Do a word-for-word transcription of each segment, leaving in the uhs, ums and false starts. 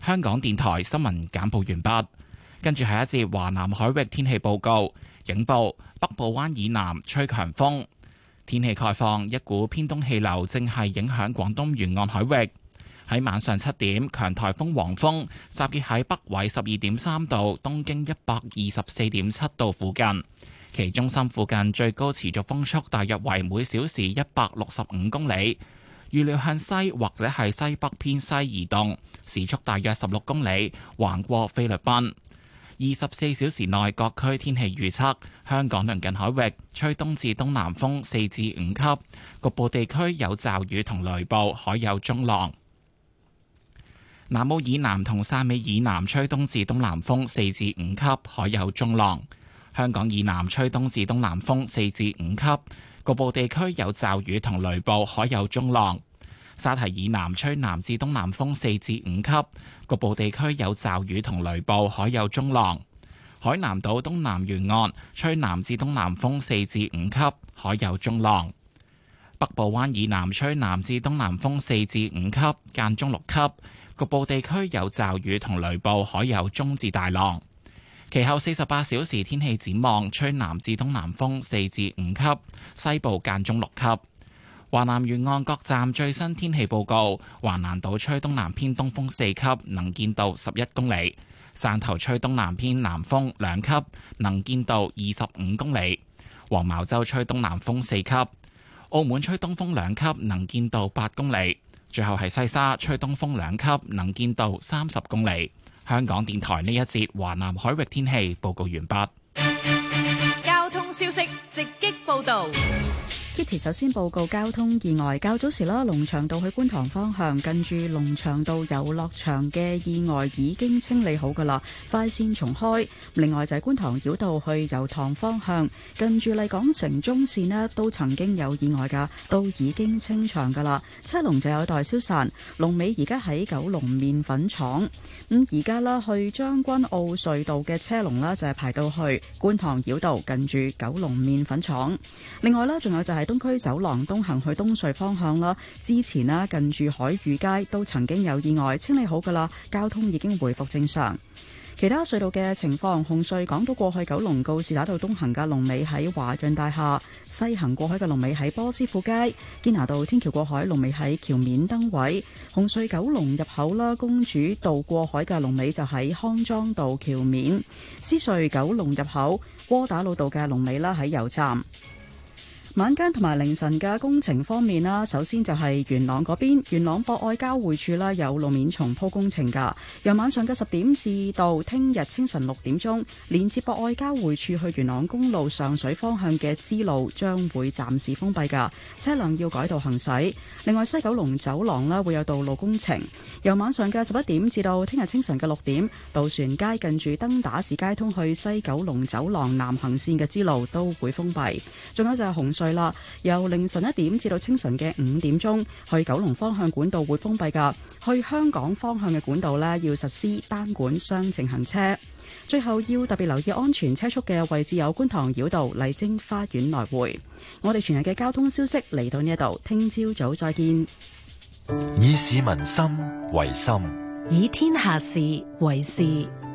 香港電台新聞簡報完畢。跟住係一節華南海域天氣報告，警報：北部灣以南吹強風。天氣概況，一股偏東氣流正係影響廣東沿岸海域。喺晚上七點，強颱風黃蜂集結喺北緯十二點三度、東經一百二十四點七度附近，其中心附近最高持續風速大約為每小時一百六十五公里，預料向西或者係西北偏西移動，時速大約十六公里，橫過菲律賓。二十四小時內各區天氣預測：香港鄰近海域吹東至東南風四至五級，局部地區有驟雨同雷暴，海有中浪。南澳以南同汕尾以南吹東至東南風四至五級，海有中浪。香港以南吹東至東南風四至五級，局部地區有驟雨同雷暴，海有中浪。沙堤以南吹南至東南風四至五級，局部地區有驟雨同雷暴，海有中浪。海南島東南沿岸吹南至東南風四至五級，海有中浪。北部灣以南吹南至東南風四至五級，間中六級。局部地區有驟雨同雷暴，海有中至大浪。其後四十八小時天氣展望，吹南至東南風四至五級，西部間中六級。華南沿岸各站最新天氣報告：華南島吹東南偏東風四級，能見度十一公里；汕頭吹東南偏南風兩級，能見度二十五公里；黃茅洲吹東南風四級；澳門吹東風兩級，能見度八公里。最後係西沙吹東風兩級，能見度三十公里。香港電台呢一節華南海域天氣報告完畢。 交通消息直擊報道。 Kitty 首先報告交通意外，較早時啦，龍翔道去觀塘方向近住龍翔道遊樂場嘅意外已經清理好噶啦，快線重開。另外就係觀塘繞道去油塘方向近住麗港城中線呢都曾經有意外噶，都已經清場噶啦，車龍就有待消散。龍尾而家喺九龍麵粉廠。咁而家啦去將軍澳隧道嘅車龍啦就係排到去觀塘繞道近住九龍麵粉廠。另外啦仲有就係東區走廊東行去東隧方向啦，之前啦近住海裕街都曾經有意外，清理好噶啦，交通已經回復正常。其他隧道嘅情況，紅隧港島過去九龍告士打道東行嘅龍尾喺華潤大廈，西行過海嘅龍尾喺波斯富街，堅拿道天橋過海龍尾喺橋面燈位。紅隧九龍入口啦，公主道過海嘅龍尾就喺康莊道橋面。獅隧九龍入口窩打老道嘅龍尾啦喺油站。晚間同埋凌晨嘅工程方面啦，首先就係元朗嗰邊，元朗博愛交匯處啦有路面重鋪工程噶，由晚上嘅十點至到聽日清晨六點鐘，連接博愛交匯處去元朗公路上水方向嘅支路將會暫時封閉噶，車輛要改道行駛。另外西九龍走廊啦會有道路工程，由晚上嘅十一點至到聽日清晨嘅六點，渡船街近住登打士街通去西九龍走廊南行線嘅支路都會封閉。仲有就係紅隧啦，由凌晨一點至到清晨嘅五點鐘，去九龍方向管道會封閉噶，去香港方向嘅管道呢要實施單管雙程行車。最後要特別留意安全車速嘅位置有觀塘繞道麗晶花園來回。我哋全日嘅交通消息嚟到呢一度，聽朝早再見。 以市民心為心， 以天下事為事。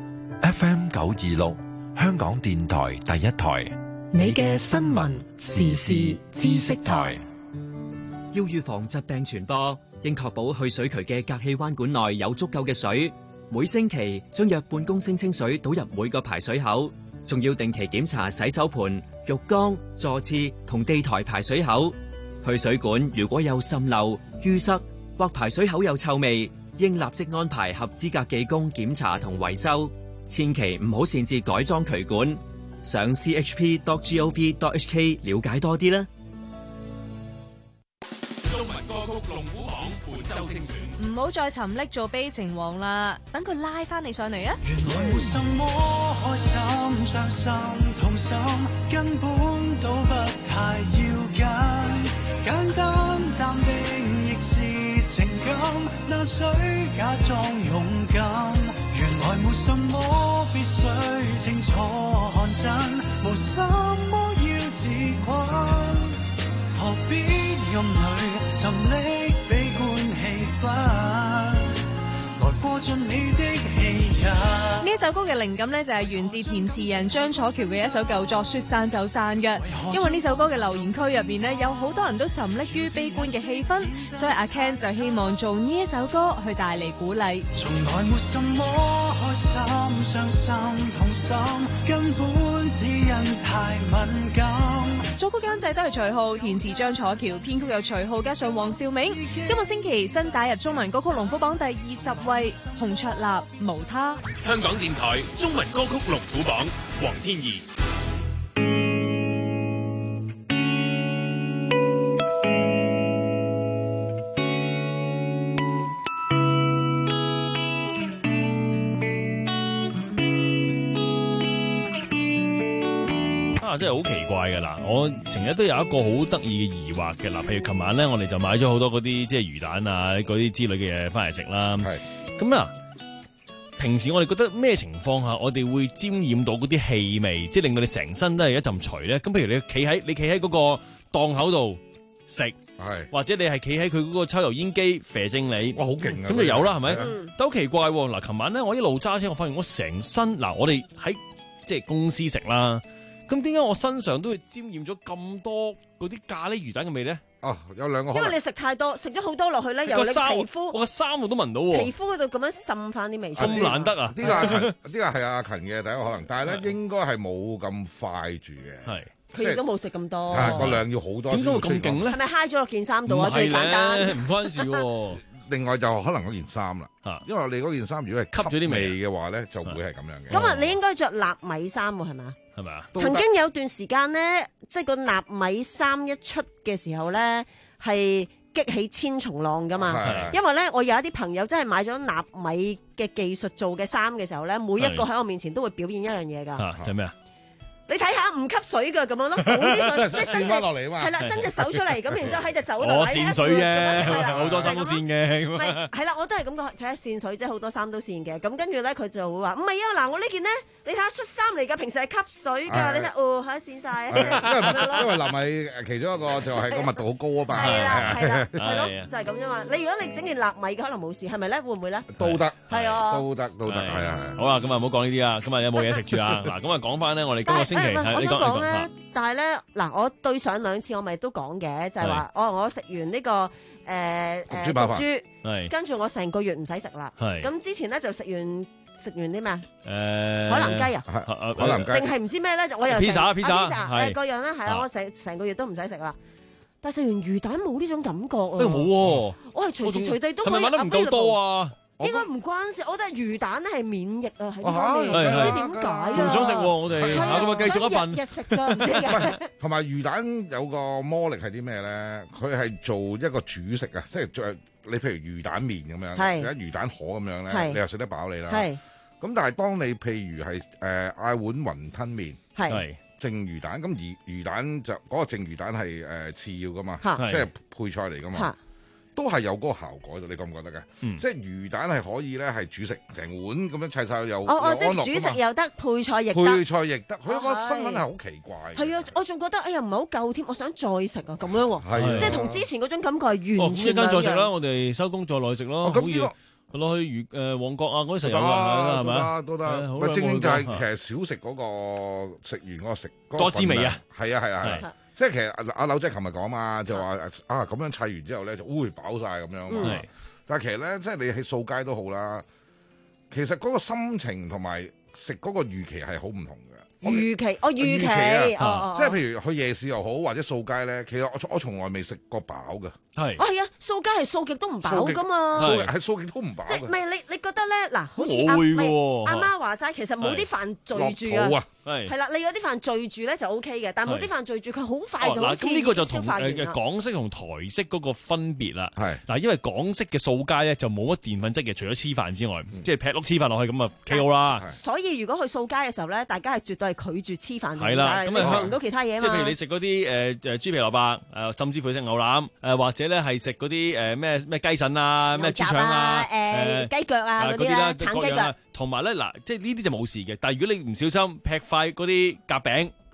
F M 九二六香港電台第一台， 你嘅新聞時事知識台。 要預防疾病傳播，應確保去水渠嘅隔氣彎管內有足夠嘅水。每星期將約半公升清水倒入每個排水口，仲要定期檢查洗手盆、浴缸、坐廁同地台排水口。去水管如果有滲漏、淤塞或排水口有臭味，應立即安排合資格技工檢查同維修。千祈唔好擅自改裝渠管。上 c h p dot gov dot h k 了解多啲啦。 中文歌曲龍虎榜本周精選， 唔好再沉溺做悲情王啦，等佢拉翻你上嚟啊！ 原來沒什麼開心、傷心、痛心，根本都不太要緊。簡單淡定亦是情感，那需假裝勇敢。原來沒什麼必須清楚看真，無什麼要自困，何必暗裏沉溺悲觀氣氛？來過盡你的氣日。 呢一首歌嘅靈感呢，就係源自填詞人張楚橋嘅一首舊作《說散就散》嘅，因為呢首歌嘅留言區入邊呢，有好多人都沉溺於悲觀嘅氣氛，所以阿 Ken 就希望做呢一首歌去帶嚟鼓勵。 從來沒什麼開心、傷心、痛心，根本只因太敏感。 作曲監製都係徐浩，填詞張楚橋，編曲有徐浩加上黃兆銘。今個星期新打入中文歌曲龍虎榜第二十位，洪卓立無他。 香港電台中文歌曲龍虎榜，黃天怡。 啊，真係好奇怪嘅嗱，我成日都有一個好得意嘅疑惑嘅嗱，譬如琴晚咧，我哋就買咗好多嗰啲即係魚蛋啊，嗰啲之類嘅嘢翻嚟食啦。係咁啊，平時我哋覺得咩情況下我哋會沾染到嗰啲氣味，即係令到你成身都係一陣除咧？咁譬如你企喺你企喺嗰個檔口度食，係或者你係企喺佢嗰個抽油煙機射正你，哇好勁啊！咁就有啦，係咪？都好奇怪喎！嗱，琴晚咧我一路揸車，我發現我成身嗱，我哋喺即係公司食啦。咁點解我身上都會沾染咗咁多嗰啲咖喱魚蛋嘅味咧？哦，有兩個可能， 因為你食太多，食咗好多落去咧，由你皮膚， 我個衫我都聞到喎，皮膚嗰度咁樣滲翻啲味出嚟。 咁難得啊！ 呢個阿勤，呢個係阿勤嘅第一個可能，但係咧應該係冇咁快住嘅。係， 佢亦都冇食咁多。 係個量要好多。點解會咁勁咧？ 係咪揩咗落件衫度啊？最簡單， 唔關事喎。 另外就可能嗰件衫啦，因為你嗰件衫如果係吸咗啲味嘅話咧，就會係咁樣嘅。 咁啊，你應該着納米衫喎，係咪啊？ 係咪啊？ 曾經有段時間咧，即係個納米衫一出嘅時候咧，係激起千重浪噶嘛。因為咧，我有一啲朋友真係買咗納米嘅技術做嘅衫嘅時候咧，每一個喺我面前都會表現一樣嘢㗎。 嚇，就係咩啊？ 你睇下唔吸水嘅咁樣咯，冇啲水，即係伸隻落嚟啊嘛， 係啦，伸隻手出嚟，咁然之後喺隻酒度， 我線水啫，好多衫都線嘅。 唔係，係啦，我都係咁講，除咗線水，即係好多衫都線嘅。咁跟住咧，佢就會話唔係啊，嗱，我呢件咧，你睇下出衫嚟㗎，平時係吸水㗎，你睇哦嚇線曬。 因為納米其中一個就係個密度好高啊嘛。 係啦，係啦，係咯，就係咁啫嘛。你如果你整件納米嘅，可能冇事，係咪咧？會唔會咧？ 都得， 係啊， 都得，都得，係啊。 好啦，咁啊唔好講呢啲啦，今日有冇嘢食住啊？嗱，咁啊講翻咧，我哋今個星期我想講咧，但係咧嗱，我對上兩次我咪都講嘅，就係話哦，我食完呢個誒誒焗豬，跟住我成個月唔使食啦。咁之前咧就食完食完啲咩啊？誒海南雞啊， 海南雞定係唔知咩咧？我又披薩披薩誒各樣啦，係啊，我成成個月都唔使食啦。但係食完魚蛋冇呢種感覺啊！ 冇喎， 我係隨時隨地都可以。 係咪買得唔夠多啊？ 應該唔關事，我覺得魚蛋咧係免疫啊，喺呢方面唔知點解啊。 仲想食喎，我哋嚇咁啊，繼續一份。 日日食㗎，唔知嘅。 同埋魚蛋有個魔力係啲咩咧？佢係做一個主食啊，即係做你譬如魚蛋麵咁樣，而家魚蛋河咁樣咧，你又食得飽你啦。咁但係當你譬如係誒嗌碗雲吞麵，係蒸魚蛋，咁魚魚蛋就嗰個蒸魚蛋係誒次要㗎嘛，即係配菜嚟㗎嘛。都係有嗰個效果，你覺唔覺得嘅？嗯、即係魚蛋係可以咧，係煮食成碗咁樣砌晒有。 哦哦，即係煮食又得，配菜亦得。 配菜亦得，佢個身份係好奇怪。 係啊，我仲覺得哎呀唔係好夠添，我想再食啊咁樣喎。 係， 即係同之前嗰種感覺係完全兩樣。一間再食啦，我哋收工再落去食咯。咁呢個落去魚誒旺角啊嗰啲食有㗎，係咪？ 都得都得。咪正正就係其實少食嗰個食完嗰個食多滋味啊！ 係啊係啊係。即係其實阿阿柳仔琴日講嘛，就話啊咁樣砌完之後咧就會飽晒咁樣嘛。嗯、但係其實咧，即係你喺掃街都好啦，其實嗰個心情同埋食嗰個預期係好唔同嘅。 預期，我預期， 即係譬如去夜市又好，或者掃街咧，其實我我從來未食過飽嘅。 係， 啊係啊，掃街係掃極都唔飽噶嘛， 係掃極都唔飽。 即係唔係你你覺得咧？嗱，好似阿阿媽話齋，其實冇啲飯聚住啊，係啦，你有啲飯聚住咧就 O K 嘅，但係冇啲飯聚住，佢好快就好似呢個就同消化完啦。 港式同台式嗰個分別啦。 係嗱，因為港式嘅掃街咧就冇乜澱粉質嘅，除咗黐飯之外，即係劈碌黐飯落去咁啊 K O 啦。 所以如果去掃街嘅時候咧，大家係絕對係拒絕黐飯。 係啦，咁啊食唔到其他嘢啊嘛。 即係譬如你食嗰啲誒誒豬皮蘿蔔誒，甚至乎食牛腩誒，或者咧係食嗰啲誒咩咩雞腎啊、咩豬腸啊、 誒雞腳啊嗰啲啦，橙雞腳。 同埋咧嗱，即係呢啲就冇事嘅。但係如果你唔小心劈塊嗰啲夾餅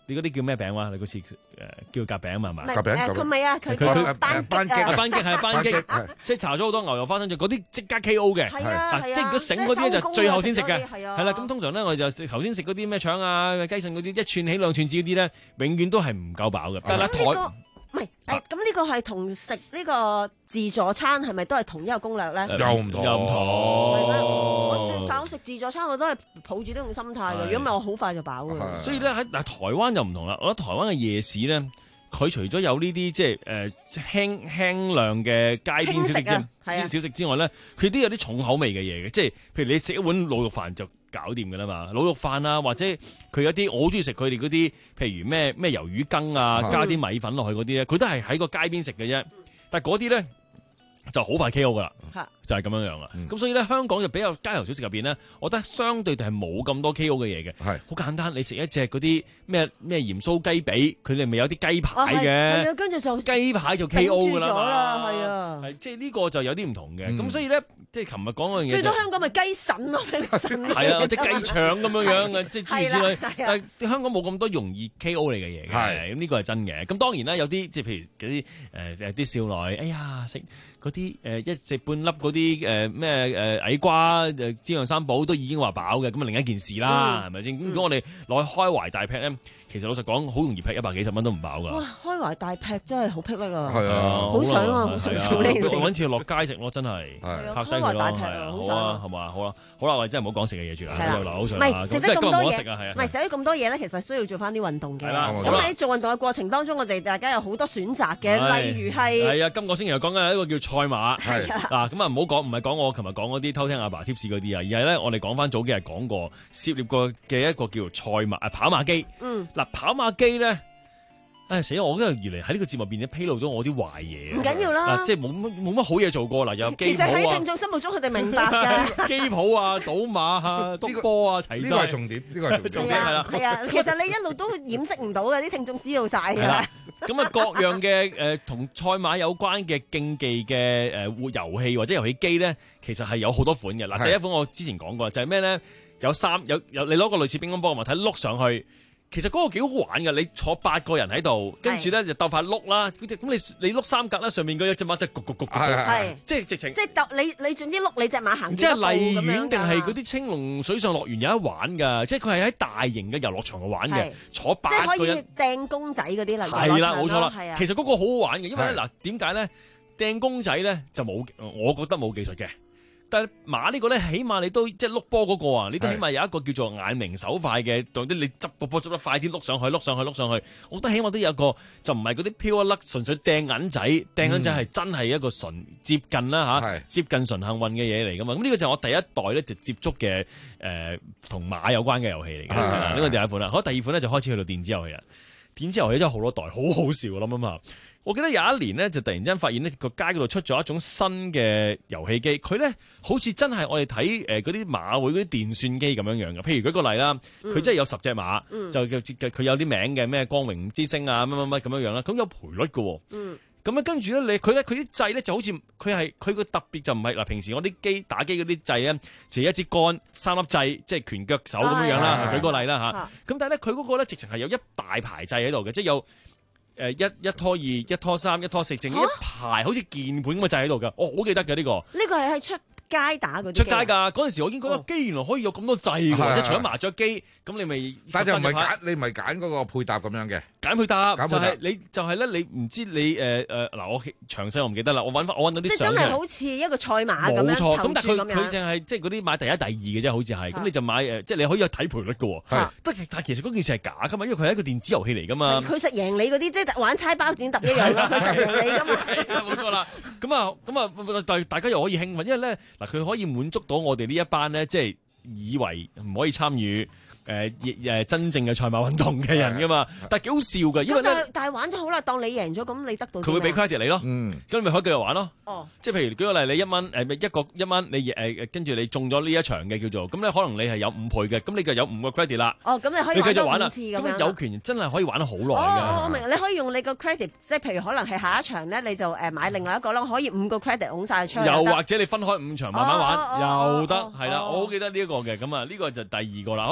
你嗰啲叫咩餅話？你嗰次誒叫夾餅嘛係嘛？ 夾餅， 佢咪啊，佢佢班班戟啊， 班戟係班戟，即係搽咗好多牛油花生醬，嗰啲即刻 K O 嘅。 係啊， 即係如果醒嗰啲就最後先食嘅。 係啊， 係啦，咁通常咧我哋就頭先食嗰啲咩腸啊、雞腎嗰啲，一串起兩串子嗰啲咧，永遠都係唔夠飽嘅。但係台唔係，誒咁呢個係同食呢個自助餐係咪都係同一個攻略咧？ 又唔同， 又唔同。 我但我食自助餐我都係抱住呢種心態嘅，如果唔係我好快就飽嘅。 所以咧喺嗱台灣就唔同啦，我覺得台灣嘅夜市咧，佢除咗有呢啲即係誒輕輕量嘅街邊小食之小食之外咧，佢都有啲重口味嘅嘢嘅，即係譬如你食一碗滷肉飯就搞掂㗎啦嘛，滷肉飯啊，或者佢有啲我好中意食佢哋嗰啲，譬如咩咩魷魚羹啊，加啲米粉落去嗰啲咧，佢都係喺個街邊食嘅啫。但係嗰啲咧就好快 K O 㗎啦，就係咁樣樣啦。咁、嗯、所以咧香港就比較街頭小食入邊咧，我覺得相對地係冇咁多 K O 嘅嘢嘅，係好簡單。你食一隻嗰啲咩咩鹽酥雞髀，佢哋咪有啲雞排嘅， 跟住就雞排就 K O 㗎啦， 係啊， 係即係呢個就有啲唔同嘅。咁、嗯、所以咧。即係琴日講嗰樣嘢， 最多香港咪雞腎咯，腎係啊，即係雞腸咁樣樣嘅，即係諸如此類。但係香港冇咁多容易 K O 嚟嘅嘢嘅，咁呢個係真嘅。咁當然啦，有啲即係譬如嗰啲誒誒啲少女，哎呀食嗰啲誒一食半粒嗰啲誒咩誒矮瓜誒煎釀三寶都已經話飽嘅，咁啊另一件事啦，係咪先？如果我哋攞去開懷大劈咧，其實老實講好容易劈一百幾十蚊都唔飽㗎。哇！ 開懷大劈真係好霹靂啊！ 係啊， 好想啊，好想做呢件事。 揾次落街食咯，真係拍低。 開懷大劈啊！ 好想啊，係嘛？好啦，好啦，我哋真係唔好講食嘅嘢住啦， 係啦，好想唔係食得咁多嘢， 唔係食咗咁多嘢咧，其實需要做翻啲運動嘅。 咁喺做運動嘅過程當中，我哋大家有好多選擇嘅，例如係係啊，今個星期又講緊一個叫賽馬，係嗱咁啊，唔好講，唔係講我琴日講嗰啲偷聽阿爸 tips 嗰啲啊，而係咧我哋講翻早幾日講過涉獵過嘅一個叫做賽馬啊跑馬機。嗯，嗱跑馬機咧。唉死！我今日原嚟喺呢個節目入邊咧披露咗我啲壞嘢。 唔緊要啦， 即係冇乜冇乜好嘢做過啦，有機鋪啊。 其實喺聽眾心目中，佢哋明白嘅。 機鋪啊、賭馬啊、篤波啊，齊晒。 呢個係重點，呢個係重點係啦。係啊，其實你一路都掩飾唔到嘅，啲聽眾知道晒㗎啦。 咁啊，各樣嘅誒同賽馬有關嘅競技嘅誒遊戲或者遊戲機咧，其實係有好多款嘅。嗱，第一款我之前講過就係咩咧？有三有有你攞個類似乒乓波嘅物體碌上去。其實嗰個幾好玩㗎，你坐八個人喺度，跟住咧就鬥快碌啦。咁你你碌三格啦，上面嗰一隻馬就焗焗焗焗，即係直情。 即係鬥你你總之碌你隻馬行。 即係荔園定係嗰啲青龍水上樂園有得玩㗎，即係佢係喺大型嘅遊樂場度玩嘅，坐八個人。 即係可以掟公仔嗰啲啦。 係啦，冇錯啦。其實嗰個好好玩嘅，因為咧嗱點解咧掟公仔咧就冇，我覺得冇技術嘅。但係馬呢個咧，起碼你都即係碌波嗰個啊，你都起碼有一個叫做眼明手快嘅，當啲你執個波執得快啲，碌上去，碌上去，碌上去。我覺得起碼都有個就唔係嗰啲飄一粒純粹掟銀仔，掟銀仔係真係一個純接近啦嚇，接近純幸運嘅嘢嚟噶嘛。咁呢個就係我第一代咧就接觸嘅誒同馬有關嘅遊戲嚟嘅，呢個第一款啦。好，第二款咧就開始去到電子遊戲啦。電子遊戲真係好多代，好好笑諗諗下。我記得有一年咧，就突然之間發現呢個街嗰度出咗一種新嘅遊戲機，佢咧好似真係我哋睇誒嗰啲馬會嗰啲電算機咁樣樣嘅。譬如舉個例啦，佢真係有十隻馬，嗯、就叫佢有啲名嘅咩光榮之星啊，乜乜乜咁樣樣啦。咁有賠率嘅，咁咧跟住咧你佢咧佢啲掣咧就好似佢係佢個特別就唔係嗱，平時我啲機打機嗰啲掣咧，就一支杆三粒掣，即係拳腳手咁樣樣啦。舉個例啦嚇，咁但係咧佢嗰個咧直情係有一大排掣喺度嘅，即係有。誒一一拖二，一拖三，一拖四，剩一排好似鍵盤咁嘅掣喺度㗎，我好記得嘅呢個。呢個係喺出街打嗰啲。出街㗎，嗰陣時我已經覺得機原來可以有咁多掣㗎，即係除咗麻雀機，咁你咪。但係就唔係揀，你唔係揀嗰個配搭咁樣嘅。揀配搭，就係你就係咧，你唔知你誒誒嗱，我詳細我唔記得啦，我揾翻我揾到啲相嘅。即係真係好似一個賽馬咁樣。冇錯，咁但係佢佢淨係即係嗰啲買第一、第二嘅啫，好似係。咁你就買誒，即係你可以有睇賠率嘅喎。係。但係其實嗰件事係假㗎嘛，因為佢係一個電子遊戲嚟㗎嘛。佢實贏你嗰啲即係玩猜包剪揼一樣咯，佢實贏你㗎嘛。冇錯啦。咁啊咁啊，大大家又可以興奮，因為咧嗱，佢可以滿足到我哋呢一班咧，即係以為唔可以參與。誒誒真正嘅賽馬運動嘅人噶嘛，但係幾好笑㗎，因為咧，但係玩咗好啦，當你贏咗，咁你得到佢會俾 credit 你咯，嗯，咁你咪可以繼續玩咯，哦，即係譬如舉個例，你一蚊誒一個一蚊，你誒跟住你中咗呢一場嘅叫做，咁咧可能你係有五倍嘅，咁你就有五個 credit 啦，哦，咁你可以繼續玩五次咁樣，咁有權真係可以玩得好耐㗎。哦，我明，你可以用你個 credit，即係譬如可能係下一場咧，你就誒買另外一個啦，可以五個 credit 拱曬出去，又或者你分開五場慢慢玩又得，係啦，我好記得呢一個嘅，咁啊呢個就第二個啦，好啊，第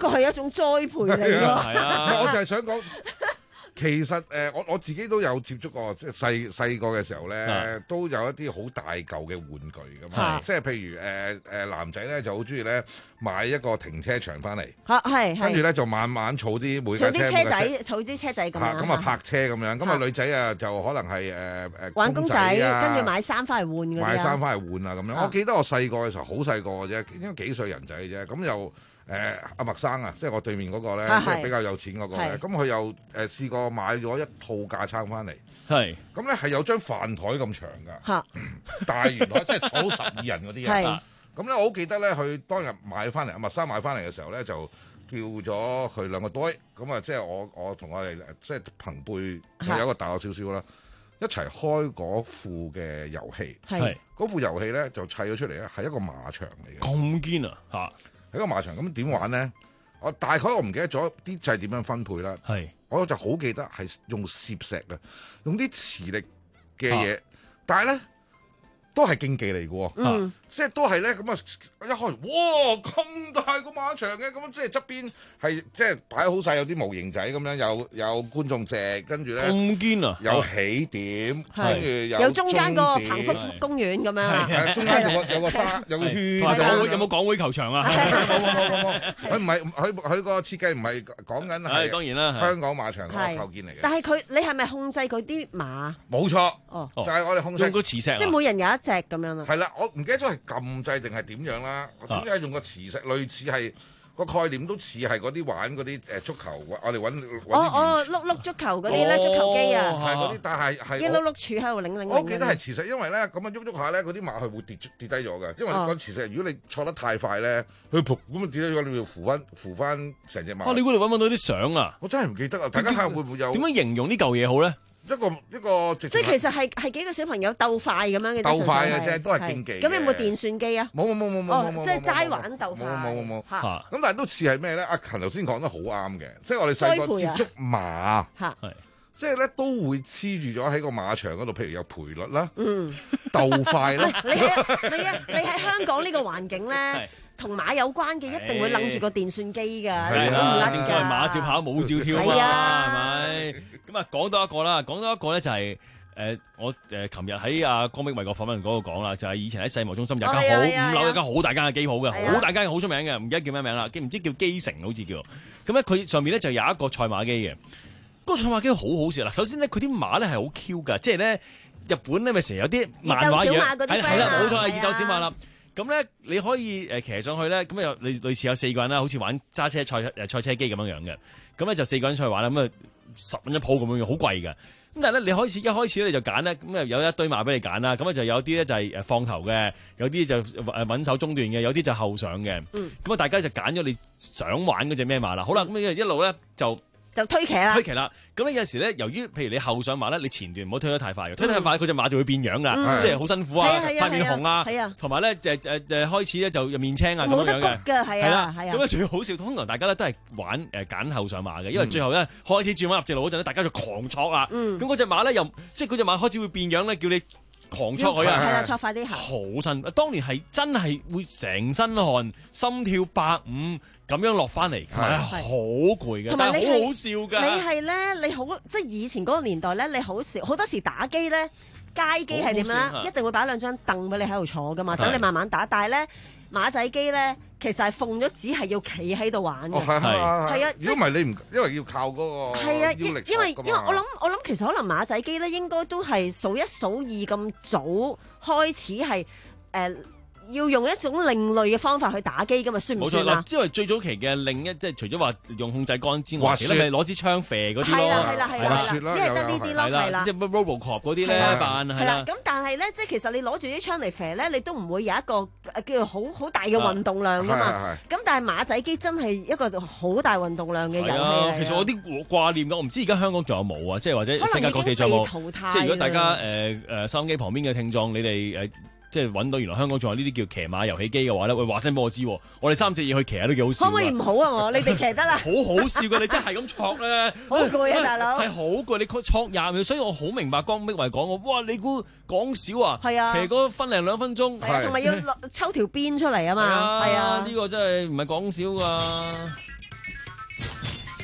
個係一種栽培嚟㗎。 係啊， 我就係想講。其實誒、呃，我我自己都有接觸過，即係細細個嘅時候咧，啊、都有一啲好大嚿嘅玩具㗎嘛。即係譬如誒誒、呃、男仔咧就好中意咧買一個停車場翻嚟， 係跟住咧就慢慢儲啲每架車， 儲啲車仔，儲啲車仔咁樣。 咁啊泊車咁樣，咁啊女仔啊就可能係誒誒玩公仔，跟住買衫翻嚟換嗰啲。 買衫翻嚟換啊咁樣。啊我記得我細個嘅時候好細個嘅啫，應該幾歲人仔嘅啫，咁又。誒阿麥生啊，即係我對面嗰個咧，啊、即係比較有錢嗰個咧，咁佢是又誒、呃、試過買咗一套架撐翻嚟，係咁咧係有張飯台咁長㗎，大圓台即係坐十二人嗰啲啊，咁咧我好記得咧，佢當日買翻嚟，阿麥生買翻嚟嘅時候咧，就叫咗佢兩個堆，咁啊即係我我同我哋即係朋輩，有一個大我少少啦，一齊開嗰副嘅遊戲，係嗰副遊戲咧就砌咗出嚟咧，係一個馬場嚟嘅， 咁堅啊嚇！ 喺個馬場咁點玩咧？我大概我唔記得咗啲掣點樣分配啦。係是，我就好記得係用攝石嘅，用啲磁力嘅嘢，啊、但係咧都係競技嚟嘅喎。嗯，即係都係咧咁啊！一開哇咁大個馬場嘅，咁即係側邊係即係擺好晒有啲模型仔咁樣，有有觀眾席，跟住咧咁堅啊！ 有起點，跟住有有中間個彭福公園咁樣， 係中間有個有個沙有個圈。 港會有冇港會球場啊？ 冇冇冇冇冇，佢唔係佢佢個設計唔係講緊係當然啦， 香港馬場嗰個構建嚟嘅。 但係佢你係咪控制佢啲馬？ 冇錯，哦，就係我哋控制用個磁石， 即係每人有一隻咁樣啦。 係啦，我唔記得咗係撳掣定係點樣啦。總之係用個磁石，類似係個概念都似係嗰啲玩嗰啲誒足球，我哋揾哦哦碌碌足球嗰啲咧，足球機啊， 係嗰啲，但係係一碌碌柱喺度擰擰。 我記得係磁石，因為咧咁樣喐喐下咧，嗰啲馬係會跌跌低咗嘅，因為個磁石如果你錯得太快咧，佢噗咁啊跌低咗，你要扶翻扶翻成隻馬。 啊！你估你揾唔揾到啲相啊？ 我真係唔記得啊！大家睇下會唔會有？ 點樣形容呢嚿嘢好咧？ 一個一個即係其實係係幾個小朋友鬥快咁樣嘅， 鬥快嘅啫，都係競技。 咁有冇電算機啊？ 冇冇冇冇冇冇， 即係齋玩鬥快。 冇冇冇冇。 嚇！ 咁但係都似係咩咧？阿勤頭先講得好啱嘅，即係我哋細個接觸馬，係即係咧都會黐住咗喺個馬場嗰度，譬如有賠率啦，嗯，鬥快啦。 你喺你啊！你喺香港呢個環境咧。同馬有關嘅一定會諗住個電算機㗎， 係啦，正所謂馬照跑，舞照跳啊，係咪？咁啊，講多一個啦，講多一個咧就係誒我誒琴日喺阿江碧偉個訪問嗰度講啦，就係以前喺世貿中心有間好五樓有間好大間嘅機鋪嘅，好大間好出名嘅，唔記得叫咩名啦，唔知叫基城好似叫。咁咧佢上面咧就有一個賽馬機嘅，嗰個賽馬機好好笑啦。首先咧佢啲馬咧係好 Q 㗎，即係咧日本咧咪成日有啲漫畫嘢，係啦，冇錯係熱鬥小馬啦。咁咧，你可以誒騎上去咧，咁又類類似有四個人啦，好似玩揸車賽誒賽車機咁樣樣嘅。咁咧就四個人出去玩啦，咁啊十蚊一鋪咁樣樣，好貴嘅。咁但係咧，你開始一開始咧你就揀咧，咁啊有一堆馬俾你揀啦。咁啊就有啲咧就係誒放頭嘅，有啲就誒穩手中段嘅，有啲就後上嘅。咁啊、嗯、大家就揀咗你想玩嗰隻咩馬啦。好啦，咁一路咧就。 就推騎啦， 推騎啦。咁咧有時咧，由於譬如你後上馬咧，你前段唔好推得太快，推得太快，佢隻馬就會變樣噶，即係好辛苦啊，塊面紅啊，同埋咧誒誒誒開始咧就面青啊咁樣嘅。 係啦，係啊。 咁咧最好笑，通常大家咧都係玩誒揀後上馬嘅，因為最後咧開始轉彎入直路嗰陣咧，大家就狂挫啦。咁嗰隻馬咧又即係嗰隻馬開始會變樣咧，叫你狂挫佢啊， 係啦，挫快啲行。 好辛苦，當年係真係會成身汗，心跳百五。咁樣落翻嚟，係好攰嘅，但係好好笑㗎。 你係咧，你好即係以前嗰個年代咧，你好少好多時打機咧，街機係點樣？一定會擺兩張凳俾你喺度坐㗎嘛，等你慢慢打。但係咧馬仔機咧，其實係奉咗只係要企喺度玩嘅。 係係啊， 如果唔係你唔，因為要靠嗰個係啊，因為因為我諗我諗其實可能馬仔機咧應該都係數一數二咁早開始係誒。要用一種另類嘅方法去打機㗎嘛，算唔算啊？ 因為最早期嘅另一即係除咗話用控制杆之外，其實係攞支槍射嗰啲咯。 係啦係啦係啦，只係得呢啲咯，係啦。 即係 Robocop 嗰啲咧扮係啦。 咁但係咧，即係其實你攞住啲槍嚟射咧，你都唔會有一個叫做好好大嘅運動量㗎嘛。咁但係馬仔機真係一個好大運動量嘅遊戲嚟。 其實我啲掛念㗎，我唔知而家香港仲有冇啊？即係或者世界各地仲有冇？即係如果大家誒誒收音機旁邊嘅聽眾，你哋誒。即係揾到原來香港仲有呢啲叫騎馬遊戲機嘅話咧，喂話聲俾我知，我哋三隻嘢去騎下都幾好笑。 可唔可以唔好啊？我你哋騎得啦。 好好笑㗎，你真係咁挫咧， 好攰啊，大佬。 係好攰，你挫廿秒，所以我好明白江碧偉講我，哇！你估講少啊？ 係啊， 騎嗰分零兩分鐘， 同埋要抽條邊出嚟啊嘛。 係啊，呢個真係唔係講少㗎。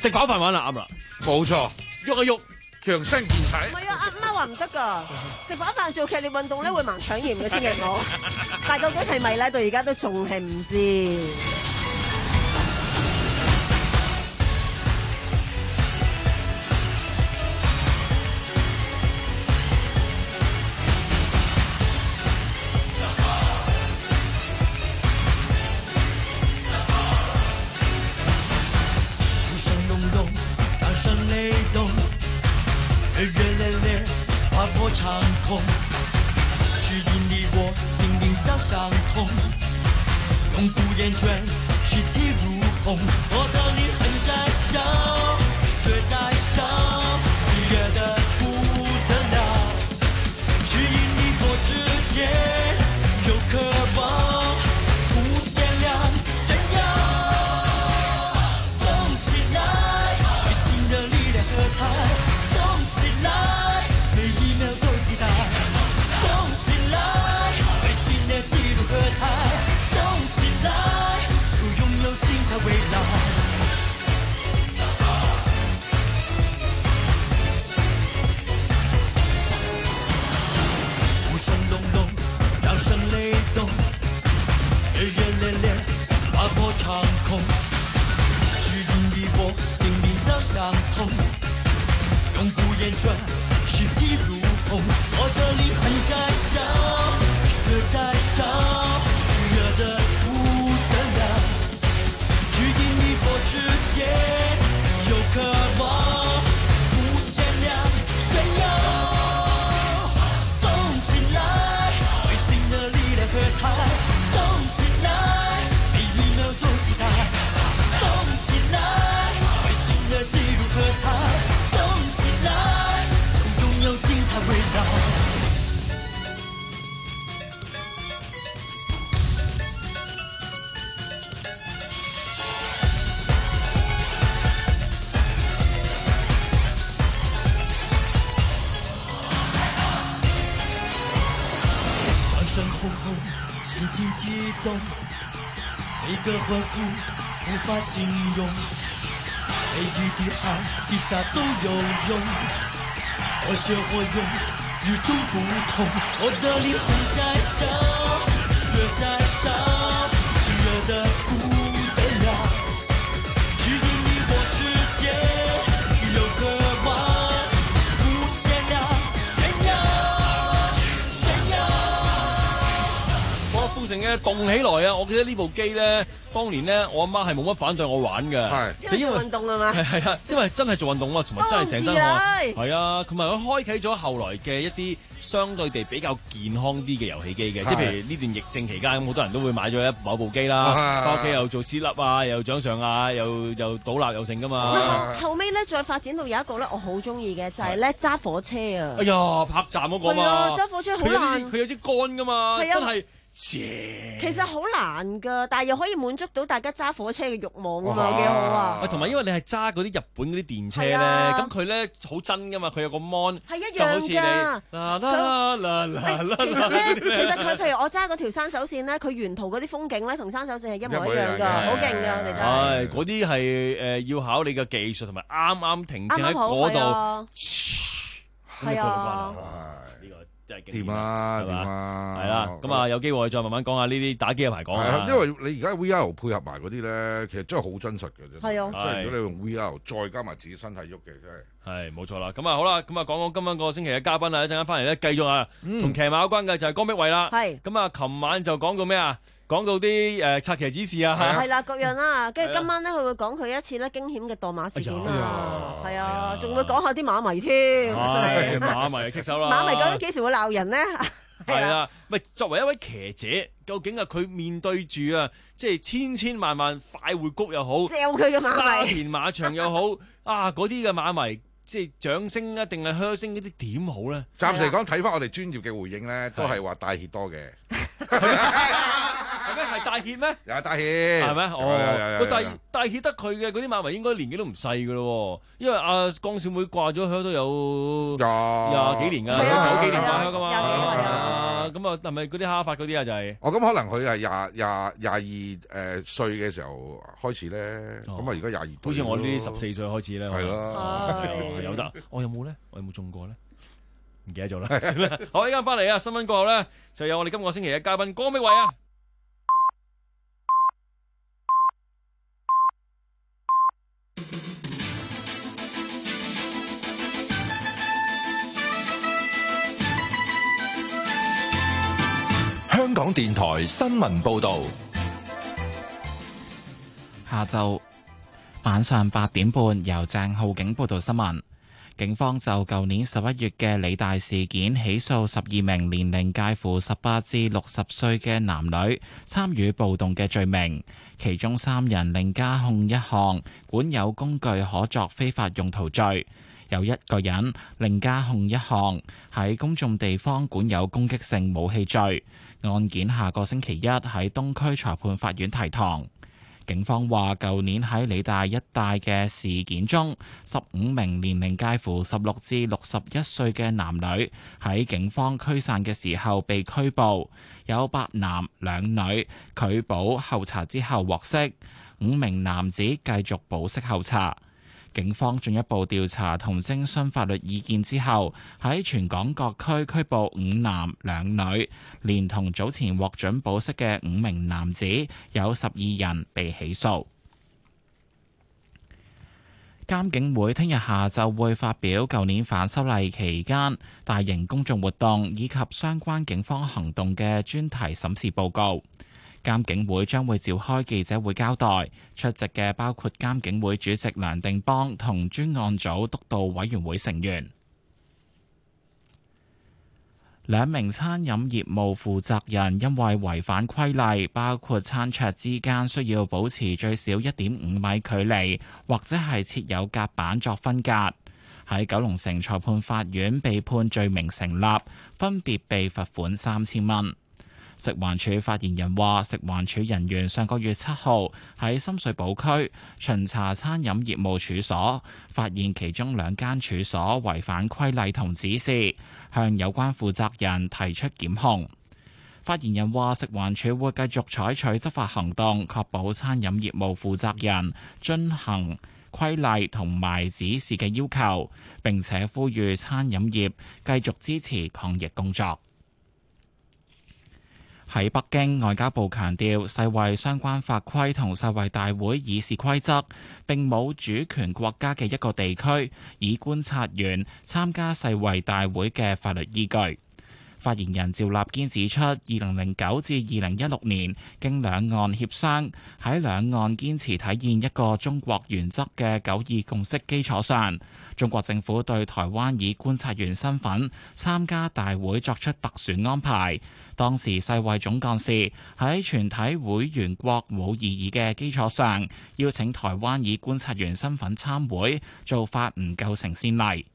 食飽飯玩啦，啱啦， 冇錯， 喐一喐， 強身健體。 唔係啊，阿媽話唔得㗎，食飽飯做劇烈運動咧會盲腸炎嘅，千祈唔好。但究竟係咪咧？到而家都仲係唔知。 热烈烈划破长空，只因你我心灵早相通，永不厌倦，士气如虹。我的灵魂在烧，血在烧，热得不得了。只因你我之间有渴望，无限量炫耀。动起来，为新的力量喝彩。来，每一秒都期待，动起来，为新的纪录喝彩，动起来，祝拥有精彩未来。呼声隆隆，掌声雷动，热热烈烈，划破长空，只因你我心灵早相通。永不厌倦，士气如虹，我的灵魂在烧，血在烧，热得不得了。只因你我之间有渴望，无限量炫耀。动起来，为新的力量喝彩，动起来，每一秒都期待，动起来，为新的纪录喝彩。有精彩未来。掌声轰轰，心情激动，每个欢呼无法形容，每一滴汗滴下都有用。我学我用，与众不同。我的灵魂在烧，血在烧，热得不得了。只因你我之间有渴望，无限量炫耀，炫耀。 我豐盛嘅動起來啊！我記得呢部機咧，當年咧我阿媽係冇乜反對我玩嘅， 係就因為運動啊嘛， 係係啊，因為真係做運動啊，同埋真係成身汗，係啊，同埋佢開啟咗後來嘅一啲相對地比較健康啲嘅遊戲機嘅，即係譬如呢段疫症期間，咁好多人都會買咗一某部機啦，翻屋企又做 sit up 啊，又掌上啊，又又倒立又成噶嘛。 後尾咧再發展到有一個咧，我好中意嘅就係咧揸火車啊！ 哎呀，泊站嗰個嘛， 揸火車好難， 佢有支杆噶嘛，真係。 其實好難噶，但係又可以滿足到大家揸火車嘅慾望啊嘛，幾好啊！ 同埋因為你係揸嗰啲日本嗰啲電車咧，咁佢咧好真噶嘛，佢有個 mon 係一樣㗎。 就好似你啦啦啦啦啦啦。 其實咧，其實佢譬如我揸嗰條山手線咧，佢沿途嗰啲風景咧，同山手線係一模一樣㗎，好勁㗎，我哋真係。 係嗰啲係誒要考你嘅技術同埋啱啱停正喺嗰度。 係啊。 掂啊，掂啊， 係啦，咁啊有機會再慢慢講下呢啲打機嘅牌講啊。 因為你而家 V R 配合埋嗰啲咧，其實真係好真實嘅啫。 係啊， 即係如果你用 V R 再加埋自己身體喐嘅，真係。 係冇錯啦。咁啊好啦，咁啊講講今晚個星期嘅嘉賓啊，一陣間翻嚟咧繼續啊，同騎馬有關嘅就係江碧惠啦。 係。咁啊，琴晚就講到咩啊？講到啲誒策騎指示啊， 係啦，各樣啦，跟住今晚咧，佢會講佢一次咧驚險嘅墮馬事件啊，係啊，仲會講下啲馬迷添， 馬迷棘手啦， 馬迷究竟幾時會鬧人呢？ 係啊，咪作為一位騎者，究竟啊佢面對住啊，即係千千萬萬快活谷又好， 嚼佢嘅馬迷， 沙田馬場又好，啊嗰啲嘅馬迷，即係掌聲啊，定係噓聲嗰啲點好咧？ 暫時嚟講，睇翻我哋專業嘅回應咧，都係話帶挈多嘅。 係咩？ 係大協咩？ 又係大協， 係咩？哦，個大有大協得佢嘅嗰啲馬迷應該年紀都唔細噶咯，因為阿江小妹掛咗靴都有廿幾年㗎，九幾年掛靴㗎嘛。啊，咁啊，係咪嗰啲哈法嗰啲啊？就係哦，咁可能佢係廿廿廿二誒歲嘅時候開始咧，咁啊而家廿二， 好似我呢啲十四歲開始咧， 係咯， 有得。我有冇咧？我有冇中過咧？唔記得咗啦，算啦。好，依家翻嚟啊！新聞過後咧，就有我哋今個星期嘅嘉賓江碧惠啊。 香港電台新聞報道， 下晝晚上八點半，由鄭浩景報道新聞。警方就舊年十一月嘅理大事件起訴十二名年齡介乎十八至六十歲嘅男女參與暴動嘅罪名，其中三人另加控一項管有工具可作非法用途罪，有一個人另加控一項喺公眾地方管有攻擊性武器罪。案件下個星期一喺東區裁判法院提堂。警方話，舊年喺理大一帶嘅事件中，十五名年齡介乎十六至六十一歲嘅男女喺警方驅散嘅時候被拘捕，有八男兩女拒保候查之後獲釋，五名男子繼續保釋候查。警方進一步調查同徵詢法律意見之後，喺全港各區拘捕五男兩女，連同早前獲准保釋嘅五名男子，有十二人被起訴。監警會聽日下晝會發表舊年反修例期間大型公眾活動以及相關警方行動嘅專題審視報告。監警會將會召開記者會交代，出席嘅包括監警會主席梁定邦同專案組督導委員會成員。兩名餐飲業務負責人因為違反規例，包括餐桌之間需要保持最少一點五米距離，或者係設有隔板作分隔，喺九龍城裁判法院被判罪名成立，分別被罰款三千蚊。食環署發言人話，食環署人員上個月七號喺深水埗區巡查餐飲業務處所，發現其中兩間處所違反規例同指示，向有關負責人提出檢控。發言人話，食環署會繼續採取執法行動，確保餐飲業務負責人遵行規例同埋指示嘅要求，並且呼籲餐飲業繼續支持抗疫工作。喺北京，外交部強調，世衛相關法規同世衛大會議事規則並冇主權國家嘅一個地區以觀察員參加世衛大會嘅法律依據。發言人趙立堅指出，二零零九至二零一六年經兩岸協商，喺兩岸堅持體現一個中國原則嘅九二共識基礎上，中國政府對台灣以觀察員身份參加大會作出特殊安排。當時世衛總幹事喺全體會員國冇異議嘅基礎上，邀請台灣以觀察員身份參會，做法唔構成先例。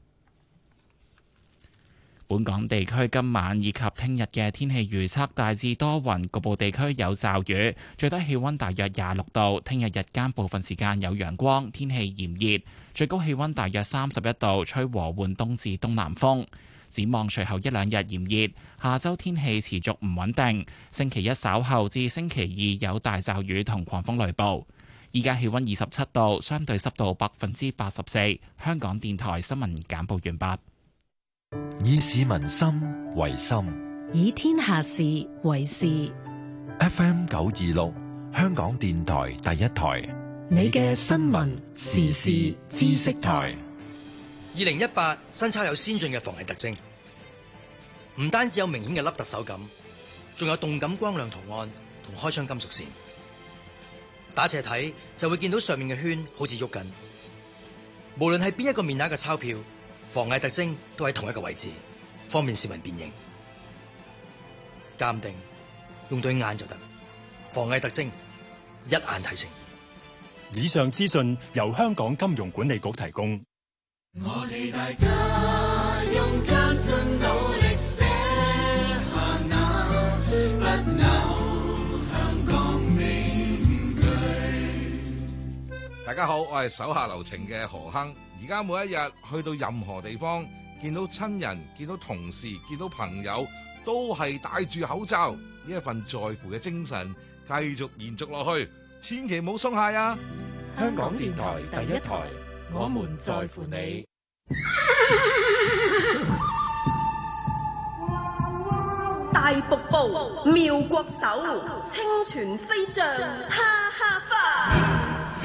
本港地區今晚以及聽日嘅天氣預測大致多雲，局部地區有驟雨，最低氣溫大約廿六度。聽日日間部分時間有陽光，天氣炎熱，最高氣溫大約三十一度，吹和緩東至東南風。展望隨後一兩日炎熱，下周天氣持續唔穩定。星期一稍後至星期二有大驟雨同狂風雷暴。依家氣溫二十七度，相對濕度百分之八十四。香港電台新聞簡報完畢。 以市民心為心， 以天下事為事。 F M 九二六，香港電台第一台， 你嘅新聞時事知識台。 二零一八新鈔有先進嘅防偽特徵，唔單止有明顯嘅凹凸手感，仲有動感光亮圖案同開窗金屬線。打斜睇就會見到上面嘅圈好似喐緊。無論係邊一個面額嘅鈔票，防偽特徵都喺同一個位置，方便市民辨認。鑑定用對眼就得，防偽特徵一眼睇清。 以上資訊由香港金融管理局提供。 我哋大家用艱辛努力寫下那不朽香港大家好，我係手下留情嘅何亨。而家每一日去到任何地方，見到親人、見到同事、見到朋友，都係戴住口罩，呢一份在乎嘅精神繼續延續落去，千祈唔好鬆懈啊！ 香港電台第一台，我們在乎你。 大瀑布，妙國手，清泉飛將，哈哈花。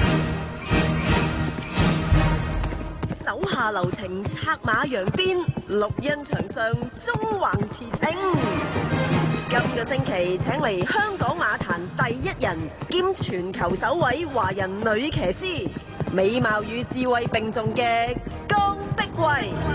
手下留情，策馬揚鞭，綠茵場上縱橫馳騁。今個星期請嚟香港馬壇第一人兼全球首位華人女騎師，美貌與智慧並重嘅江碧慧。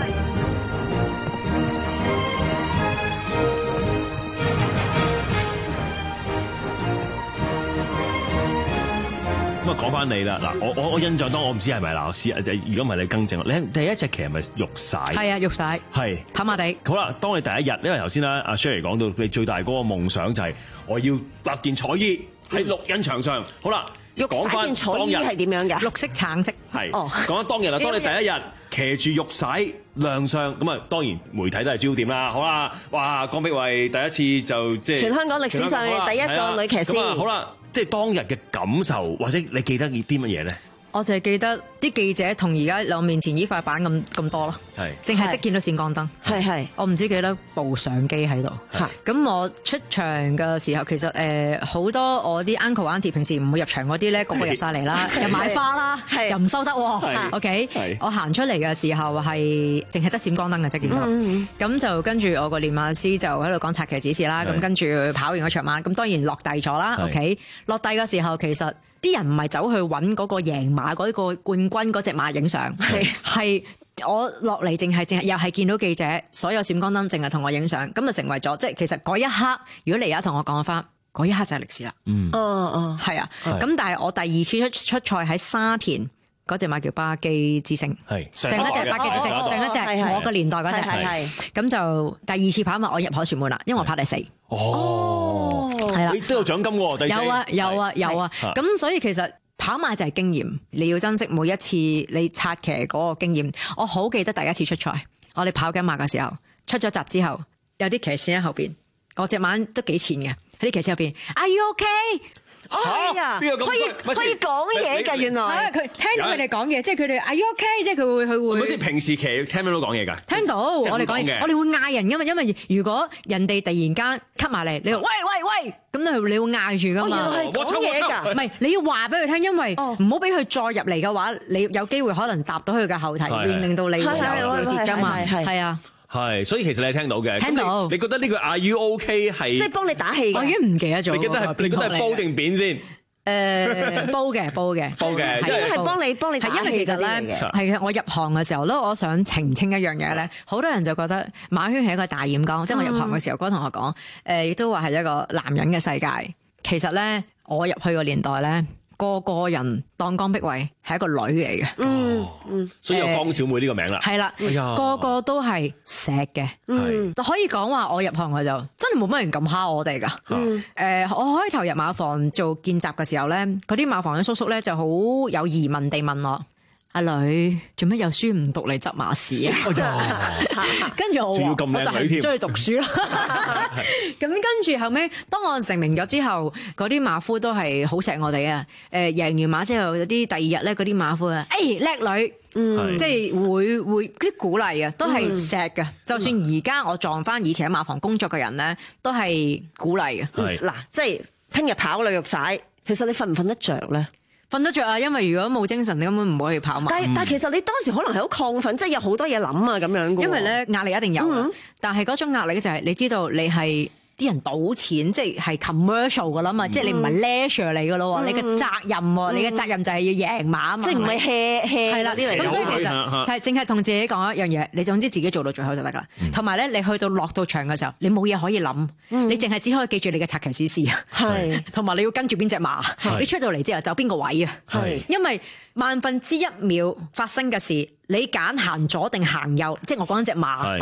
咁啊，講翻你啦，嗱，我我我印象當我唔知係咪老師，如果唔係你更正，你第一隻騎係咪玉璽？ 係啊，玉璽係跑馬地。好啦，當你第一日，因為頭先啦，阿 Sherry 講到你最大嗰個夢想就係我要搭件彩衣喺綠茵場上。好啦， 玉璽件彩衣係點樣㗎？ 綠色橙色。 係。哦。講緊當日啦，當你第一日騎住玉璽亮相，咁啊當然媒體都係焦點啦。好啦，哇，江碧慧第一次就即係全香港歷史上嘅第一個女騎師。 咁啊，好啦。即係當日嘅感受，或者你記得啲乜嘢咧？ 我就係記得啲記者同而家我面前呢塊板咁咁多咯，係淨係得見到閃光燈，係係我唔知幾多部相機喺度。係咁我出場嘅時候，其實誒好、呃、多我啲 uncle auntie 平時唔會入場嗰啲咧，個個入晒嚟啦，又買花啦，又唔收得。OK，我行出嚟嘅時候係淨係得閃光燈嘅啫，見到。咁就跟住我個練馬師就喺度講策騎指示啦。咁跟住跑完嗰場馬，咁當然落地咗啦。OK， 落地嘅時候其實。啲人唔係走去揾嗰個贏馬嗰個冠軍嗰隻馬影相，係係我落嚟淨係淨係又係見到記者，所有閃光燈淨係同我影相，咁就成為咗即係其實嗰一刻，如果你而家同我講翻，嗰一刻就係歷史啦。嗯，哦哦，係啊，咁但係我第二次出出賽喺沙田。嗰隻馬叫巴基之星，係上一隻巴基之星，上一隻我個年代嗰隻係，咁就第二次跑馬我入海船門啦，因為我跑第四。哦，係啦，都有獎金喎，第四。有啊有啊有啊，咁所以其實跑馬就係經驗，你要珍惜每一次你策騎嗰個經驗。我好記得第一次出賽，我哋跑緊馬嘅時候，出咗閘之後，有啲騎師喺後邊，我隻馬都幾前嘅，喺啲騎師後邊 ，Are you okay？ 哎呀，可以可以講嘢㗎，原來佢聽到佢哋講嘢，即係佢哋 Are you okay？即係佢會佢會。 唔係先，平時騎聽唔聽到講嘢㗎？ 聽到，我哋講嘢，我哋會嗌人㗎嘛，因為如果人哋突然間吸埋嚟，你話喂喂喂，咁你你會嗌住㗎嘛？ 我講嘢㗎， 唔係你要話俾佢聽，因為唔好俾佢再入嚟嘅話，你有機會可能搭到佢嘅後蹄面，令到你會有跌㗎嘛，係啊。 係，所以其實你係聽到嘅。 聽到。 你覺得呢個 Are you OK 係？ 即係幫你打氣。 我已經唔記得咗。 你覺得係？你覺得係煲定扁先？ 誒，煲嘅，煲嘅， 煲嘅。 係因為幫你幫你打氣。 係因為其實咧，係我入行嘅時候咧，我想澄清一樣嘢咧，好多人就覺得馬圈係一個大染缸，即係我入行嘅時候，嗰個同學講，誒，亦都話係一個男人嘅世界。其實咧，我入去個年代咧。個個人當江碧慧係一個女嚟嘅， 嗯嗯，所以有江小妹呢個名啦， 係啦，個個都係錫嘅，嗯，可以講話我入行我就真係冇乜人咁蝦我哋噶，嗯，誒，我開頭入馬房做見習嘅時候咧，嗰啲馬房嘅叔叔咧就好有疑問地問我。阿女做咩有書唔讀嚟執馬屎啊？跟住我話，我就係唔中意讀書咯。咁跟住後尾，當我成名咗之後，嗰啲馬夫都係好錫我哋啊！誒，贏完馬之後，有啲第二日咧，嗰啲馬夫啊，誒叻女，嗯，即係會會啲鼓勵啊，都係錫嘅。就算而家我撞翻以前喺馬房工作嘅人咧，都係鼓勵嘅。 嗱，即係聽日跑女玉璽，其實你瞓唔瞓得着咧？ 瞓得着啊，因為如果冇精神，你根本唔會去跑馬。 但係、嗯、但係其實你當時可能係好亢奮，即係有好多嘢諗啊咁樣嘅。 因為咧壓力一定有，嗯、但係嗰種壓力就係你知道你係。啲人賭錢即係係 commercial 噶啦嘛，嗯、即係你唔係 leisure 嚟噶咯，嗯、你嘅責任，嗯、你嘅責任就係要贏馬啊嘛， 即係唔係 hea hea 係啦。咁所以其實係淨係同自己講一樣嘢，你總之自己做到最後就得噶啦。同埋咧，你去到落到場嘅時候，你冇嘢可以諗，嗯、你淨係只可以記住你嘅策騎指示啊，係同埋你要跟住邊隻馬，你出到嚟之後走邊個位啊，係因為萬分之一秒發生嘅事，你揀行左定行右，即係我講緊隻馬。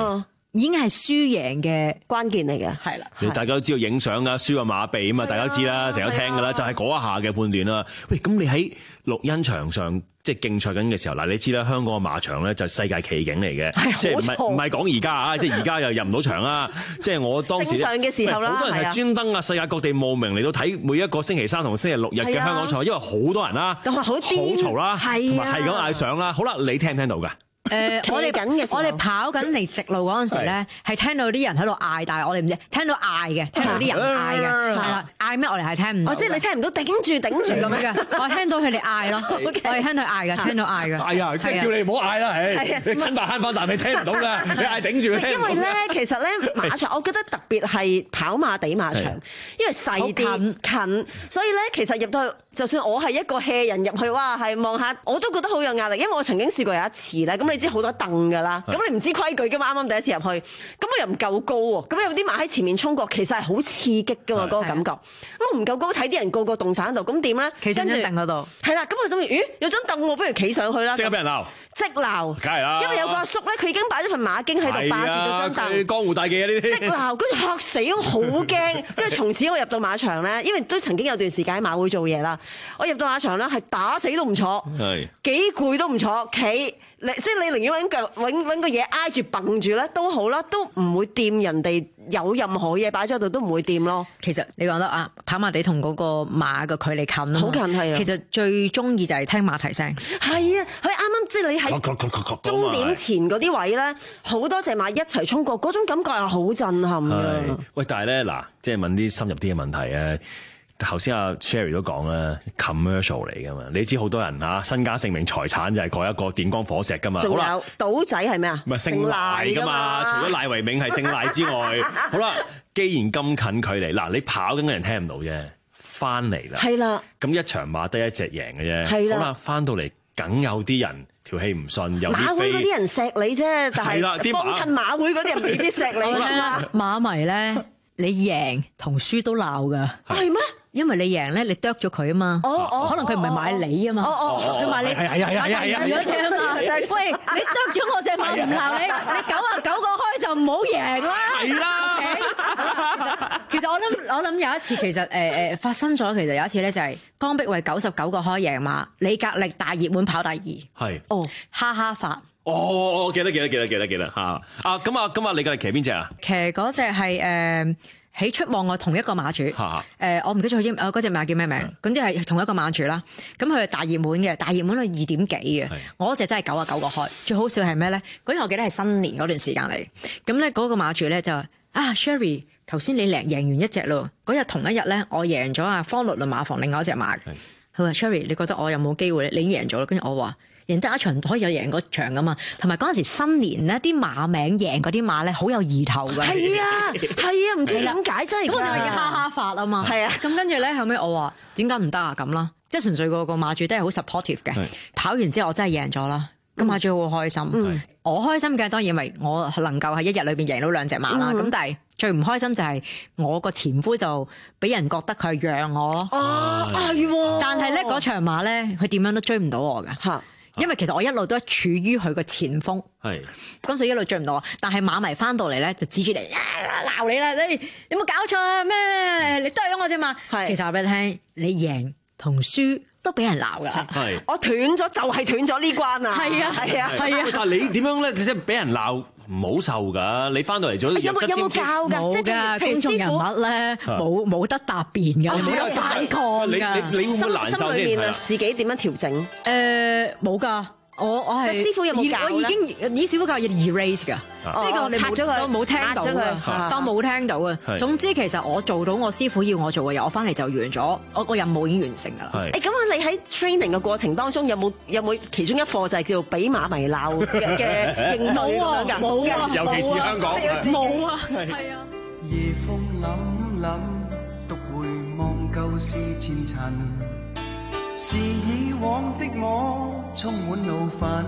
已經係輸贏嘅關鍵嚟嘅， 係啦。 大家都知道影相啊，輸個馬鼻啊嘛，大家知啦，成日都聽㗎啦，就係嗰一下嘅判斷啦。喂，咁你喺錄音場上即係競賽緊嘅時候，嗱你知啦，香港嘅馬場咧就世界奇景嚟嘅，即係唔係唔係講而家啊，即係而家又入唔到場啦。即係我當時正常嘅時候啦， 好多人係專登啊，世界各地慕名嚟到睇每一個星期三同星期六日嘅香港賽，因為好多人啦， 咁啊好嘈啦，同埋係咁嗌相啦。好啦，你聽唔聽到㗎？ 誒、呃，我哋緊嘅，我哋跑緊嚟直路嗰陣時咧，係聽到啲人喺度嗌，但係我哋唔知聽到嗌嘅，聽到啲人嗌嘅，係啦，嗌咩我哋係聽唔到。 哦，即係你聽唔到，頂住頂住咁樣嘅， 我聽到佢哋嗌咯，我哋聽到嗌嘅，聽到嗌嘅。 係啊，即係叫你唔好嗌啦，誒，你親白慳翻，但係你聽唔到㗎，你嗌頂住聽。 因為咧，其實咧馬場，我覺得特別係跑馬地馬場，因為細啲近，所以咧其實入到去，就算我係一個 hea 人入去，哇，係望下我都覺得好有壓力，因為我曾經試過有一次咧，咁你知好多凳㗎啦，咁你唔知規矩㗎嘛，啱啱第一次入去，咁我又唔夠高喎，咁有啲馬喺前面衝過，其實係好刺激㗎嘛，嗰個感覺。咁我唔夠高，睇啲人個個動曬喺度，咁點咧？ 企上張凳嗰度。係啦，咁我諗住，咦，有張凳喎，不如企上去啦。 即刻俾人鬧。 即鬧。 梗係啦。 因為有個阿叔咧，佢已經擺咗份馬經喺度霸住咗張凳。 江湖大忌啊呢啲。 即鬧，跟住嚇死我，好驚，因為從此我入到馬場咧，因為都曾經有段時間喺馬會做嘢啦，我入到馬場咧係打死都唔坐，幾攰都唔坐，企。你即係你寧願揾腳揾揾個嘢挨住揼住咧都好啦，都唔會掂人哋有任何嘢擺咗喺度都唔會掂咯。 其實你講得啊，跑馬地同嗰個馬嘅距離近啊， 好近係啊。 其實最中意就係聽馬蹄聲。 係啊，佢啱啱即係你喺終點前嗰啲位咧，好多隻馬一齊衝過，嗰種感覺係好震撼㗎。 喂，但係咧嗱，即係問啲深入啲嘅問題啊。頭先阿 Sherry 都講啦 ，commercial 嚟噶嘛？你知好多人嚇身家性命財產就係嗰一個電光火石噶嘛？ 仲有賭仔係咩啊？ 唔係姓賴噶嘛？除咗賴維銘係姓賴之外，好啦，既然咁近距離，嗱你跑緊嘅人聽唔到啫，翻嚟啦， 係啦， 咁一場馬得一隻贏嘅啫， 係啦， 好啦，翻到嚟梗有啲人條氣唔順，有啲馬會嗰啲人錫你啫，但係幫襯馬會嗰啲人未必錫你㗎嘛。馬迷咧，你贏同輸都鬧㗎， 係咩？ 因為你贏咧，你啄咗佢啊嘛，可能佢唔係買你啊嘛，佢買你買第二嗰隻啊嘛。喂，你啄咗我隻馬唔鬧你，你九啊九個開就唔好贏啦。 係啦。 其實我諗我諗有一次其實誒誒發生咗，其實有一次咧就係江碧惠九十九個開贏馬，李格力大熱門跑第二。 係。 哦，哈哈法。 哦，我記得記得記得記得記得嚇。啊咁啊咁啊，李格力騎邊隻啊？ 騎嗰隻係誒。喜出望外同一個馬主，誒、呃、我唔記得咗英誒嗰隻馬叫咩名，咁即係同一個馬主啦。咁佢係大熱門嘅，大熱門係二點幾嘅。我嗰隻真係九啊九個開，最好笑係咩咧？嗰陣我記得係新年嗰段時間嚟，咁咧嗰個馬主咧就話啊 Sherry， 頭先你贏贏完一隻咯，嗰日同一日咧我贏咗啊方律倫馬房另外一隻馬，佢話 Sherry 你覺得我有冇機會咧？你已經贏咗啦，跟住我話。贏得一場可以有贏嗰場噶嘛，同埋嗰陣時新年咧，啲馬名贏嗰啲馬咧好有意頭㗎。 係啊，係啊，唔知點解真係。 咁我哋咪叫哈哈法啊嘛。係啊。咁跟住咧後尾我話點解唔得啊咁啦？即係純粹個個馬主都係好 supportive 嘅。跑完之後我真係贏咗啦，咁馬主好開心。嗯、我開心嘅當然因為我能夠喺一日裏邊贏到兩隻馬啦。咁、嗯、但係最唔開心就係我個前夫就俾人覺得佢係讓我咯。 哦，係喎。 但係咧嗰場馬咧，佢點樣都追唔到我㗎。嚇！因為其實我一路都處於佢個前鋒，係咁所以一路追唔到我。但係馬迷翻到嚟咧就指住你鬧你啦！你有冇搞錯啊？咩？你啄咗我啫嘛？其實話俾你聽，你贏同輸都俾人鬧噶。係我斷咗就係斷咗呢關啊！係啊係啊係啊！ 但係你點樣咧？即係俾人鬧唔好受㗎。你翻到嚟咗有冇有冇教㗎？冇㗎，公眾人物咧冇冇得答辯㗎，冇得反抗㗎。 你你你會唔會難受先？係啊， 自己點樣調整？ 誒冇㗎。我我係師傅有冇教？ 我已經以師傅教要 erase 㗎，即係個拆咗佢，我冇聽到㗎，當冇聽到嘅。總之其實我做到我師傅要我做嘅嘢，我翻嚟就完咗，我個任務已經完成㗎啦。 誒咁啊，你喺 training 嘅過程當中有冇有冇其中一課就係叫做俾馬迷鬧嘅應對咁樣㗎？ 冇啊， 尤其是香港冇啊，係啊。 夜風凜凜，獨回望舊事前塵。是以往的我充滿怒憤，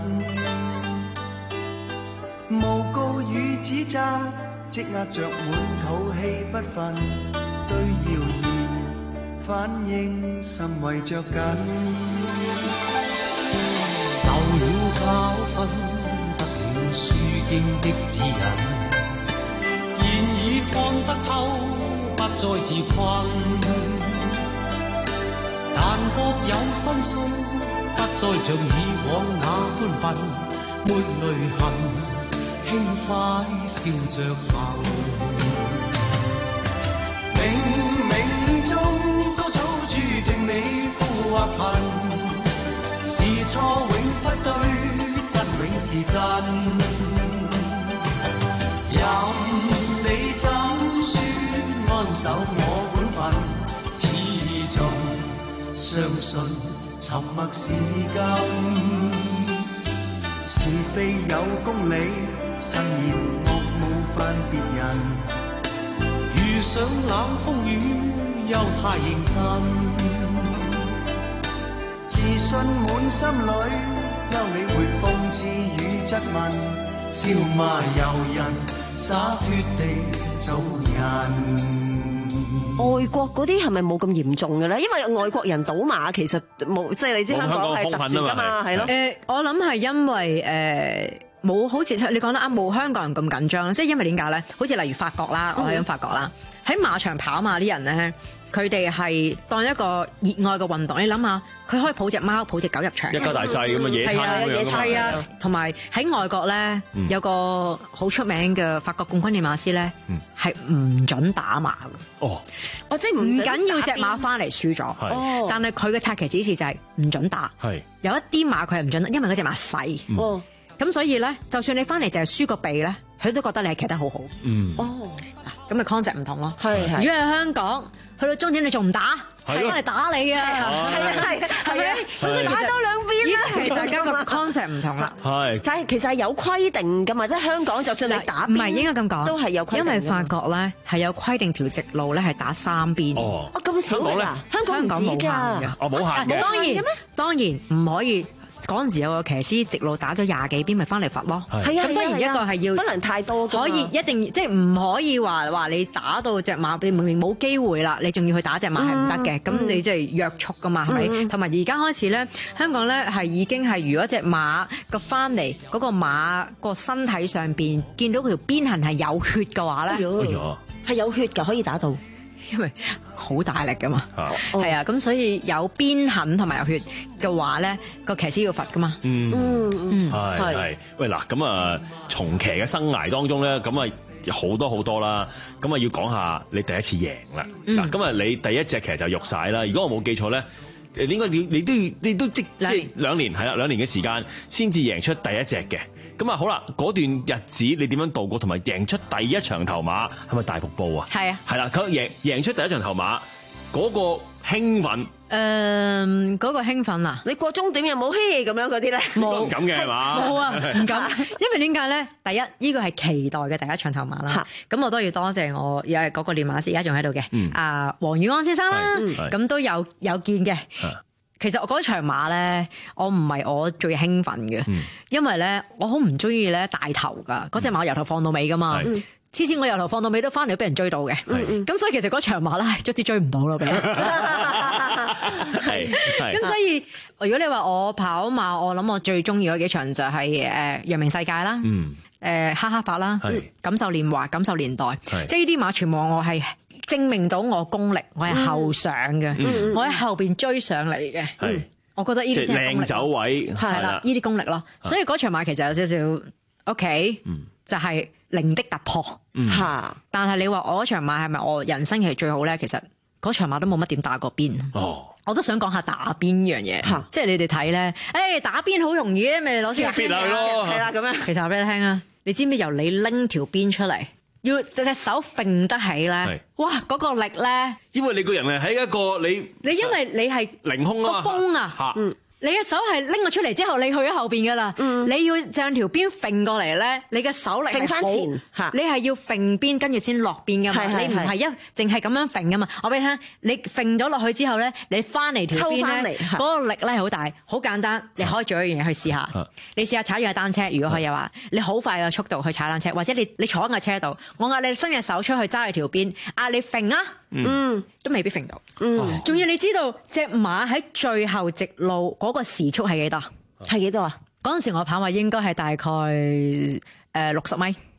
誣告與指責積壓着滿肚氣不忿，對謠言反應甚為着緊。受了教訓，得了書經的指引， 已看得透，不再自困。但各有分數，不再像以往那般笨，沒淚痕，輕快笑着行。冥冥中都早注定你富或貧，是錯永不對，真永是真。任你怎說安守我本分，始終相信沉默是金。是非有公理，慎言莫冒犯別人。遇上冷風雨又太認真，自信滿心裏，休理會諷刺與質問，笑罵由人，灑脱地做人。 外國嗰啲係咪冇咁嚴重嘅咧？因為外國人賭馬其實冇，即係你知香港係特殊㗎嘛，係咯。 誒，我諗係因為誒冇好似你講得啱，冇香港人咁緊張。即係因為點解咧？好似例如法國啦，我喺緊法國啦，喺馬場跑馬啲人咧，佢哋係當一個熱愛嘅運動。你諗下，佢可以抱隻貓、抱隻狗入場， 一家大細咁嘅野餐咁樣。 係啊，同埋喺外國咧有個好出名嘅法國冠軍練馬師咧，係唔準打馬嘅。 哦， 我即係唔緊要隻馬翻嚟輸咗，但係佢嘅策騎指示就係唔準打。 係有一啲馬佢係唔準，因為嗰隻馬細。哦，咁所以咧，就算你翻嚟就係輸個鼻咧，佢都覺得你係騎得好好。嗯，哦，咁嘅 concept 唔同咯。係，如果喺香港。去到終點你仲唔打？係翻嚟打你啊！係啊係係咪？咁所以打多兩邊啦。其實大家個 concept 唔同啦。係， 但係其實係有規定㗎嘛，即係香港就算你打邊， 唔係應該咁講， 都係有規定。 因為法國咧係有規定條直路咧係打三邊。 哦，咁少㗎？香港香港冇限㗎。 哦，冇限嘅。 當然當然唔可以。嗰陣時有個騎師直路打咗廿幾邊，咪翻嚟罰咯。係啊，咁當然一個係要不能太多， 可以一定即係唔可以話話你打到隻馬，你明明冇機會啦，你仲要去打隻馬係唔得嘅。咁、嗯、你即係約束噶嘛，係咪？同埋而家開始咧，香港咧係已經係如果隻馬個翻嚟嗰個馬個身體上邊見到佢條邊痕係有血嘅話咧，係、 哎、有血㗎，可以打到。 因為好大力噶嘛，係啊，咁所以有邊痕同埋有血嘅話咧，個騎師要罰噶嘛。嗯嗯，係係。喂嗱，咁啊，從騎嘅生涯當中咧，咁啊好多好多啦，咁啊要講下你第一次贏啦。嗱、嗯，咁啊你第一隻騎就玉璽啦。如果我冇記錯咧，誒應該你你都要你都即即係兩年係啦，兩年嘅時間先至贏出第一隻嘅。咁啊好啦，嗰段日子你點樣度過，同埋贏出第一場頭馬係咪大瀑布啊？係啊，係啦，佢贏贏出第一場頭馬嗰、嗰個興奮，誒、 呃、嗰、嗰個興奮啊！ 你過終點有冇嘿咁樣嗰啲咧？ 冇，唔敢嘅係嘛？ 冇啊，唔敢，因為點解咧？第一呢、呢個係期待嘅第一場頭馬啦。咁我都要多謝我又係嗰個練馬師，而家仲喺度嘅，啊黃宇安先生啦，咁都有有見嘅。其實我嗰場馬咧，我唔係我最興奮嘅，嗯、因為咧我好唔中意咧大頭噶，嗰隻馬由頭放到尾噶嘛，次次我由頭放到尾都翻嚟都俾人追到嘅，咁所以其實嗰場馬咧，卒之追唔到咯，俾人。係，咁所以如果你話我跑馬，我諗我最中意嗰幾場就係誒陽明世界啦，誒、嗯、哈哈法啦，錦繡年華、錦繡年代，即係呢啲馬全部我係。證明到我功力，我係後上嘅，嗯、我喺後邊追上嚟嘅。嗯、我覺得呢啲先係功力。靚走位係啦，呢啲功力咯。所以嗰場馬其實有少少 OK，、嗯、就係零的突破嚇。嗯、但係你話我嗰場馬係咪我人生係最好咧？其實嗰場馬都冇乜點打過邊。哦，我都想講下打邊呢樣嘢，嗯、即係你哋睇咧，誒、欸、打邊好容易咧，咪攞出嚟 fit 咯，係啦咁樣。其實話俾你聽啊，你知唔知由你拎條邊出嚟？要隻手揈得起咧，哇！嗰、那個力咧， 因為你個人係喺一個你， 你因為你係凌空啊， 個風啊，嗯。你嘅手係拎咗出嚟之後，你去咗後邊噶啦。嗯、你要將條邊揈過嚟咧，你嘅手力揈翻前，你係要揈邊跟住先落邊噶嘛。是是是你唔係一淨係咁樣揈噶嘛。我俾你聽，你揈咗落去之後咧，你翻嚟條邊咧，嗰個力咧係好大，好簡單。你可以做一樣嘢去試下。是你試下踩住架單車，如果可以嘅話，你好快嘅速度去踩單車，或者你你坐喺架車度，我嗌你伸隻手出去揸住條邊，嗌你揈啊！嗯，都未必揈到。嗯，仲要你知道隻馬喺最後直路嗰個時速係幾多？係幾多啊？嗰陣時我跑馬應該係大概誒六十米。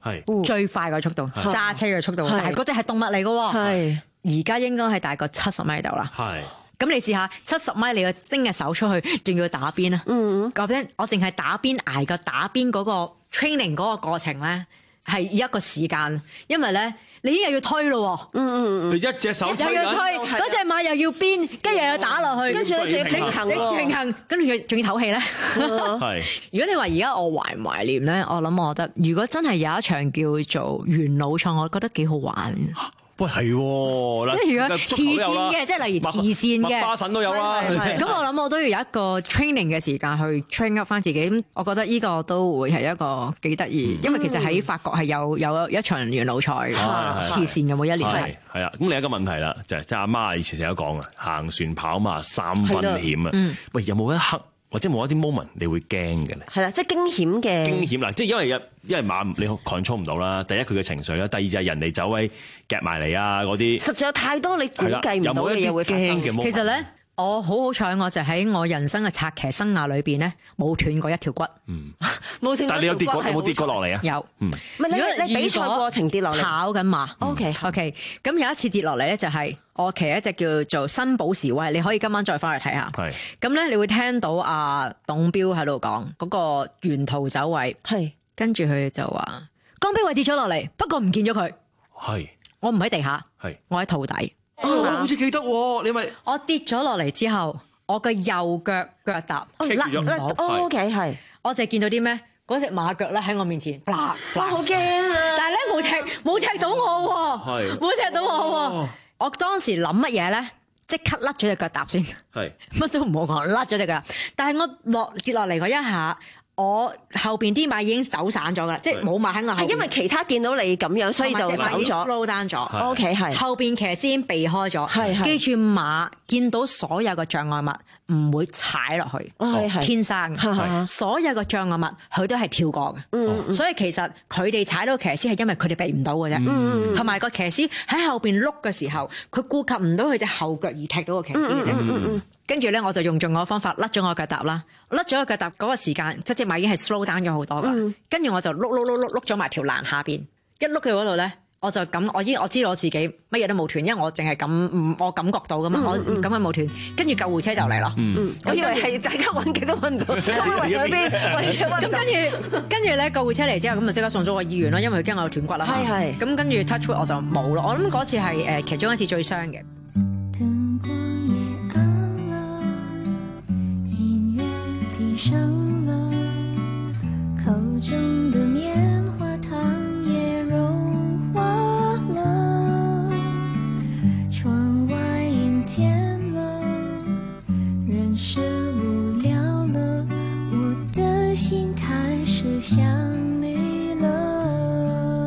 係最快嘅速度，揸車嘅速度。但係嗰隻係動物嚟嘅喎。係而家應該係大概七十米度啦。係。咁你試下七十米，你要拎隻手出去，仲要打邊啊？嗯嗯。講真，我淨係打邊挨個打邊嗰個 training 嗰個過程咧，係一個時間，因為咧你已經又要推咯。嗯嗯嗯。你一隻手又要推，嗰隻馬又要邊，跟住又要打落去，跟住你仲要平衡，你平衡，跟住仲要唞氣咧。係。如果你話而家我懷唔懷念咧，我諗我覺得，如果真係有一場叫做元老賽，我覺得幾好玩。喂，係，即係如果慈善嘅，即係例如慈善嘅，花神都有啦。咁我諗我都要有一個 training 嘅時間去 train up 翻自己。咁我覺得呢個都會係一個幾得意，因為其實喺法國係有有一場元老賽慈善嘅，每一年係。係啊，咁另一個問題啦，就係即係阿媽以前成日都講啊，行船跑馬三分險啊。喂，有冇一刻？或者冇一啲 moment 你會驚嘅咧？係啦，即係驚險嘅。驚險啦，即係因為一因為馬你 control 唔到啦。第一佢嘅情緒啦，第二就係人哋走位夾埋嚟啊嗰啲。實在有太多你估計唔到嘅嘢會發生。其實咧，我好好彩，我就喺我人生嘅策騎生涯裏邊咧，冇斷過一條骨。嗯，冇斷過一條骨。但係你有跌過，有冇跌過落嚟啊？有。嗯。唔係你你比賽過程跌落嚟。跑緊馬。OK OK。咁有一次跌落嚟咧，就係。我騎一隻叫做新寶時威，你可以今晚再翻去睇下。係咁咧，你會聽到阿董彪喺度講嗰個沿途走位。係跟住佢就話江邊位跌咗落嚟，不過唔見咗佢。係我唔喺地下，係我喺肚底。哦，好似記得喎，你咪我跌咗落嚟之後，我嘅右腳腳踏甩唔到。O K 係，我就見到啲咩？嗰隻馬腳咧喺我面前，哇好驚啊！但係咧冇踢冇踢到我喎，係冇踢到我喎。我當時諗乜嘢咧？即刻甩咗隻腳踏先，係乜都唔好講，甩咗隻腳。但係我落跌落嚟嗰一下，我後邊啲馬已經走散咗噶啦，即係冇馬喺我後邊。係因為其他見到你咁樣，所以就走咗 slow down 咗。O K 係後邊騎師已經避開咗。係記住馬見到所有嘅障礙物唔會踩落去，係天生嘅。所有嘅障礙物佢都係跳過嘅。所以其實佢哋踩到騎師係因為佢哋避唔到嘅啫。同埋個騎師喺後邊碌嘅時候，佢顧及唔到佢隻後腳而踢到個騎師嘅啫。跟住咧，我就用盡我方法甩咗我腳踏啦，甩咗個腳踏嗰個時間，即隻馬已經係 slow down 咗好多噶。跟住我就碌碌碌碌碌咗埋條欄下邊，一碌到嗰度咧。我就咁，我已我知道我自己乜嘢都冇斷，因為我淨係咁，我感覺到噶嘛，我咁樣冇斷。跟住救護車就嚟啦，我以為係大家揾極都揾唔到，咁圍喺邊？咁跟住跟住咧，救護車嚟之後，咁就即刻送咗我醫院啦，因為佢驚我有斷骨啦。係係。咁跟住 touch wood 我就冇咯。我諗嗰次係誒其中一次最傷嘅。燈光也暗了，音樂低聲了，口中的棉花糖也融化了，窗外陰天了，人生無聊了，我的心開始想你了，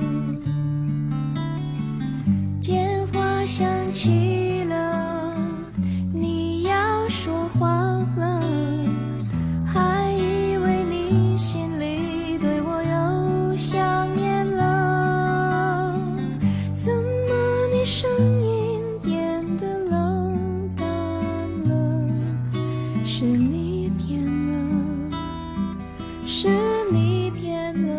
電話響起了，你要說話了，還以為你心裡對我有想念了，怎麼你聲音變得冷淡了，是你變了，是你變了，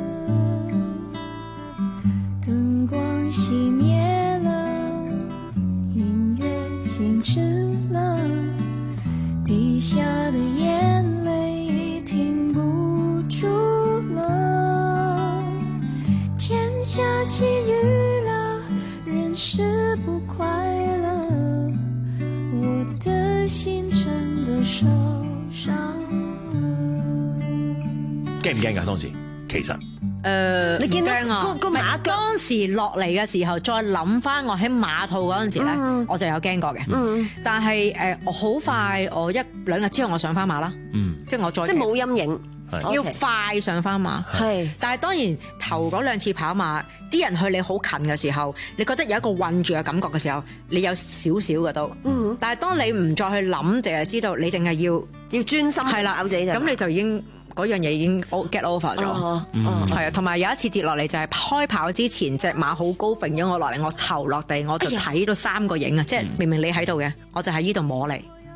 燈光熄滅了，音樂靜止了，滴下的眼淚停不住了，天下起雨了，人是不快樂，我的心真的受傷了。驚唔驚㗎當時？其實誒，你見到個馬當時落嚟嘅時候，再諗翻我喺馬套嗰陣時咧，我就有驚過嘅。但係誒，我好快，我一兩日之後我上翻馬啦。嗯，即係我再即係冇陰影，要快上翻馬。係，但係當然頭嗰兩次跑馬，啲人去你好近嘅時候，你覺得有一個困住嘅感覺嘅時候，你有少少嘅都。嗯，但係當你唔再去諗，淨係知道你淨係要要專心係啦，咁你就已經。嗰樣嘢已經 get over 咗，係啊，同埋有一次跌落嚟就係開跑之前，隻馬好高揈咗我落嚟，我頭落地，我就睇到三個影啊！即係明明你喺度嘅，我就喺呢度摸你，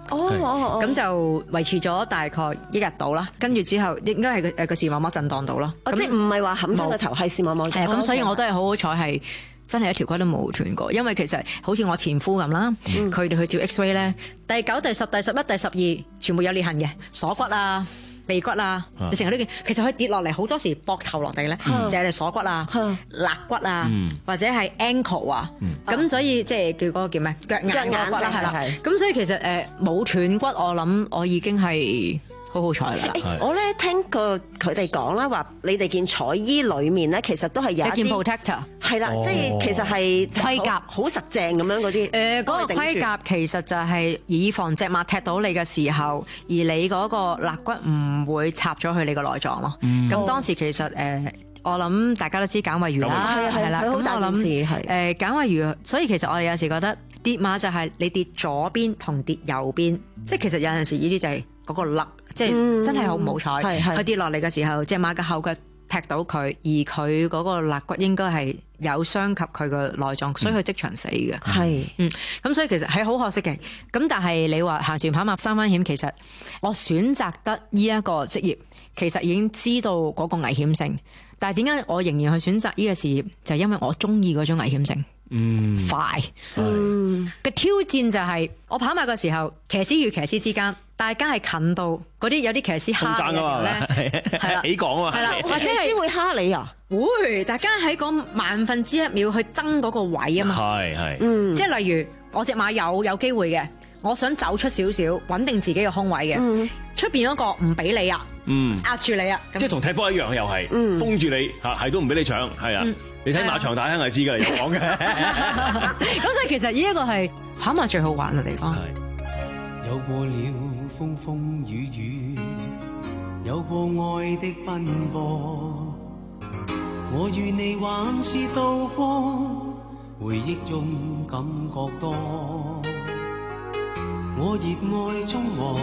哦， 咁就維持咗大概一日到啦。跟住之後應該係個誒個視網膜震盪到咯。 哦，即係唔係話冚親個頭，係視網膜。 係啊，咁所以我都係好好彩係。真係一條骨都冇斷過，因為其實好似我前夫咁啦，佢哋、嗯、去照 X-ray 咧，第九、第十、第十一、第十二全部有裂痕嘅，鎖骨啊、鼻骨啊，你成日都見。其實佢跌落嚟好多時膊頭落地咧，嗯、就係鎖骨啊、嗯、肋骨啊，嗯、或者係 ankle 啊，咁、嗯、所以即係叫嗰個叫咩？腳眼嗰骨啦，係啦。咁所以其實誒冇斷骨，我諗我已經係。好好彩啦！ 我咧聽過佢哋講啦，話你哋件彩衣裡面咧，其實都係有一件 protector， 係啦，即係其實係盔甲， 好實淨咁樣嗰啲。 誒，嗰個盔甲其實就係以防隻馬踢到你嘅時候，而你嗰個肋骨唔會插咗去你個內臟咯。咁當時其實誒，我諗大家都知簡慧如啦，係啦，咁我諗誒簡慧如，所以其實我哋有時覺得跌馬就係你跌左邊同跌右邊，即係其實有陣時呢啲就係嗰個肋。即係真係好唔好彩，佢跌落嚟嘅時候，隻馬嘅後腳踢到佢，而佢嗰個肋骨應該係有傷及佢個內臟，所以佢即場死嘅。係，嗯，咁所以其實係好可惜嘅。咁但係你話行船跑馬三分險，其實我選擇得呢一個職業，其實已經知道嗰個危險性。但係點解我仍然去選擇呢個事業？就係因為我中意嗰種危險性。嗯，快。嗯，嘅挑戰就係我跑馬嘅時候，騎師與騎師之間。大家係近到嗰啲有啲騎師蝦嘅時候咧，係啦，起講啊，係啦，或者係會蝦你啊，會，大家喺嗰萬分之一秒去爭嗰個位啊嘛，係係，嗯，即係例如我隻馬有有機會嘅，我想走出少少，穩定自己嘅空位嘅，出邊嗰個唔俾你啊，嗯，壓住你啊， 即係同踢波一樣，又係，嗯，封住你嚇，係都唔俾你搶，係啊，你睇馬場大亨係知㗎，有講嘅， 咁所以其實呢一個係跑馬最好玩嘅地方。 有過了風風雨雨，有過愛的奔波，我與你還是渡過，回憶中感覺多。我熱愛匆忙，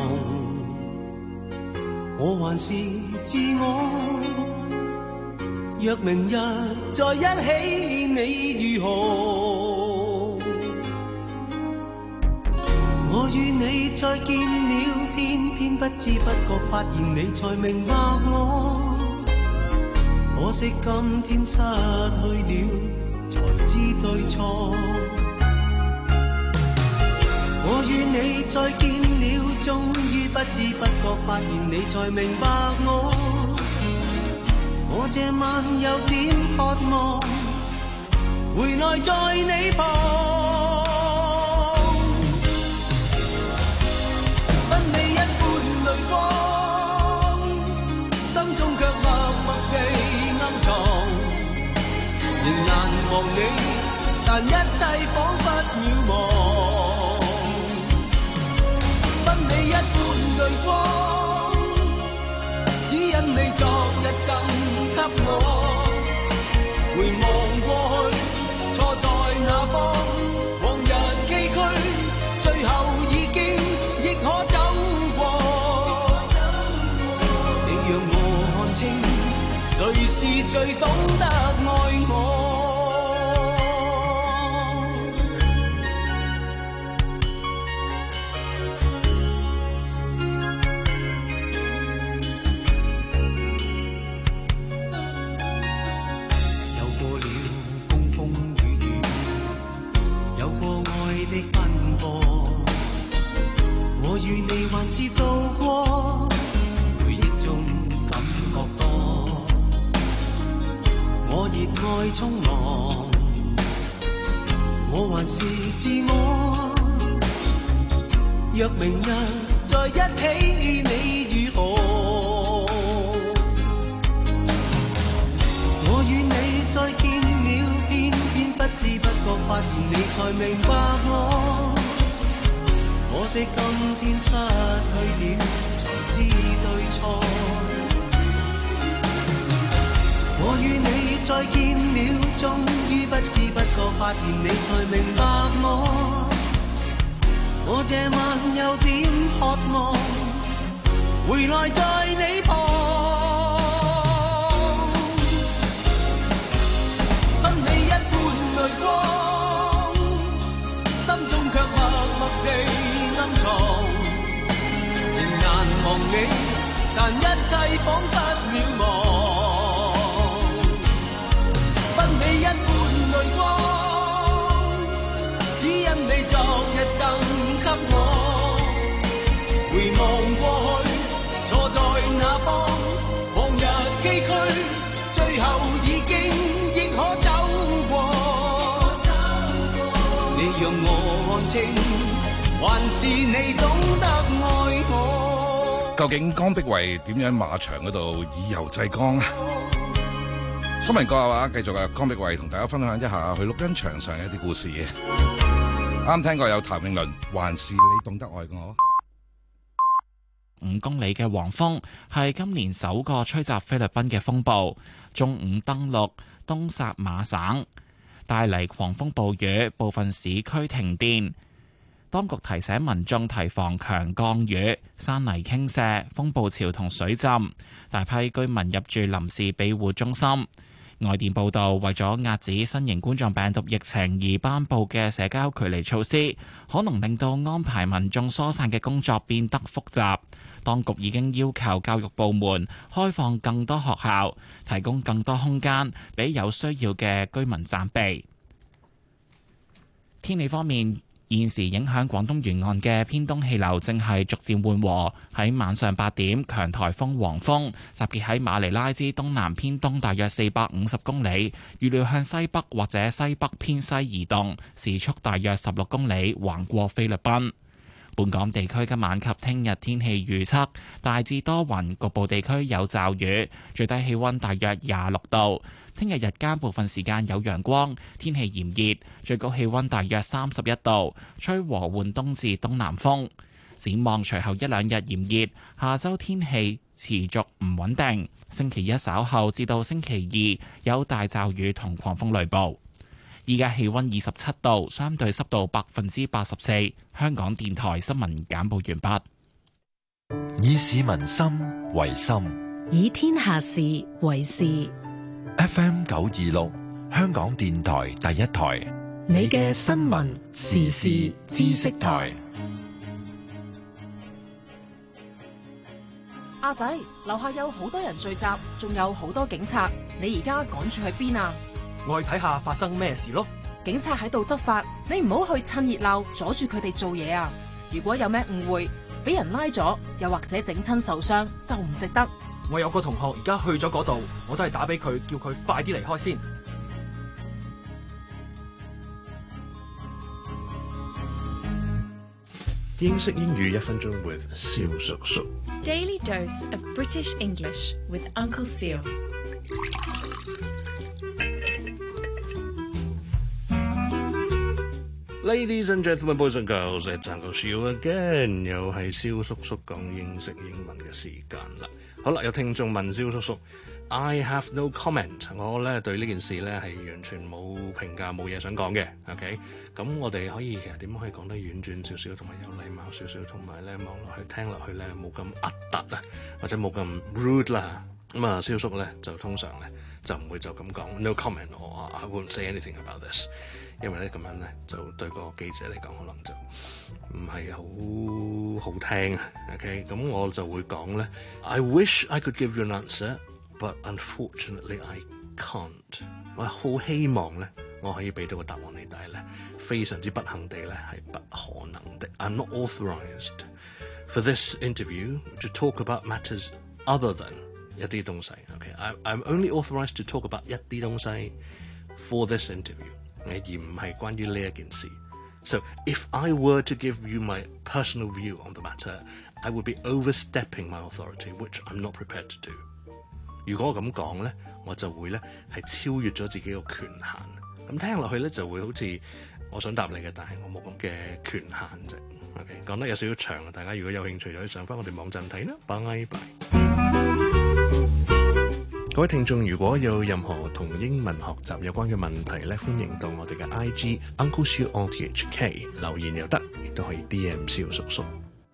我還是自我。若明日再一起，你如何？我與你再見了，偏偏不知不覺發現你才明白我。可惜今天失去了，才知對錯。我與你再見了，終於不知不覺發現你才明白我。我這晚有點渴望，回來在你旁。分你一半淚光，心中卻默默地暗藏。仍難忘你，但一切彷彿渺茫。分你一半淚光，只因你昨日贈給我。回望過去，錯在哪方？往日崎嶇，最後已經亦可走過。你讓我看清，誰是最懂得愛我。有過了風風雨雨，有過愛的奔波。我與你還是渡過，回憶中感覺多。我熱愛匆忙，我還是自我。若明日再一起，你如何？我與你再見了，偏偏不知不覺發現你才明白我。可惜今天失去了，才知對錯。我與你再見了，終於不知不覺發現你才明白我。我這晚有點渴望，回來在你旁。分你一半淚光，心中卻默默地暗藏。 望你，但一切彷彿渺茫，不美一般淚光，只因你昨日贈給我，回望過去，錯在那方，往日崎嶇，最後已經亦可走過，你讓我看清，還是你懂得愛我。 究竟江碧惠點樣馬場嗰度以柔制剛啊？新聞過後啊，繼續啊，江碧惠同大家分享一下去錄音場上嘅一啲故事嘅。啱聽過有譚詠麟，還是你懂得愛我。 五公里嘅黃蜂係今年首個吹襲菲律賓嘅風暴，中午登陸東薩馬省，帶嚟狂風暴雨，部分市區停電。當局提醒民眾提防強降雨、山泥傾瀉、風暴潮同水浸，大批居民入住臨時庇護中心。外電報道，為咗遏止新型冠狀病毒疫情而頒布嘅社交距離措施，可能令到安排民眾疏散嘅工作變得複雜。當局已經要求教育部門開放更多學校，提供更多空間俾有需要嘅居民暫避。天氣方面，現時影響廣東沿岸嘅偏東氣流正係逐漸緩和。喺晚上八點，強颱風黃蜂集結喺馬尼拉之東南偏東大約四百五十公里，預料向西北或者西北偏西移動，時速大約十六公里，橫過菲律賓。本港地區今晚及聽日天氣預測大致多雲，局部地區有驟雨，最低氣溫大約廿六度。聽日日間部分時間有陽光，天氣炎熱，最高氣溫大約三十一度，吹和緩東至東南風。展望隨後一兩日炎熱，下周天氣持續唔穩定。星期一稍後至到星期二有大驟雨同狂風雷暴。依家氣溫二十七度，相對濕度百分之八十四。香港電台新聞簡報完畢。 以市民心為心， 以天下事為事。 F M 九二六，香港電台第一台， 你嘅新聞時事知識台。 阿仔，樓下有好多人聚集，仲有好多警察，你而家趕住去邊啊？ 我去睇下發生咩事咯。 警察喺度執法，你唔好去趁熱鬧阻住佢哋做嘢啊！如果有咩誤會，俾人拉咗，又或者整親受傷，就唔值得。 我有個同學而家去咗嗰度，我都係打俾佢，叫佢快啲離開先。 英式英語一分鐘 with 蕭叔叔。 Daily dose of British English with Uncle Seal。 Ladies and gentlemen, boys and girls, it's Uncle Seal again， 又係蕭叔叔講英式英文嘅時間啦。好啦，有聽眾問蕭叔叔 ，I have no comment， 我咧對呢件事咧係完全冇評價，冇嘢想講嘅。OK， 咁我哋可以其實點可以講得婉轉少少，同埋有禮貌少少，同埋咧望落去聽落去咧冇咁核突啊，或者冇咁 rude 啦。咁啊，蕭叔咧就通常咧就唔會就咁講 no comment， 我 I won't say anything about this。因為咧咁樣咧就對個記者嚟講可能就唔係好好聽啊 ，OK， 咁我就會講咧 I wish I could give you an answer, but unfortunately I can't。我好希望咧我可以俾到個答案你，但係咧非常之不幸地咧係不可能的。I'm not authorized for this interview to talk about matters other than 一啲東西 ，OK，I I'm only authorized to talk about 一啲東西 for this interview。而唔係關於呢一件事。So if I were to give you my personal view on the matter, I would be overstepping my authority, which I'm not prepared to do。如果我咁講咧，我就會咧係超越咗自己個權限。咁聽落去咧就會好似我想答你嘅，但係我冇咁嘅權限啫。OK， 講得有少少長啊，大家如果有興趣就可以上翻我哋網站睇啦。拜拜。各位聽眾，如果有任何同英文學習有關嘅問題咧，歡迎到我哋嘅 I G Uncle Siu O T H K 留言又得，亦都可以 D M 蕭叔叔。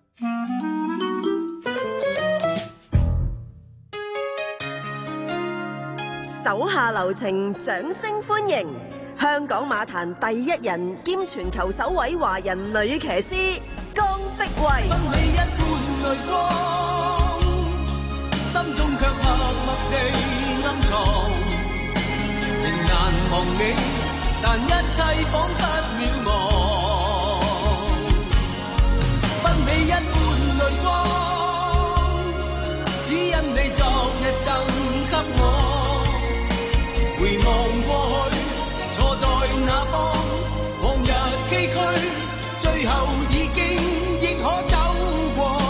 手下留情，掌聲歡迎香港馬壇第一人兼全球首位華人女騎師江碧惠。 你，但一切彷彿渺茫。不美一般淚光，只因你昨日贈給我。回望過去，錯在那方，往日崎嶇，最後已經亦可走過。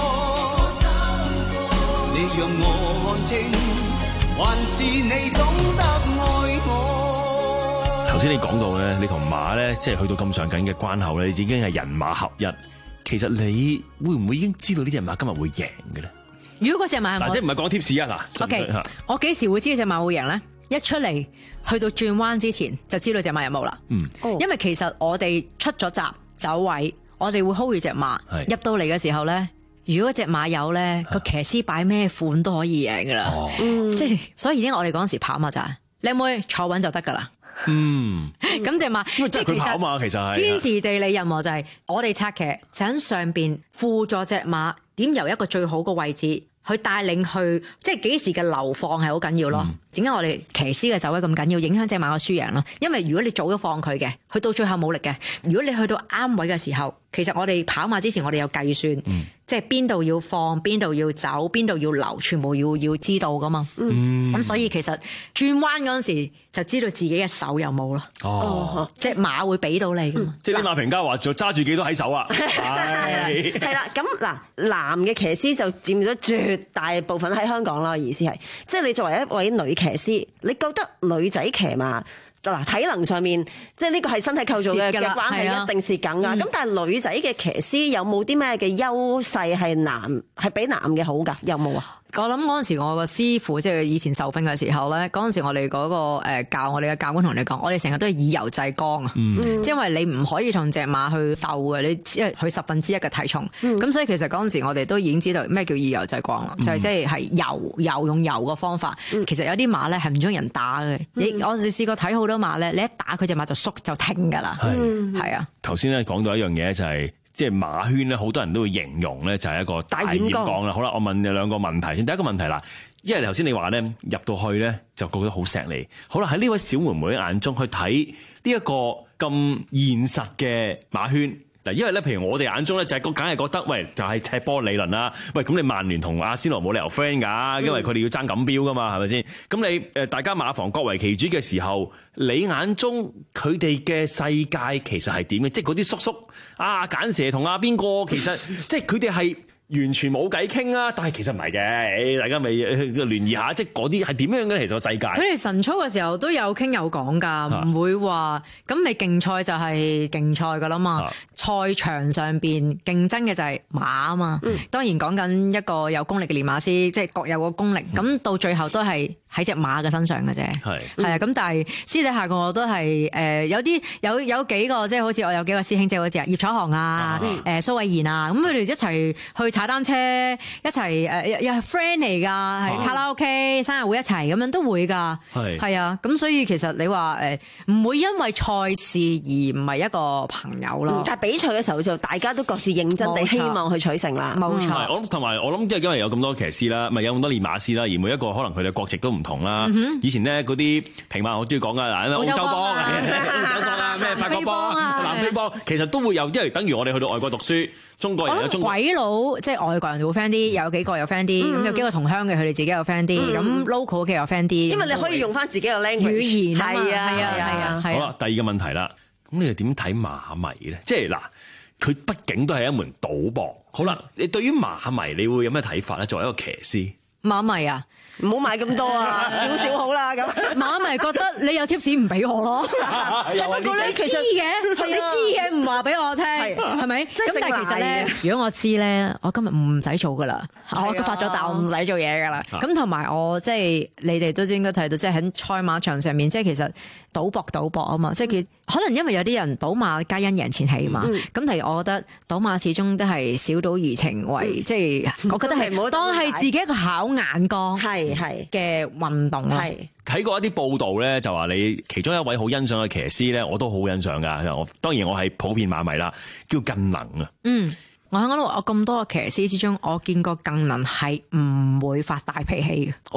你讓我看清，還是你懂得愛我。 頭先你講到咧，你同馬咧，即係去到咁上緊嘅關口咧，你已經係人馬合一。其實你會唔會已經知道呢隻馬今日會贏嘅咧？ 如果嗰隻馬係嗱，即係唔係講貼士啊？嗱 ，OK，我幾時會知隻馬會贏咧？一出嚟去到轉彎之前就知道隻馬有冇啦。嗯，因為其實我哋出咗閘走位，我哋會 hold 住隻馬入到嚟嘅時候咧，如果隻馬有咧，個騎師擺咩款都可以贏噶啦。哦，即係所以已經我哋嗰陣時跑馬就係靚妹坐穩就得噶啦。嗯，咁隻馬因為即係佢跑馬，其實係天時地利人和，就係我哋策騎就喺上邊輔助隻馬點由一個最好嘅位置去帶領去，即係幾時嘅流放係好緊要咯。點解、嗯、我哋騎師嘅走位咁緊要，影響隻馬嘅輸贏咯？因為如果你早咗放佢嘅，去到最後冇力嘅；如果你去到啱位嘅時候，其實我哋跑馬之前我哋有計算，嗯、即係邊度要放，邊度要走，邊度要留，全部要要知道噶嘛。咁、嗯、所以其實轉彎嗰陣時就知道自己嘅手有冇咯。哦，隻馬會俾到你噶嘛。嗯、 即係啲馬評家話就揸住幾多喺手啊？ 係係啦，咁嗱，男嘅騎師就佔咗絕大部分喺香港啦。意思係，即係你作為一位女騎師，你覺得女仔騎馬？嗱，體能上面即係呢個係身體構造嘅嘅關係，一定是梗啊！咁、嗯、但係女仔嘅騎師有冇啲咩嘅優勢係男係比男嘅好㗎？有冇啊？ 我諗嗰陣時我個師傅即係以前受訓嘅時候咧，嗰陣時我哋嗰個誒教我哋嘅教官同你講，我哋成日都係以柔制剛啊，嗯、即係因為你唔可以同隻馬去鬥嘅，你只係佢十分之一嘅體重，咁、嗯、所以其實嗰陣時我哋都已經知道咩叫以柔制剛啦，嗯、就係即係係柔柔用柔嘅方法。嗯、其實有啲馬咧係唔中意人打嘅，你、嗯、我哋試過睇好多馬咧，你一打佢隻馬就縮就停㗎啦，係啊。頭先咧講到一樣嘢就係、是。即係馬圈咧，好多人都會形容咧，就係一個大染缸啦。好啦，我問你兩個問題先。第一個問題啦，因為頭先你話咧入到去咧就覺得好錫你。好啦，喺呢位小妹妹眼中去睇呢一個咁現實嘅馬圈。嗱，因為咧，譬如我哋眼中咧，就係個梗係覺得，喂，就係踢波理論啦。喂，咁你曼聯同阿仙奴冇理由 friend 㗎，因為佢哋要爭錦標㗎嘛，係咪先？咁你誒大家馬房各為其主嘅時候，你眼中佢哋嘅世界其實係點嘅？即係嗰啲叔叔啊，簡蛇同阿邊個，其實即係佢哋係完全冇偈傾啊！但係其實唔係嘅，大家咪聯誼下，即係嗰啲係點樣嘅？其實個世界， 佢哋晨操嘅時候都有傾有講㗎，唔、啊、會話咁你競賽就係競賽㗎啦嘛。啊、賽場上邊競爭嘅就係馬啊嘛。嗯、當然講緊一個有功力嘅練馬師，即係各有個功力，咁、嗯、到最後都係喺隻馬嘅身上嘅啫。係係啊，咁但係私底下我都係誒、呃、有啲有有幾個即係好似我有幾個師兄即係好似葉楚航啊、誒、呃、蘇偉賢啊，咁佢哋一齊去踩單車，一齊誒又係 friend 嚟㗎，係卡拉 OK 生日會一齊咁樣都會㗎。係係啊，咁所以其實你話誒唔會因為賽事而唔係一個朋友咯。 但係比賽嘅時候就大家都各自認真地希望去取勝啦。冇錯。 嗯、我同埋我諗，即係因為有咁多騎師啦，咪有咁多練馬師啦，而每一個可能佢哋國籍都唔同啦。嗯、哼以前呢嗰啲平馬我中意講㗎嗱，澳洲幫、澳洲幫啊，咩法國幫、南非幫，其實都會有，因為等於我哋去到外國讀書，中國人有中國鬼佬，即係外國人會 friend 啲，有幾個有 friend 啲，咁、嗯、有幾個同鄉嘅佢哋自己有 friend 啲，咁、嗯、local 嘅有 friend 啲。因為你可以用翻自己嘅 language 語言啊嘛， 係啊係啊係啊。 好啦，第二個問題啦，咁你又點睇馬迷咧？即係嗱，佢畢竟都係一門賭博。好啦，你對於馬迷你會有咩睇法咧？作為一個騎師， 馬迷啊！ 唔好買咁多啊，少少好啦咁。 馬迷覺得你有 tips 唔俾我咯，不過你知嘅，你知嘅唔話俾我聽，係咪？咁但係其實咧，如果我知咧，我今日唔使做噶啦，我發咗達，我唔使做嘢噶啦。咁同埋我即係你哋都應該睇到，即係喺賽馬場上面，即係其實賭博賭博啊嘛，即係其實可能因為有啲人賭馬皆因贏錢起嘛，咁但係我覺得賭馬始終都係小賭怡情為，即係我覺得係當係自己一個考眼光。係係嘅運動啦， 睇過一啲報道咧，就話你其中一位好欣賞嘅騎師咧，我都好欣賞噶。我當然我係普遍馬迷啦，叫近能啊。嗯， 我喺度我咁多個騎師之中，我見過近能係唔會發大脾氣嘅。 哦，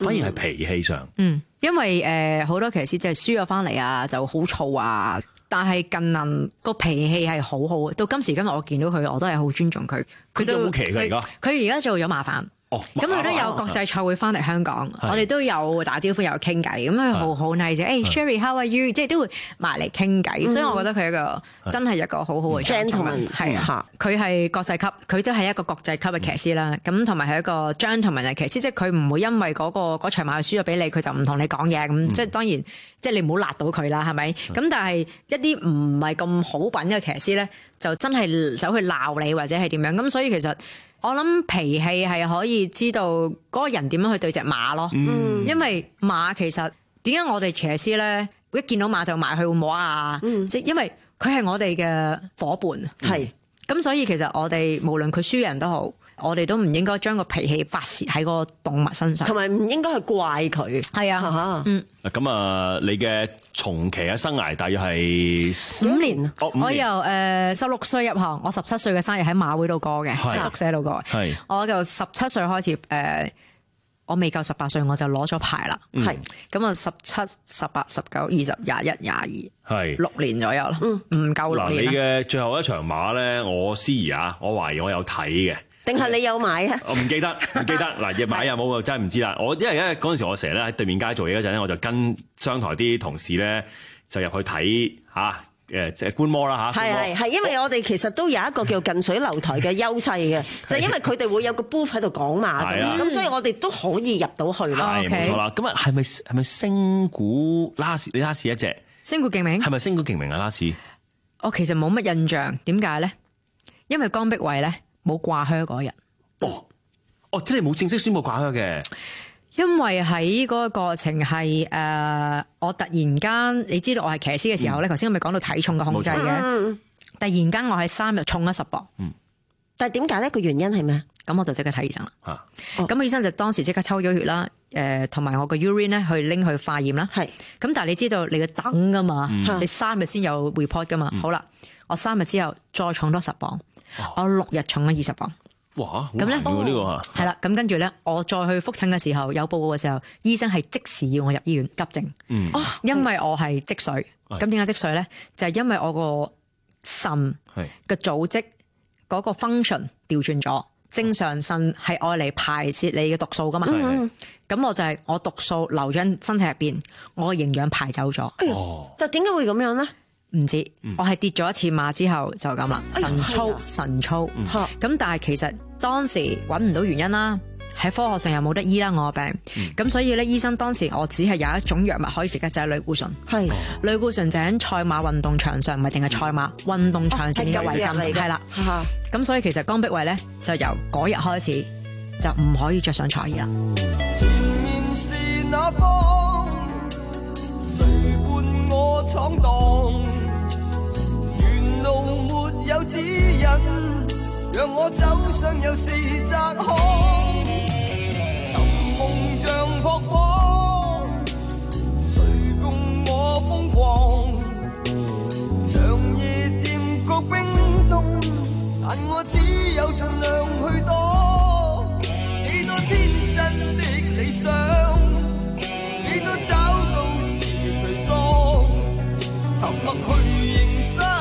反而係脾氣上。 嗯，因為誒好、呃、多騎師即係輸咗翻嚟啊，就好燥啊。但係近能個脾氣係好好，到今時今日我見到佢，我都係好尊重佢。 佢都好奇佢而家， 佢而家做咗麻煩。哦，咁佢都有國際賽會翻嚟香港，我哋都有打招呼，有傾偈，咁佢好好 nice 啫。誒 Sherry，how are you？即係都會埋嚟傾偈，所以我覺得佢一個真係一個好好嘅 gentleman，係啊，佢係國際級，佢都係一個國際級嘅騎師啦。咁同埋係一個 gentleman 嘅騎師，即係佢唔會因為嗰個嗰場馬輸咗俾你，佢就唔同你講嘢咁。即係當然，即係你唔好辣到佢啦，係咪？咁但係一啲唔係咁好品嘅騎師咧，就真係走去鬧你或者係點樣咁，所以其實。我諗脾氣係可以知道嗰個人點樣去對隻馬咯，嗯、因為馬其實點解我哋騎師咧一見到馬就埋去摸啊，即係、嗯、因為佢係我哋嘅伙伴，係咁、嗯、所以其實我哋無論佢輸人都好，我哋都唔應該將個脾氣發洩喺個動物身上， 同埋唔應該去怪佢。係啊，嗯。 咁啊，你嘅從騎嘅生涯大約係五年。哦、五年我由誒十六歲入行，我十七歲嘅生日喺馬會度過嘅，喺宿舍度過。係。我就十七歲開始誒、呃，我未夠十八歲我就攞咗牌啦。係、嗯。咁啊，十七、十八、十九、二十、廿一、廿二，係六年左右啦。嗯。唔夠六年。嗱，你嘅最後一場馬咧，我思怡啊，我懷疑我有睇嘅。 定係你有買啊？ 我唔記得，唔記得嗱，亦買又冇，真係唔知啦。我因為因為嗰陣時我成日咧喺對面街做嘢嗰陣咧，我就跟商台啲同事咧就入去睇嚇誒即係觀摩啦嚇。係係係，因為我哋其實都有一個叫近水樓台嘅優勢嘅，就係因為佢哋會有個 booth 喺度講馬嘅，咁所以我哋都可以入到去啦。 係冇錯啦。咁啊係咪係咪星股拉士？你拉士一隻星股勁明係咪星股勁明啊？拉士我其實冇乜印象，點解咧？因為江碧慧咧。冇掛靴嗰日， 哦，哦，即係冇正式宣布掛靴嘅。 因為喺嗰個過程係誒、呃，我突然間，你知道我係騎師嘅時候咧，頭先、嗯、我咪講到體重嘅控制嘅。嗯、突然間我喺三日重咗十磅。嗯。 但係點解咧？個原因係咩？ 咁我就即刻睇醫生啦。啊。咁個醫生就當時即刻抽咗血啦，誒、呃，同埋我個 urine 咧去拎去化驗啦。係是。咁但係你知道你要等噶嘛？嗯、你三日先有 report 噶嘛？嗯、好啦，我三日之後再重多十磅。我六日重咗二十磅， 哇！咁咧呢個係啦，咁跟住咧，我再去復診嘅時候，有報告嘅時候，醫生係即時要我入醫院急症，嗯，因為我係積水，咁點解積水咧？就係、是、因為我個腎嘅組織嗰個 function 調轉咗，正常腎係愛嚟排泄你嘅毒素噶嘛，咁、嗯、我就係我毒素留咗身體入邊，我嘅營養排走咗， 哦，但點解會咁樣咧？ 唔知，我係跌咗一次馬之後就咁啦，神操神操，咁、嗯、但係其實當時揾唔到原因啦，喺科學上又冇得醫啦我病，咁、嗯、所以咧醫生當時我只係有一種藥物可以食嘅就係類固醇，係類固醇就喺賽馬運動場上，唔係淨係賽馬運動場上面嘅違禁，係啦，咁所以其實江碧慧咧就由嗰日開始就唔可以着上彩衣啦。前面是那方，誰伴我闖蕩？路沒有指引，讓我走上又是窄巷，尋夢像撲火，誰共我瘋狂？長夜漸覺冰凍，但我只有盡量去躲。幾多天真的理想，幾多找到時頹喪，沉默去認失。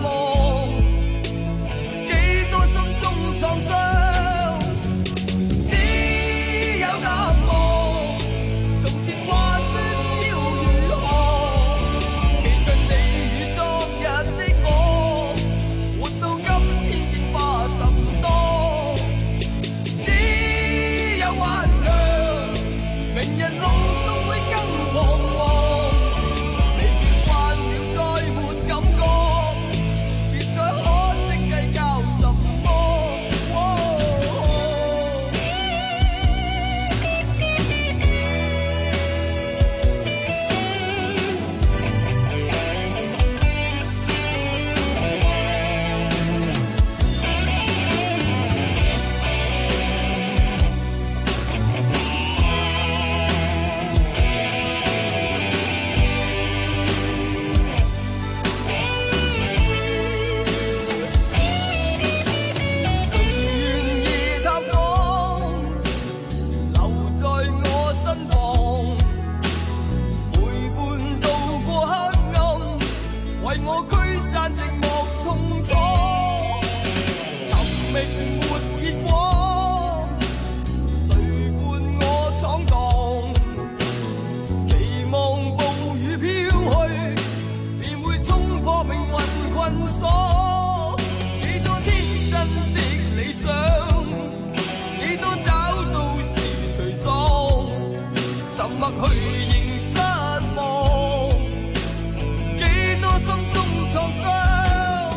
幾多心中創傷，只有答案。從前話說要如何，其實你與昨日的我，活到今天竟化甚多。只有頑強， 默去認失望，幾多心中創傷，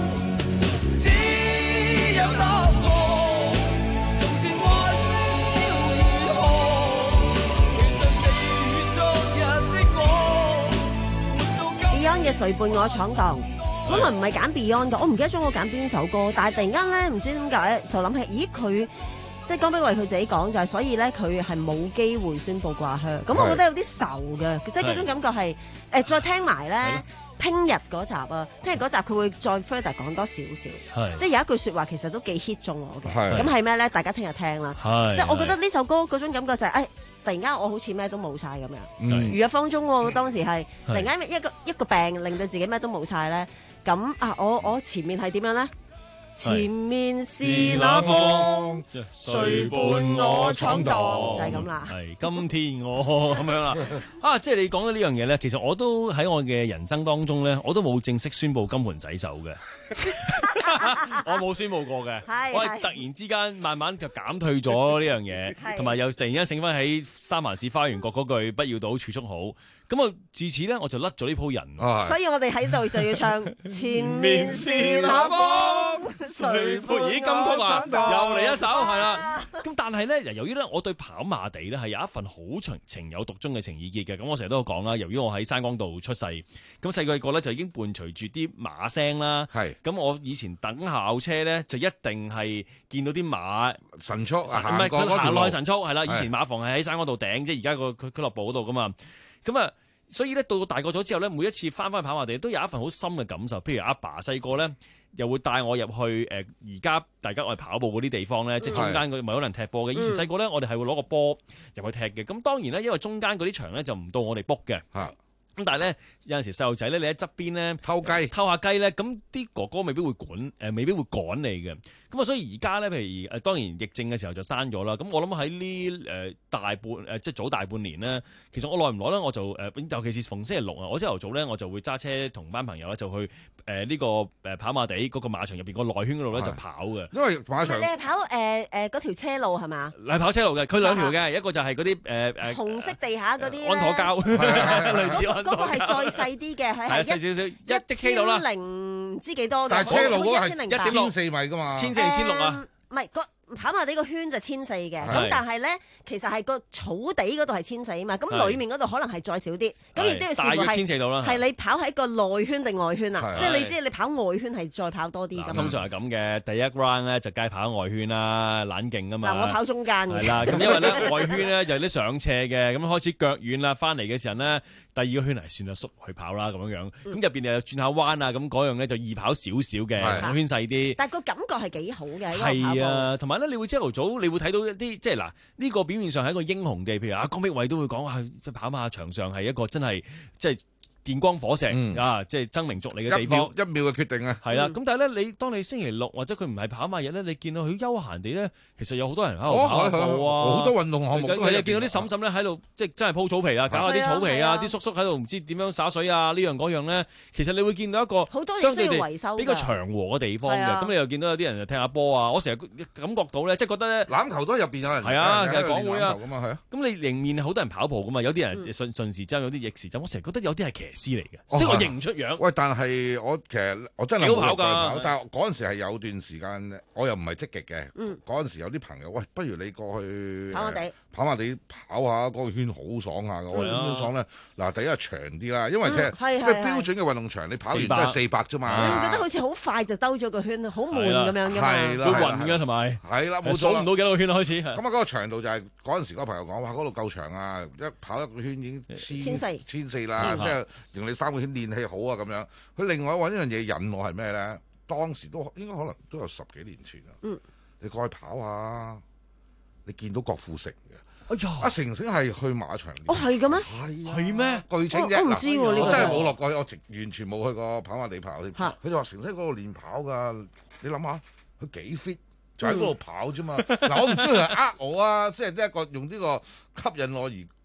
只有答案。從前還是要如何？其實你與昨日的我 Beyond 嘅誰伴我闖蕩。本來唔係揀 Beyond 嘅，我唔記得咗我揀邊首歌，但係突然間咧唔知點解就諗起，咦佢即係江碧惠佢自己講就係，所以咧佢係冇機會宣佈掛靴，咁我覺得有啲愁嘅，即係嗰種感覺係誒再聽埋咧，聽日嗰集啊，聽日嗰集佢會再 further 講多少少，即係有一句説話其實都幾 hit 中我嘅，咁係咩咧？大家聽日聽啦，即係我覺得呢首歌嗰種感覺就係誒。突然間我好似咩都冇晒咁樣，如日方中喎，當時係突然間一個一個病令到自己咩都冇晒咧，咁啊我我前面係點樣咧？前面是那方，誰伴我闖蕩，就係咁啦。 係今天我咁樣啦。啊，即係你講到呢樣嘢咧，其實我都喺我嘅人生當中咧，我都冇正式宣佈金盆洗手嘅。我冇宣佈過嘅，我係突然之間慢慢就減退咗呢樣嘢，同埋又突然間醒翻起三藩市花園國嗰句不要賭儲蓄好，咁啊自此咧我就甩咗呢鋪人。 所以我哋喺度就要唱前面是那方，誰伴咦金曲啊，又嚟一首係啦。咁但係咧，由於咧我對跑馬地咧係有一份好情情有獨鍾嘅情意結嘅，咁我成日都有講啦。由於我喺山崗道出世，咁細個個咧就已經伴隨住啲馬聲啦。係咁我以前等校車咧，就一定係見到啲馬神速，唔係佢行落去神速係啦。以前馬房係喺山崗道頂，即係而家個俱樂部嗰度噶嘛。咁啊，所以咧到大個咗之後咧，每一次翻返去跑馬地都有一份好深嘅感受。譬如阿爸細個咧，又會帶我入去誒，而家大家我哋跑步嗰啲地方咧，即係中間嗰咪可能踢波嘅。以前細個咧，我哋係會攞個波入去踢嘅。咁當然咧，因為中間嗰啲場咧就唔到我哋 book 嘅。咁但係咧，有陣時細路仔咧，你喺側邊咧偷雞偷下雞咧，咁啲哥哥未必會管，誒、呃、未必會趕你嘅。咁啊，所以而家咧，譬如誒當然疫症嘅時候就刪咗啦。咁我諗喺呢誒大半誒、呃、即係早大半年咧，其實我耐唔耐咧，我就誒、呃、尤其是逢星期六啊，我朝頭早咧我就會揸車同班朋友咧就去誒呢、呃這個誒跑馬地嗰個馬場入邊個內圈嗰度咧就跑嘅。 因為馬場你係跑誒誒嗰條車路係嘛？ 係跑車路嘅，佢兩條嘅，一個就係嗰啲誒誒紅色地下嗰啲安妥膠，類似安妥膠。 嗰個係再細啲嘅，係係細少少一的 K 度啦， 零唔知幾多嘅。 但係車路嗰個係一千四米㗎嘛， 千四千六啊。 唔係個跑馬地個圈就千四嘅，咁但係咧其實係個草地嗰度係千四啊嘛，咁裡面嗰度可能係再少啲，咁亦都要視乎係係你跑喺個內圈定外圈啊？即係你知你跑外圈係再跑多啲咁。 通常係咁嘅，第一 round 咧就梗係跑外圈啦，冷勁啊嘛。 嗱，我跑中間嘅。係啦，咁因為咧外圈咧就有啲上斜嘅，咁開始腳軟啦，翻嚟嘅時候咧，第二個圈嚟算啦，縮去跑啦咁樣樣，咁入邊又轉下彎啊，咁嗰樣咧就易跑少少嘅，個圈細啲。但係個感覺係幾好嘅。 係啊，同埋咧，你會朝頭早，你會睇到一啲即係嗱，呢個表面上係一個英雄地，譬如阿江碧惠都會講話，即係跑馬場上係一個真係即係電光火石、嗯、啊！即係爭名逐利嘅地方， 一秒嘅決定啊！ 係啦，咁、嗯、但係咧，你當你星期六或者佢唔係跑馬日咧，你見到佢休閒地咧，其實有好多人喺度跑步啊， 好多運動項目都係。 你見到啲嬸嬸咧喺度，即係真係鋪草皮啊，搞下啲草皮啊，啲叔叔喺度唔知點樣灑水啊，呢樣嗰樣咧，其實你會見到一個相對地比較祥和嘅地方嘅。咁你又見到有啲人就踢下波啊，我成日感覺到咧，即係覺得咧， 欖球都入邊有人係啊，其實講會啊， 咁你迎面好多人跑步噶嘛，有啲人順順時針，有啲逆時針，我成日覺得有啲係騎師嚟嘅。認唔出樣？ 喂，但係我其實我真係冇跑㗎。但係嗰陣時係有段時間，我又唔係積極嘅。嗯，嗰陣時有啲朋友，喂，不如你過去跑馬地， 跑馬地跑下嗰個圈好爽下㗎。我點樣爽咧？嗱，第一係長啲啦，因為即係即係標準嘅運動場，你跑完都係四百啫嘛。 你會覺得好似好快就兜咗個圈，好悶咁樣㗎嘛。 係啦， 會暈㗎同埋。 係啦，冇數唔到幾多個圈開始。 咁啊，嗰個長度就係嗰陣時嗰個朋友講話，嗰度夠長啊！一跑一個圈已經千四千四啦，即係用你三個圈練氣好啊咁樣。佢另外揾一樣嘢引我係咩咧？當時都應該可能都有十幾年前啦。嗯，你過去跑下，你見到郭富城嘅。哎呀，阿成成係去馬場。 哦，係嘅咩？ 係係咩？ 據稱啫。 我唔知喎，呢個我真係冇落過去，我直完全冇去過跑馬地跑添。佢就話成成嗰度練跑㗎，你諗下，佢幾 fit 就喺嗰度跑啫嘛。嗱，我唔知佢係呃我啊，即係一個用呢個吸引我而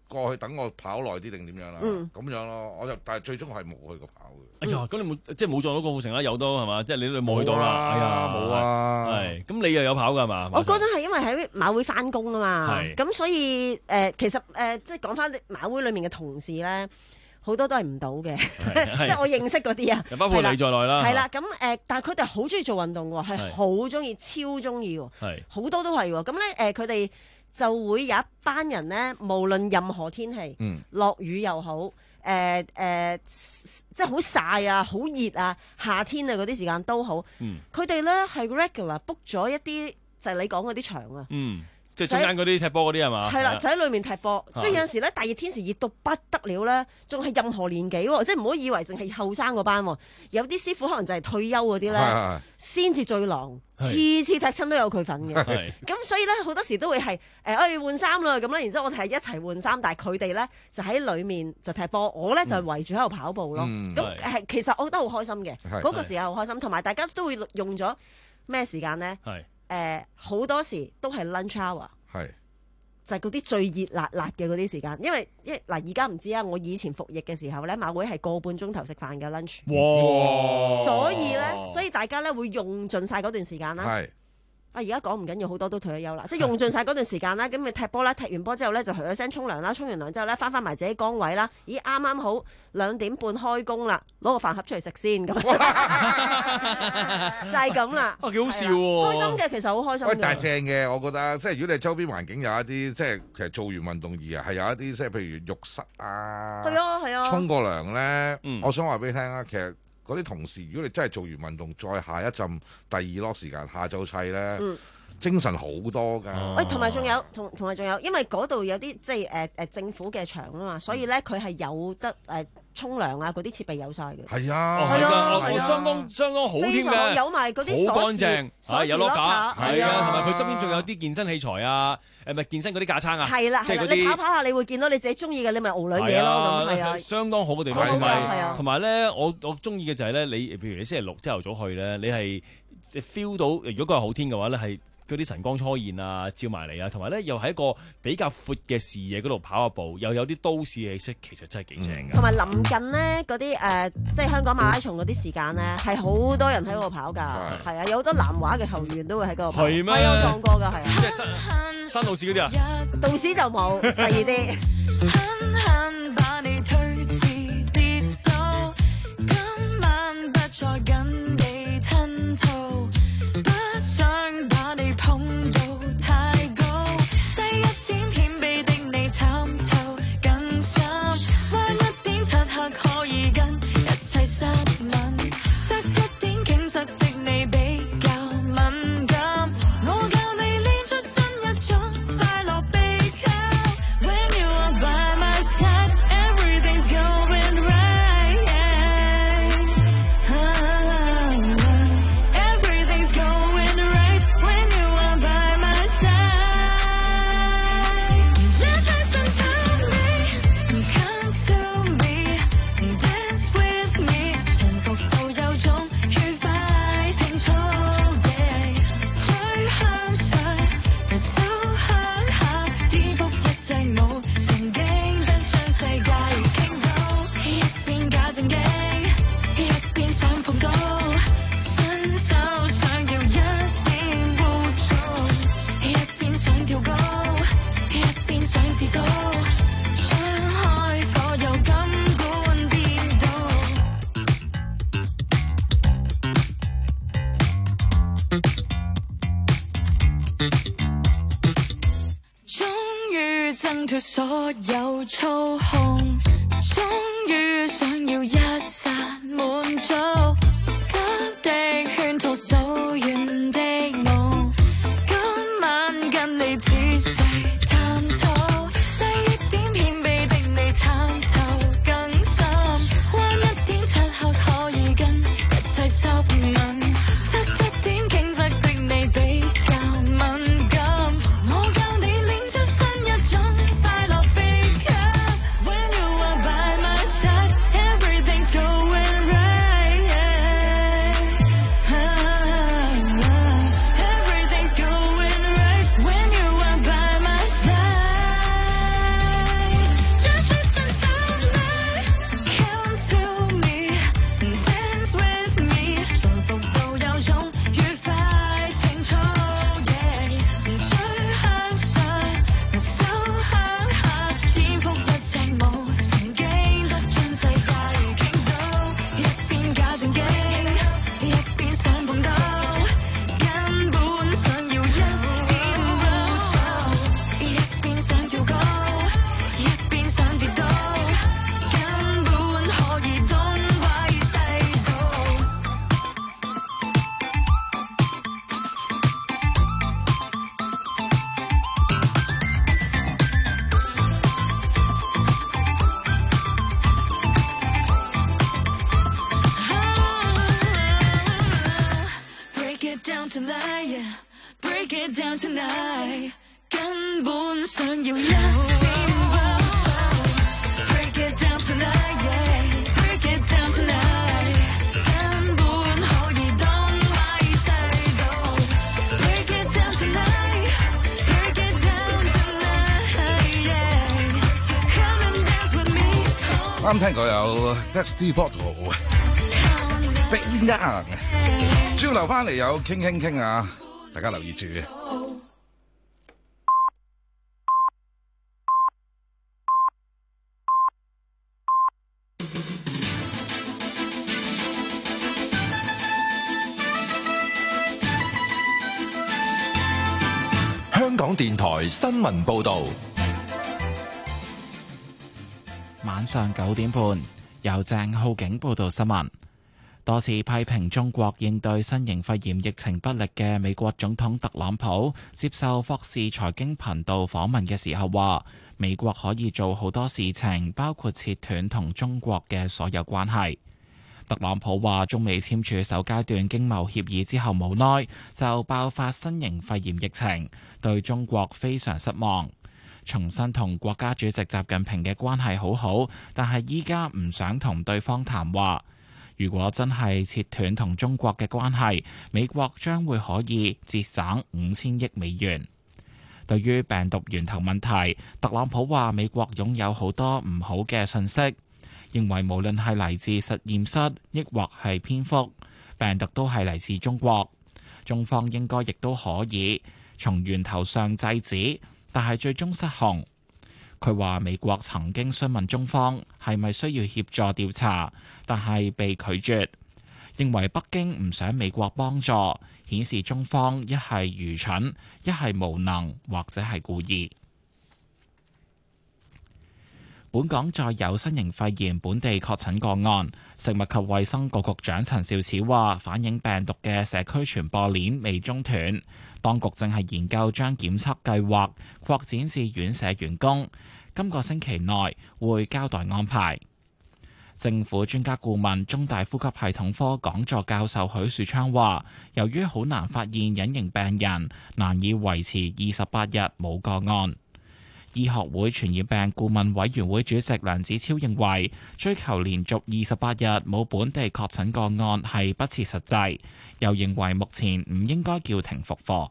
過去等我跑耐啲定點樣啦？咁、嗯、樣咯，我就但係最終我係冇去過跑嘅。 哎呀，咁你冇即係冇撞到郭富城啦，有都係嘛？即係你都冇去到啦。哎呀， 冇啊。 係，咁你又有跑㗎嘛？ 我嗰陣係因為喺馬會翻工啊嘛，咁所以誒、呃、其實誒、呃、即係講翻馬會裡面嘅同事咧。好多都係唔到嘅，即係我認識嗰啲啊， 包括你在內啦。 係啦，咁誒，但係佢哋好中意做運動喎，係好中意，超中意喎，好多都係喎。咁咧誒，佢哋就會有一班人咧，無論任何天氣，落雨又好，誒誒，即係好曬啊，好熱啊，夏天啊嗰啲時間都好，佢哋咧係 regular book 咗一啲就係你講嗰啲場啊。 即係中間嗰啲踢波嗰啲係嘛？ 係啦，就喺裏面踢波。即係有陣時咧，大熱天時熱到不得了咧，仲係任何年紀喎，即係唔好以為淨係後生嗰班喎。有啲師傅可能就係退休嗰啲咧，先至最狼，次次踢親都有佢份嘅。咁所以咧，好多時都會係誒，哎換衫啦咁啦，然之後我哋係一齊換衫，但係佢哋咧就喺裏面就踢波，我咧就圍住喺度跑步咯。咁係其實我覺得好開心嘅，嗰個時候好開心，同埋大家都會用咗咩時間咧？誒好、呃、多時都係 lunch hour， 係就係嗰啲最熱辣辣嘅嗰啲時間，因為因為嗱而家唔知啊，我以前服役嘅時候咧，馬會係個半鐘頭食飯嘅 lunch， 哇！所以咧，所以大家咧會用盡晒嗰段時間啦。係啊，而家講唔緊要，好多都退咗休啦，即係用盡晒嗰段時間啦。咁咪踢波啦，踢完波之後咧就噓一聲沖涼啦，沖完涼之後咧翻返埋自己崗位啦。咦，啱啱好兩點半開工啦，攞個飯盒出嚟食先咁，就係咁啦。 啊，幾好笑喎！ 開心嘅，其實好開心。 喂，但係正嘅，我覺得即係如果你周邊環境有一啲，即係其實做完運動而啊，係有一啲即係譬如浴室啊， 係啊係啊， 沖個涼咧。嗯，我想話俾你聽啊，其實。嗰啲同事，如果你真係做完運動，再下一陣第二 lock 時間下晝砌咧，嗯、精神好多㗎。 喂、哦，同埋仲有，同同埋仲有，因為嗰度有啲即係誒誒政府嘅場啊嘛，所以咧佢係有得誒。呃沖涼啊！嗰啲設備有晒嘅， 係啊， 係啊，我相當相當好添嘅， 有埋嗰啲好乾淨， 鎖有攞架，係啊，同埋佢側邊仲有啲啊健身器材啊，誒咪健身嗰啲架撐啊， 係啦，係啦，你跑跑下，你會見到你自己中意嘅，你咪熬兩嘢咯，咁係啊， 相當好嘅地方，同埋同埋咧，我我中意嘅就係咧，你譬如你星期六朝頭早去咧，你係 feel 到，如果嗰日好天嘅話咧，係。嗰啲晨光初現啊，照埋嚟啊，同埋咧又喺一個比較闊嘅視野嗰度跑下步，又有啲都市氣息，其實真係幾正㗎。 同埋臨近呢嗰啲誒，即係香港馬拉松嗰啲時間咧，係好多人喺嗰度跑㗎，係啊，有好多南華嘅球員都會喺嗰度跑。係咩？我有撞過㗎，係啊。 即係新新道士嗰啲啊？ 道士就冇，第二啲。 碰到太高，低一點顯被的你參透更深，彎一點漆黑可以跟一切濕吻，側一點景側的你比較敏感，我教你練出新一種快樂秘笈。When you are by my side, everything's going right, everything's going right. When you are by my side, just listen to me, come to me, dance with me， 馴服到有種愉快情操，最向上，手向下，顛覆一隻舞，曾經得將世界傾倒，一邊假正經，一邊想碰高，伸手想要一邊污糟，一邊想跳高，一邊想跌倒，張開所有感官顛倒。終於掙脫所有操控，終於想要一剎滿足，濕的圈套走遠的我，今晚跟你仔細探討，低一點偏僻的你參透更深，彎一點漆黑可以跟一切濕吻，側一點傾側的你比較敏感，我教你練出新一種快樂秘笈。When you are by my side, it down tonight， 根本想要一點。Break it down tonight, yeah. Break it down tonight， 根本可以當咪制度。Break it down tonight, break it down tonight, yeah. Come and dance with me。 啱聽過有 Dusty Bottle， 飛揚，轉流翻嚟有傾傾傾啊！大家留意住。 香港電台新聞報導， 晚上九點半，由鄭浩景報道新聞。多次批評中國應對新型肺炎疫情不力嘅美國總統特朗普接受霍士財經頻道訪問嘅時候話，美國可以做好多事情，包括切斷同中國嘅所有關係。特朗普話，中美簽署首階段經貿協議之後無耐就爆發新型肺炎疫情，對中國非常失望。重申同國家主席習近平嘅關係好好，但係依家唔想同對方談話。如果真係切斷同中國嘅關係，美國將會可以節省五千億美元。對於病毒源頭問題，特朗普話美國擁有好多唔好嘅信息，認為無論係嚟自實驗室，抑或係蝙蝠，病毒都係嚟自中國。中方應該亦都可以從源頭上制止，但係最終失控。佢話美國曾經詢問中方係咪需要協助調查，但係被拒絕，認為北京唔想美國幫助，顯示中方一係愚蠢，一係無能，或者係故意。本港再有新型肺炎本地確診個案，食物及衛生局局長陳肇始話，反映病毒嘅社區傳播鏈未中斷，當局正係研究將檢測計劃擴展至院舍員工，今個星期內會交代安排。政府專家顧問、中大呼吸系統科講座教授許樹昌話，由於好難發現隱形病人，難以維持二十八日冇個案。醫學會傳染病顧問委員會主席梁子超認為，追求連續二十八日冇本地確診個案係不切實際，又認為目前唔應該叫停復課。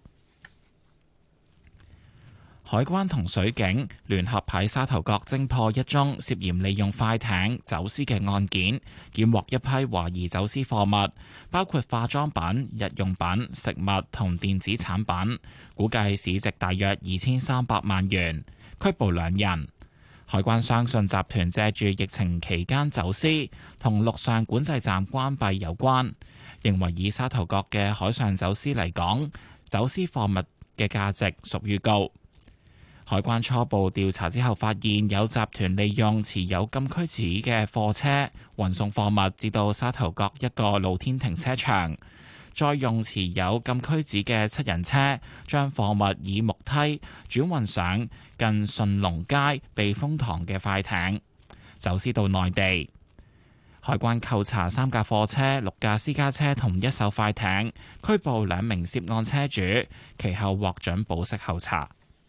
海關同水警聯合喺沙頭角偵破一宗涉嫌利用快艇走私嘅案件，檢獲一批懷疑走私貨物，包括化妝品、日用品、食物同電子產品，估計市值大約二千三百萬元，拘捕兩人。海關相信集團借住疫情期間走私，同陸上管制站關閉有關，認為以沙頭角嘅海上走私嚟講，走私貨物嘅價值屬於高。海關初步調查之後發現，有集團利用持有禁區紙嘅貨車運送貨物至到沙頭角一個露天停車場，再用持有禁區紙嘅七人車將貨物以木梯轉運上近順龍街避風塘嘅快艇，走私到內地。海關扣查三架貨車、六架私家車同一艘快艇，拘捕兩名涉案車主，其後獲准保釋候查。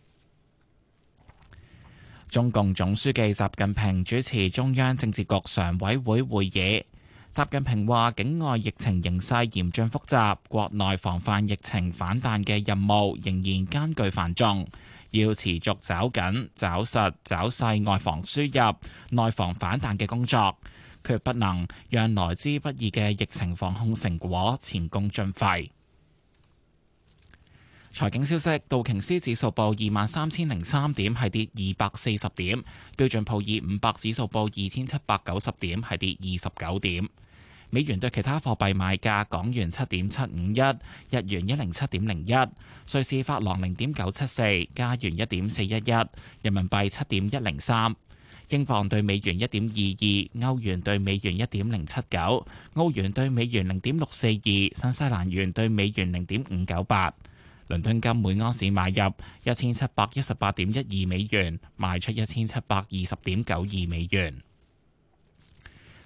中共總書記習近平主持中央政治局常委會會議。習近平話，境外疫情形勢嚴峻複雜，國內防範疫情反彈嘅任務仍然艱巨繁重，要持續抓緊、抓實、抓細外防輸入、內防反彈嘅工作，決不能讓來之不易嘅疫情防控成果前功盡廢。財經消息，道瓊斯指數報二萬三千零三點，係跌二百四十點；標準普爾五百指數報二千七百九十點，係跌二十九點。美元對其他貨幣買價：港元七點七五一，日元一零七點零一，瑞士法郎零點九七四，加元一點四一一，人民幣七點一零三，英鎊對美元一點二二，歐元對美元一點零七九，澳元對美元零點六四二，新西蘭元對美元零點五九八。倫敦金每安士買入一千七百一十八點一二美元，賣出一千七百二十點九二美元。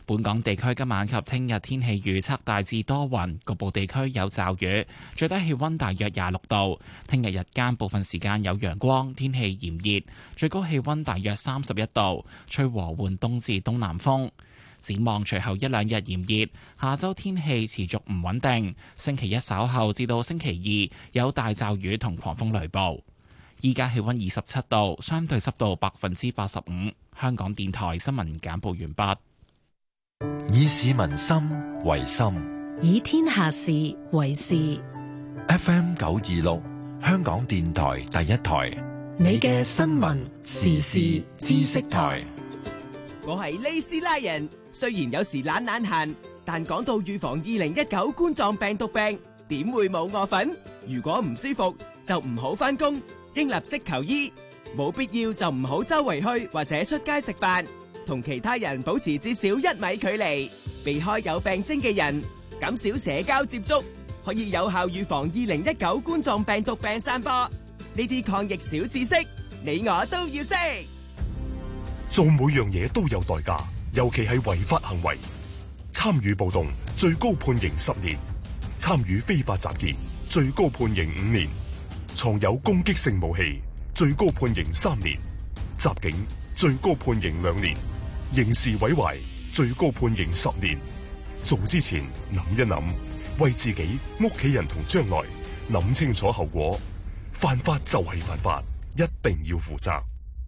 本港地區今晚及聽日天氣預測大致多雲，局部地區有驟雨，最低氣溫大約廿六度。聽日日間部分時間有陽光，天氣炎熱，最高氣溫大約三十一度，吹和緩東至東南風。展望隨後一兩日炎熱，下周天氣持續唔穩定。星期一稍後至到星期二有大驟雨同狂風雷暴。依家氣溫二十七度，相對濕度百分之八十五。香港電台新聞簡報完畢。 以市民心為心， 以天下事為事。 F M 九二六，香港電台第一台， 你嘅新聞時事知識台。 我係利斯拉人，雖然有時懶懶閒，但講到預防二零一九冠狀病毒病，點會冇我份？如果唔舒服就唔好返工，應立即求醫。冇必要就唔好周圍去或者出街食飯，同其他人保持至少一米距離，避開有病徵嘅人，減少社交接觸，可以有效預防二零一九冠狀病毒病散播。呢啲抗疫小知識，你我都要識。 做每樣嘢都有代價，尤其係違法行為。參與暴動最高判刑十年，參與非法集結最高判刑五年，藏有攻擊性武器最高判刑三年，襲警最高判刑兩年，刑事毀壞最高判刑十年。做之前諗一諗，為自己、屋企人同將來諗清楚後果。犯法就係犯法，一定要負責。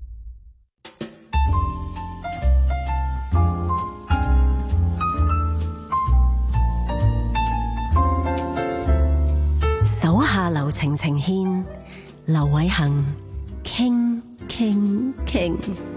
手下留情情牽，劉偉恒傾傾傾。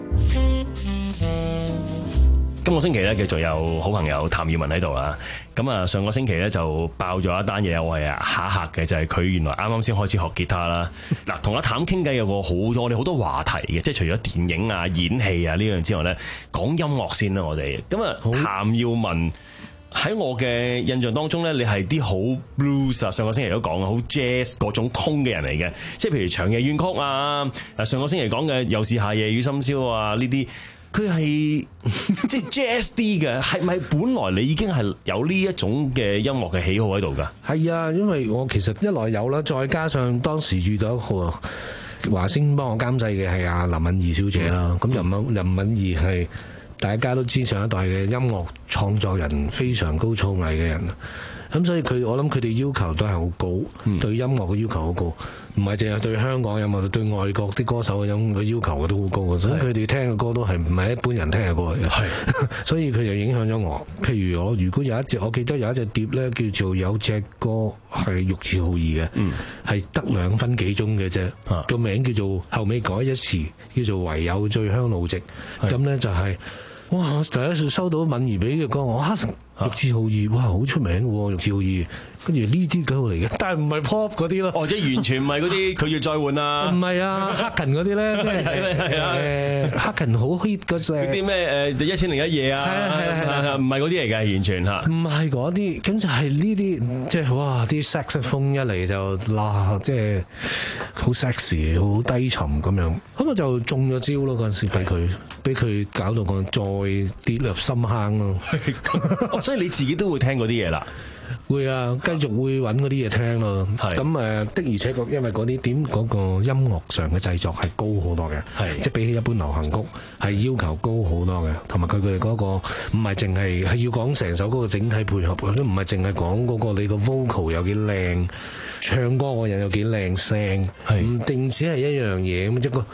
今個星期咧，繼續有好朋友譚耀文喺度啊。咁啊，上個星期咧就爆咗一單嘢，我係啊嚇嚇嘅，就係、是、佢原來啱啱先開始學吉他啦。嗱，同阿譚傾偈有個好多，我哋好多話題嘅，即係除咗電影啊、演戲啊呢樣之外咧，講音樂先啦，我哋。咁啊，譚耀文喺我嘅印象當中咧，你係啲好 blues 啊，上個星期都講啊，好 jazz 嗰種通嘅人嚟嘅，即係譬如長夜怨曲啊，誒上個星期講嘅又是夏夜與深宵啊呢啲。佢係即係 jazz 啲嘅，係咪本來你已經係有呢一種嘅音樂嘅喜好喺度㗎？ 係啊，因為我其實一來有啦，再加上當時遇到一個華星幫我監製嘅係阿林敏儀小姐啦。咁、嗯、林敏林敏儀係大家都知上一代嘅音樂創作人，非常高造詣嘅人。咁所以佢我諗佢哋要求都係好高，嗯、對音樂嘅要求好高，唔係淨係對香港音樂，對外國啲歌手嘅音樂要求都好高嘅，所以佢哋聽嘅歌都係唔係一般人聽嘅歌嚟嘅。所以佢就影響咗我。譬如我如果有一隻，我記得有一隻碟咧，叫做有隻歌係玉置浩二嘅，係得兩分幾鐘嘅啫，個、啊、名叫做後尾改一詞，叫做唯有醉香路直。咁咧就係、是。哇！第一次收到敏儀俾嘅歌，我嚇玉置浩二，哇，好出名嘅喎，玉置浩二。跟住呢啲歌嚟嘅，但係唔係 pop 嗰啲咯。哦，即係完全唔係嗰啲，佢要再換啊。唔係啊，黑勤嗰啲咧，即係係啊，誒黑勤好 hit 嗰隻。嗰啲咩誒一千零一夜啊？係啊係啊係啊，唔係嗰啲嚟嘅，完全嚇。唔係嗰啲，咁就係呢啲，即係哇！啲 saxophone 一嚟就嗱，即係好 sexy，好低沉咁樣。咁我就中咗招咯，嗰陣時俾佢，俾佢搞到我再跌入深坑咯。所以你自己都會聽嗰啲嘢啦。會啊，繼續會揾嗰啲嘢聽咯。咁誒的而且確，因為嗰啲點嗰個音樂上嘅製作係高好多嘅，即係比起一般流行曲係要求高好多嘅，同埋佢佢哋嗰個唔係淨係係要講成首歌嘅整體配合，都唔係淨係講嗰個你個 vocal 有幾靚，唱歌個人有幾靚聲，唔定只係一樣嘢咁，一個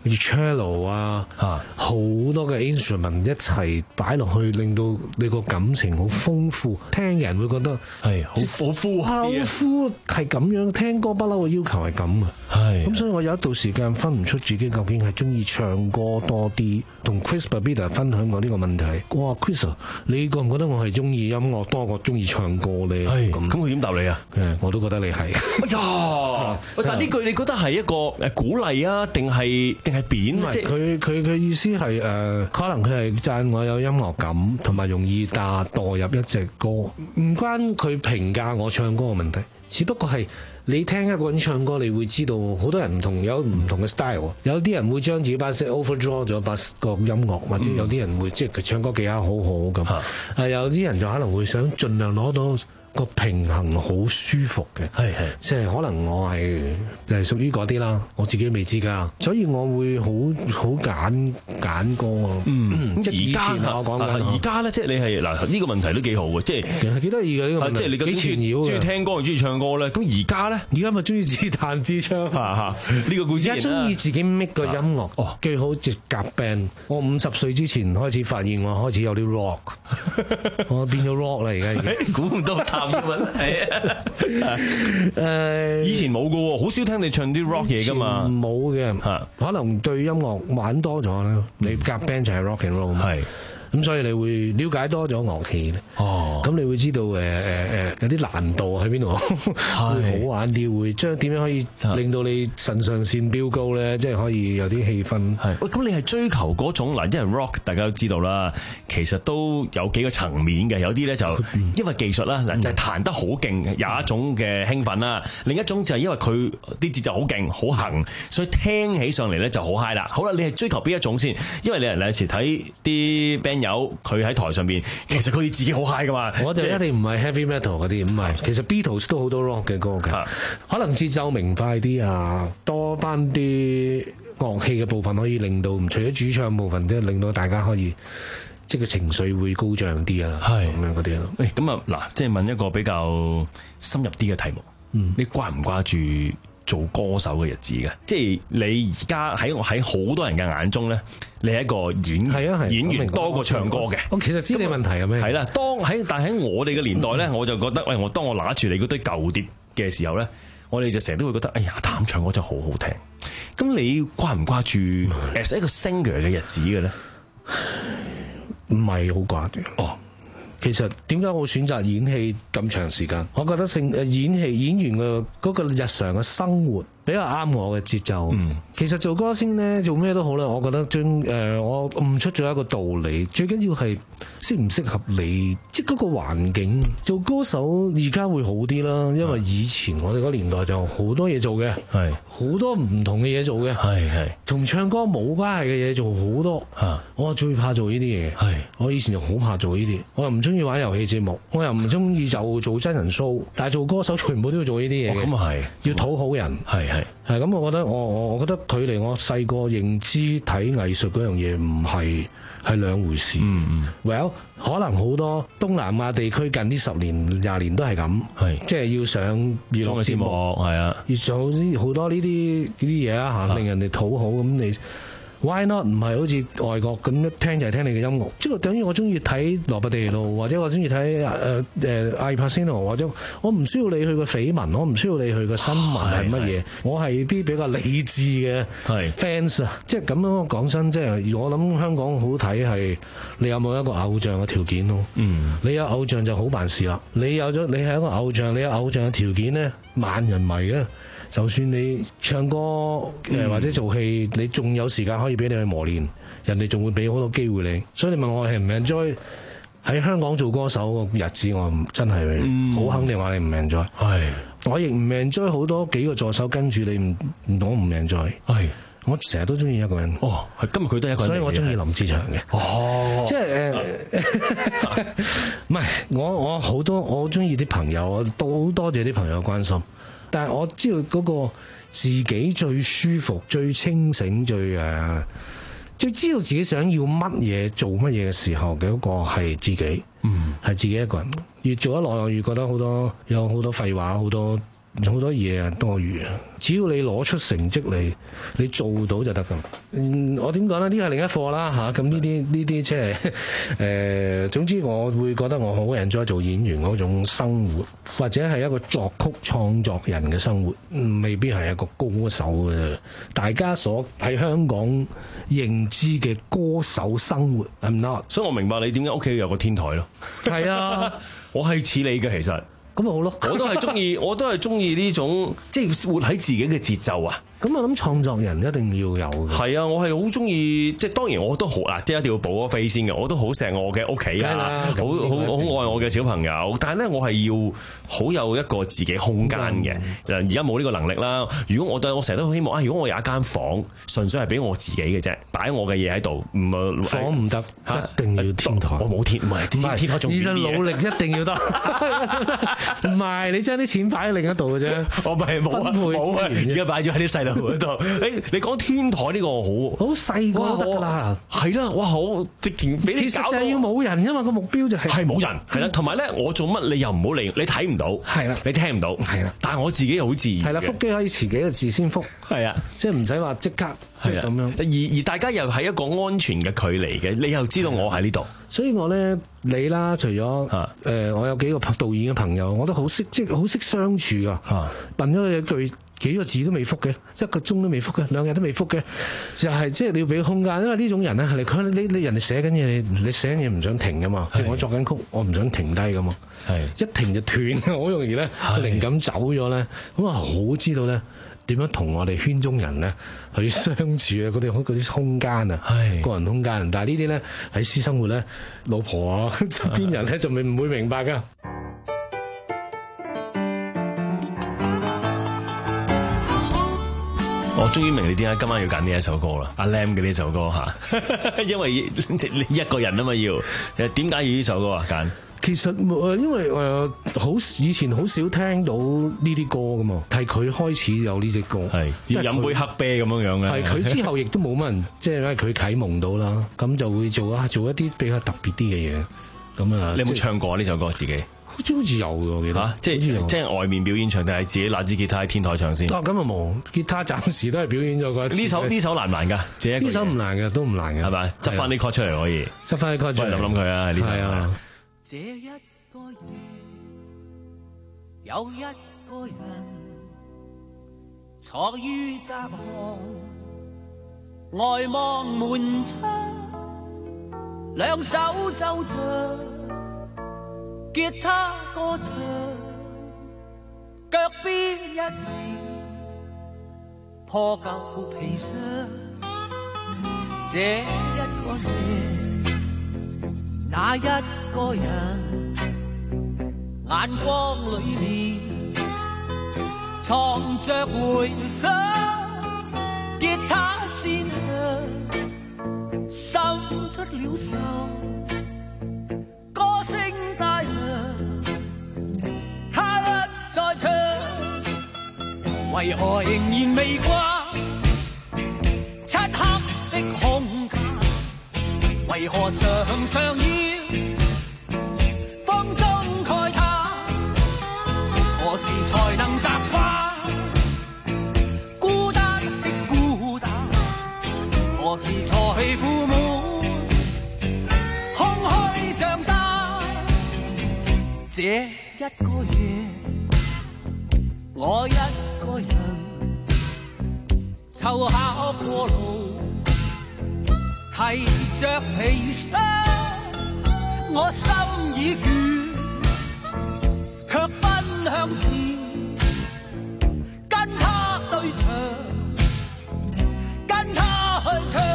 cello 啊，好多嘅 instrument 一齊擺落去，令到你個感情好豐富，聽人會覺得係好好呼好呼係咁樣，聽歌不嬲嘅要求係咁啊，係咁，所以我有一度時間分唔出自己究竟係中意唱歌多啲，同 Chris Babida 分享過呢個問題。我話 Chris， 你覺唔覺得我係中意音樂多過中意唱歌咧？咁咁佢點答你啊？誒，我都覺得你係。 嘅。 呀！但呢句你覺得係一個誒鼓勵啊，定係定係貶？即係佢佢佢意思係誒、呃，可能佢係讚我有音樂感，同埋容易打墮入一隻歌，唔關佢評價我唱歌嘅問題，只不過係你聽一個人唱歌，你會知道好多人唔同，有唔同嘅 style。有啲人會將自己把聲 overdraw 咗把個音樂，或者有啲人會即係佢唱歌技巧好好咁。係、嗯、有啲人就可能會想盡量攞到個平衡好舒服嘅，係係，即係可能我係係屬於嗰啲啦，我自己未知㗎，所以我會好好揀揀歌啊。嗯， 而家我講緊， 而家咧即係你係嗱呢個問題都幾好嘅，即係其實幾得意嘅呢個問題， 即係你幾纏繞嘅， 中意聽歌，中意唱歌咧。咁而家咧， 而家咪中意自彈自唱， 呢個故事。 而家中意自己 make 個音樂，哦，最好直夾 band。我五十歲之前開始發現我開始有啲 rock， 我變咗 rock 啦而家已經，估唔到。係啊，誒，以前冇噶喎，好少聽你唱啲 rock 嘢噶嘛，冇嘅，可能對音樂玩多咗啦，你夾 band 就係 rock and roll，係。咁所以你會了解多咗樂器咧，哦，咁你會知道誒誒誒有啲難度喺邊度，會好玩啲，會將點樣可以令到你腎上腺飆高咧，即係可以有啲氣氛。係， 喂，咁你係追求嗰種嗱，因為 rock 大家都知道啦，其實都有幾個層面嘅，有啲咧就因為技術啦，嗱就係彈得好勁，有一種嘅興奮啦，另一種就係因為佢啲節奏好勁好行，所以聽起上嚟咧就好 high 啦。好啦，你係追求邊一種先？因為你有時睇啲 band 有佢喺台上邊，其實佢哋自己好 high 噶嘛。我就一定唔係 heavy metal 嗰啲，唔係。其實 Beatles 都好多 rock 嘅歌嘅，可能節奏明快啲啊，多翻啲樂器嘅部分可以令到，除咗主唱部分，都令到大家可以即係個情緒會高漲啲啊，係咁樣嗰啲咯。誒，咁啊嗱，即係問一個比較深入啲嘅題目，嗯，你掛唔掛住做歌手嘅日子嘅？即係你而家喺我喺好多人嘅眼中咧，你係一個演係啊係演員多過唱歌嘅。 我其實知你問題係咩？ 係啦，當喺但喺我哋嘅年代咧，我就覺得，喂，我當我拿住你嗰堆舊碟嘅時候咧，我哋就成日都會覺得，哎呀，譚唱歌真係好好聽。咁你掛唔掛住 as 一個 singer 嘅日子嘅咧？ 唔係好掛住。哦。其實點解我選擇演戲咁長時間？我覺得性誒演戲演員嘅嗰個日常嘅生活比較啱我嘅節奏。嗯，其實做歌星咧，做咩都好啦，我覺得將誒、呃、我悟出咗一個道理，最緊要係適唔適合你，即係嗰個環境。做歌手而家會好啲啦，因為以前我哋嗰年代就好多嘢做嘅，係好多唔同嘅嘢做嘅，係係同唱歌冇關係嘅嘢做好多。嚇，我最怕做呢啲嘢，係我以前就好怕做呢啲，我又唔中意玩遊戲節目，我又唔中意就做真人 show， 但係做歌手全部都要做呢啲嘢嘅。咁啊係，要討好人，係係係咁。我覺得我我我覺得距離我細個認知睇藝術嗰樣嘢唔係係兩回事。嗯嗯 Well 可能好多東南亞地區近呢十年廿年都係咁，係即係要上娛樂節目，係啊，要做好多呢啲呢啲嘢啊嚇，令人哋討好咁你。Why not 唔係好似外國咁一聽就係聽你嘅音樂，即係等於我中意睇羅拔迪路，或者我中意睇誒誒艾帕仙奴，或者我唔需要你去個緋聞，我唔需要你去個新聞係乜嘢，我係啲比較理智嘅 fans 啊，即係咁樣講真，即係我諗香港好睇係你有冇一個偶像嘅條件咯。嗯，你有偶像就好辦事啦。你有咗你係一個偶像，你有偶像嘅條件咧，萬人迷嘅。就算你唱歌誒或者做戲，你仲有時間可以俾你去磨練，人哋仲會俾好多機會你。所以你問我係唔 enjoy 喺香港做歌手個日子，我真係好肯定話你唔 enjoy。係，我亦唔 enjoy 好多幾個助手跟住你，唔我唔 enjoy。係，我成日都中意一個人。哦，係今日佢都係一個人，所以我中意林志祥嘅。哦，即係誒，唔係我我好多我中意啲朋友，我都好多謝啲朋友關心。但係我知道嗰個自己最舒服、最清醒、最誒，最知道自己想要乜嘢、做乜嘢嘅時候嘅嗰個係自己，嗯，係自己一個人。越做得耐，我越覺得好多有好多廢話，好多好多嘢啊多餘啊。只要你攞出成績嚟，你做到就得㗎。嗯，我點講咧？呢個係另一課啦嚇。咁呢啲呢啲即係誒，總之我會覺得我好 enjoy 做演員嗰種生活，或者係一個作曲創作人嘅生活，未必係一個歌手嘅。大家所喺香港認知嘅歌手生活 ，I'm not。 所以我明白你點解屋企有個天台咯。係啊，我係似你嘅其實。 咁咪好咯。 我都係中意，我都係中意呢種即係活喺自己嘅節奏啊。 咁我諗創作人一定要有嘅。 係啊，我係好中意，即係當然我都好啊，即係一定要補個飛先嘅。我都好錫我嘅屋企啊，好好好愛我嘅小朋友。但係咧，我係要好有一個自己空間嘅。而家冇呢個能力啦。如果我對我成日都好希望啊，如果我有一間房，純粹係俾我自己嘅啫，擺我嘅嘢喺度，唔係房唔得，一定要天台。 我冇天，唔係天天台仲遠啲嘢。 努力一定要得，唔係你將啲錢擺喺另一度嘅啫。 我咪冇啊，冇啊，而家擺咗喺啲細路嗰度。誒，你講天台呢個好好細個得㗎啦， 係啦，哇，好直情俾你搞到。 其實就係要冇人㗎嘛，個目標就係係冇人，係啦，同埋咧，我做乜你又唔好理，你睇唔到， 係啦， 你聽唔到， 係啦， 但係我自己又好自然。 係啦，腹肌可以遲幾個字先腹， 係啊， 即係唔使話即刻即係咁樣。 而而大家又係一個安全嘅距離嘅，你又知道我喺呢度， 所以我咧你啦，除咗誒、呃，我有幾個導演嘅朋友，我都好識即係好識相處㗎。問咗佢一句幾個字都未覆嘅，一個鐘都未覆嘅，兩日都未覆嘅，就係即係你要俾空間，因為呢種人咧係佢你你人哋寫緊嘢，你你寫緊嘢唔想停㗎嘛，即係我作緊曲，我唔想停低㗎嘛，一停就斷，好容易咧靈感走咗咧，咁啊好知道咧點樣同我哋圈中人咧去相處啊，嗰啲嗰啲空間啊，個人空間，但係呢啲咧喺私生活咧，老婆啊側邊人咧就未唔會明白㗎。 我終於明你點解今晚要揀呢一首歌啦，阿 Lam 嘅呢首歌嚇，因為你一個人啊嘛要，點解要呢首歌啊揀？ 其實誒，因為誒好以前好少聽到呢啲歌噶嘛，係佢開始有呢隻歌， 係要飲杯黑啤咁樣樣嘅。 係佢之後亦都冇乜人，即係因為佢啟蒙到啦，咁就會做啊做一啲比較特別啲嘅嘢。咁啊， 你有冇唱過呢首歌自己？ 好似好似有嘅，我記得。 嚇，即係即係外面表演唱定係自己拿支吉他喺天台唱先？ 啊，咁啊冇，吉他暫時都係表演咗嗰一次。 呢首呢首難唔難㗎？ 呢首唔難嘅，都唔難嘅， 係咪？執翻啲 chord 出嚟可以。 執翻啲 chord 出嚟。 諗諗佢啊，呢首。 係啊。 這一個夜，有一個人坐於窄巷，外望門窗，兩手奏着吉他歌唱，腳邊一字破舊皮箱。這一個夜，那一個人，眼光裏面藏着回想，吉他線上滲出了愁，歌聲大亮，他一再唱，為何仍然未掛漆黑的空間？為何常常要風中慨嘆？何時才能習慣孤單的孤單？何時才負滿空虛長大？這一個夜，我一個人湊巧過路，提着皮箱，我心已倦，卻奔向前，跟他對唱，跟他去唱。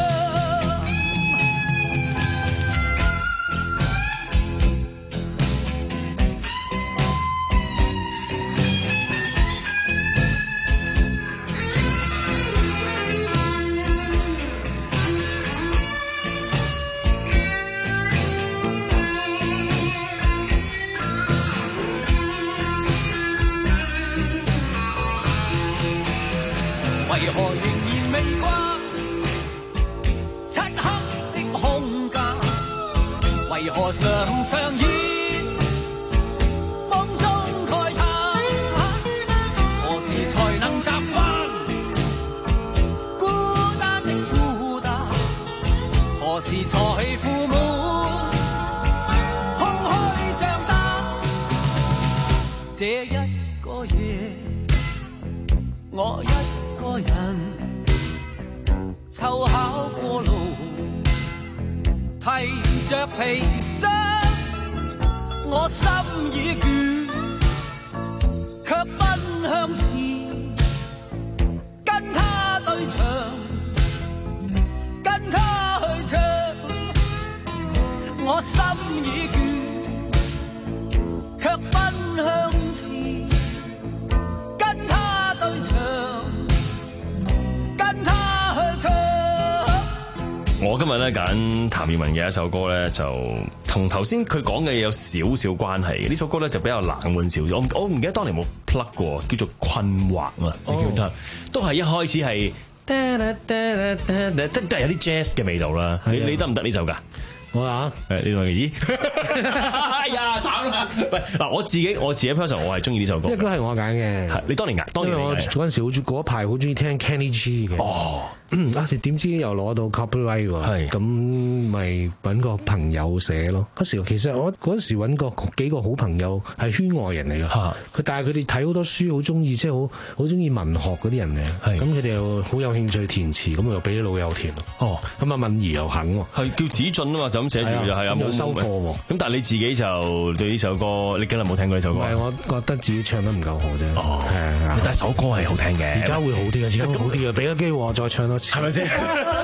為何仍然未慣漆黑的空間？為何常常要風中慨嘆？何時才能習慣孤單的孤單？何時才負滿空虛長大？這一個夜，我一個人湊巧過路，提着皮箱，我心已倦， 卻奔向前，跟他對唱，跟他去唱，我心已倦，卻奔向前，跟他對唱，跟他去唱。 我今日咧揀譚耀文嘅一首歌咧，就同頭先佢講嘅嘢有少少關係嘅。呢首歌咧就比較冷門少少。我我唔記得當年冇 plug 過，叫做困惑啊，你記得？都係一開始係，都係有啲 jazz 嘅味道啦。你你得唔得呢首㗎？我啊，誒呢個咦？哎呀，慘啦！喂，嗱，我自己我自己 person 我係中意呢首歌， 應該係我揀嘅。 係你當年揀，當年我嗰陣時好中嗰一排好中意聽 Kenny G 嘅。哦。嗯，嗰時點知又攞到 copyright 喎，咁咪揾個朋友寫咯。嗰時其實我嗰時揾個幾個好朋友係圈外人嚟㗎，佢但係佢哋睇好多書，好中意即係好好中意文學嗰啲人嘅，咁佢哋又好有興趣填詞，咁我又俾啲老友填。哦，咁阿敏儀又肯喎， 係叫子俊啊嘛，就咁寫住就係啊，冇收貨喎。 咁但係你自己就對呢首歌，你梗係冇聽過呢首歌？ 唔係，我覺得自己唱得唔夠好啫。 哦，係，但係首歌係好聽嘅， 而家會好啲嘅，而家好啲嘅，俾個機會我再唱多次，係咪先？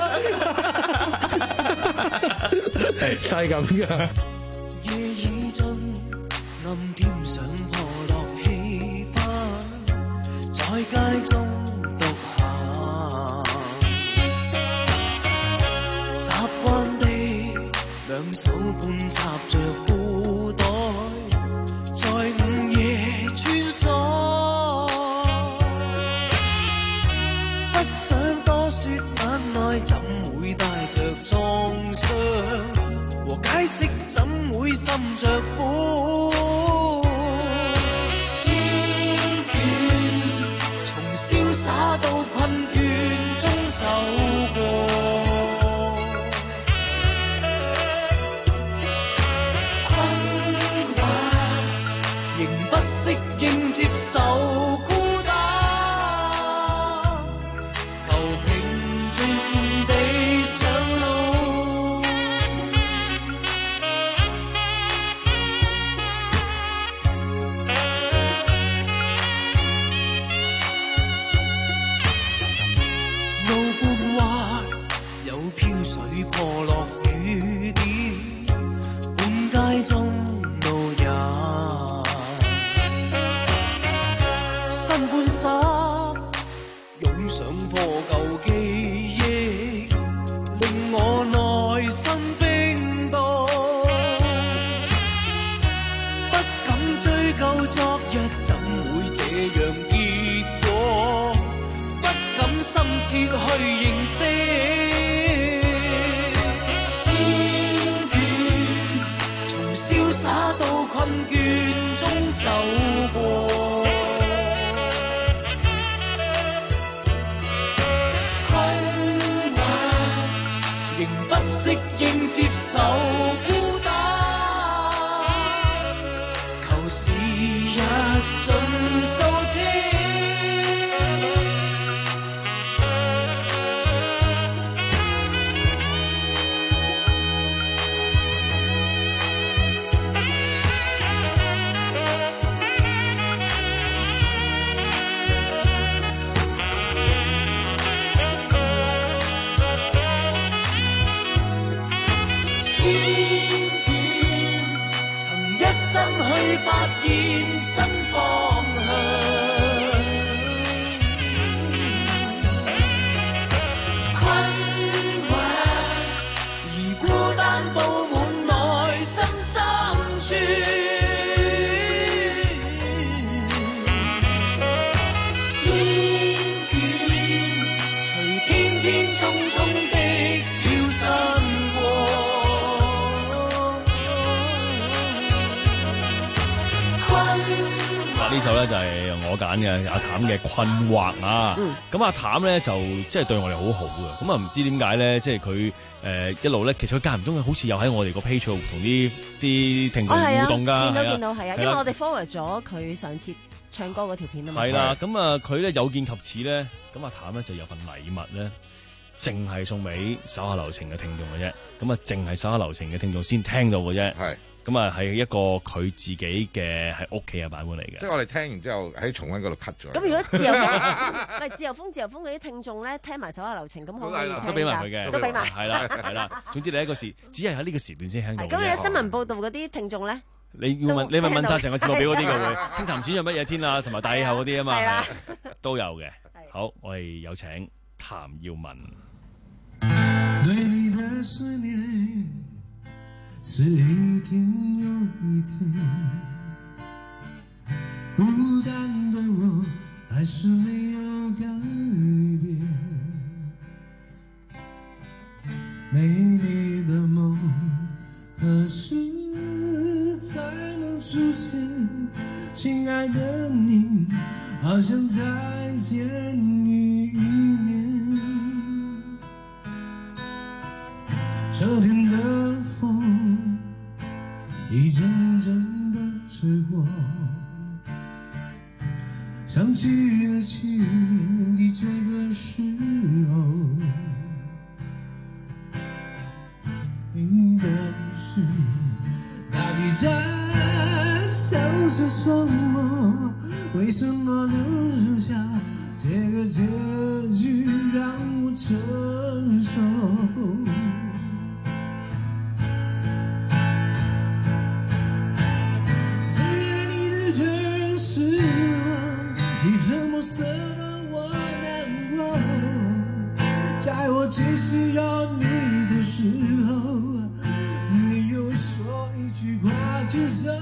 就係咁嘅。 夜已盡，暗添上破落氣氛，在街中獨行，習慣地兩手半插着褲袋，在午夜穿梭，不想多說眼內怎會帶着創傷，和解釋怎會滲着苦。厭倦從瀟灑到困倦中走過，困惑仍不適應接受孤單，求平靜地上路。路半彎有飄水破落雨點，半街中路人身半濕，湧上破舊記憶，令我內心冰凍，不敢追究昨日怎會這樣結果，不敢深切去認識，厭倦從瀟灑到困倦中走過，困惑仍不適應接受孤單，求時日盡收清。發現新方向，困惑而孤單佈滿內心深處，厭倦隨天天匆匆的飄身過。 呢首咧就係我揀嘅阿譚嘅困惑啊，咁、嗯、阿譚咧就即係對我哋好好嘅，咁啊唔知點解咧，即係佢誒一路咧，其實佢間唔中好似又喺我哋個 page 度同啲啲聽眾互動噶， 見到見到係啊，因為我哋 forward 咗佢上次唱歌嗰條片啊嘛， 係啦，咁啊佢咧有見及此咧，咁阿譚咧就有份禮物咧，淨係送俾手下留情嘅聽眾嘅啫，咁啊淨係手下留情嘅聽眾先聽到嘅啫，係。 咁啊係一個佢自己嘅喺屋企嘅版本嚟嘅。 即係我哋聽完之後喺重溫嗰度 cut 咗。 咁如果自由風，唔係自由風，自由風嗰啲聽眾咧聽埋手下留情，咁可唔可以聽㗎？ 都俾埋佢嘅， 都俾埋。 係啦係啦，總之你一個時，只係喺呢個時段先聽到。 咁有新聞報導嗰啲聽眾咧？ 你要問你咪問晒成個節目俾嗰啲嘅會，傾談錢有乜嘢天啊，同埋大氣候嗰啲啊嘛，都有嘅。好，我哋有請譚耀文。 對你的思念是一天又一天，孤單的我還是沒有改變，美麗的夢何時才能出現？親愛的你，好想再見你一面。秋天的風已漸漸地吹過，想起了去年的這個時候，你的心到底在想些什麼？為什麼留下這個結局讓我承受？最愛你的人是我，你怎麼捨得我難過？在我最需要你的時候，你又說一句話就走。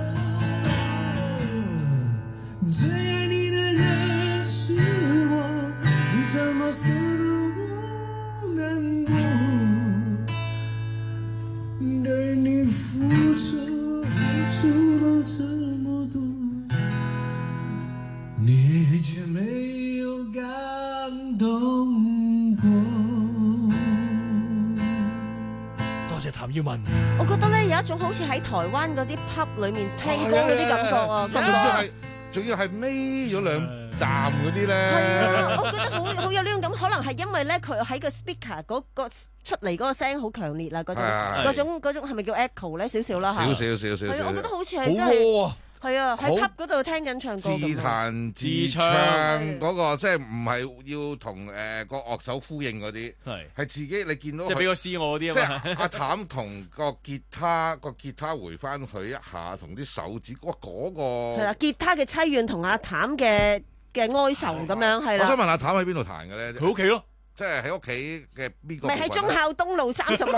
最愛你的人是我，你怎麼捨得我難過？對你付出付出了這麼多，你卻沒有感動過。 多謝譚耀文。 我覺得咧有一種好似喺台灣嗰啲 pub 裏面聽歌嗰啲感覺啊， 仲要係仲要係眯咗兩啖嗰啲咧。 係啊，我覺得好好有呢種感，可能係因為咧佢喺個 speaker 嗰個出嚟嗰個聲好強烈啦，嗰種嗰種嗰種係咪叫 echo 咧？少少啦嚇。 少少少少。 係啊，我覺得好似係真係。係啊，喺 pub 嗰度聽緊唱歌咁。 自彈自唱嗰個，即係唔係要同誒個樂手呼應嗰啲，係係自己你見到。 即係俾個 C 我嗰啲啊嘛。即係阿譚同個吉他個吉他回翻佢一下，同啲手指嗰嗰個。 係啦，吉他嘅凄怨同阿譚嘅嘅哀愁咁樣係啦。 我想問阿譚喺邊度彈嘅咧？ 佢屋企咯。 即係喺屋企嘅邊個？ 咪喺忠孝東路三十六。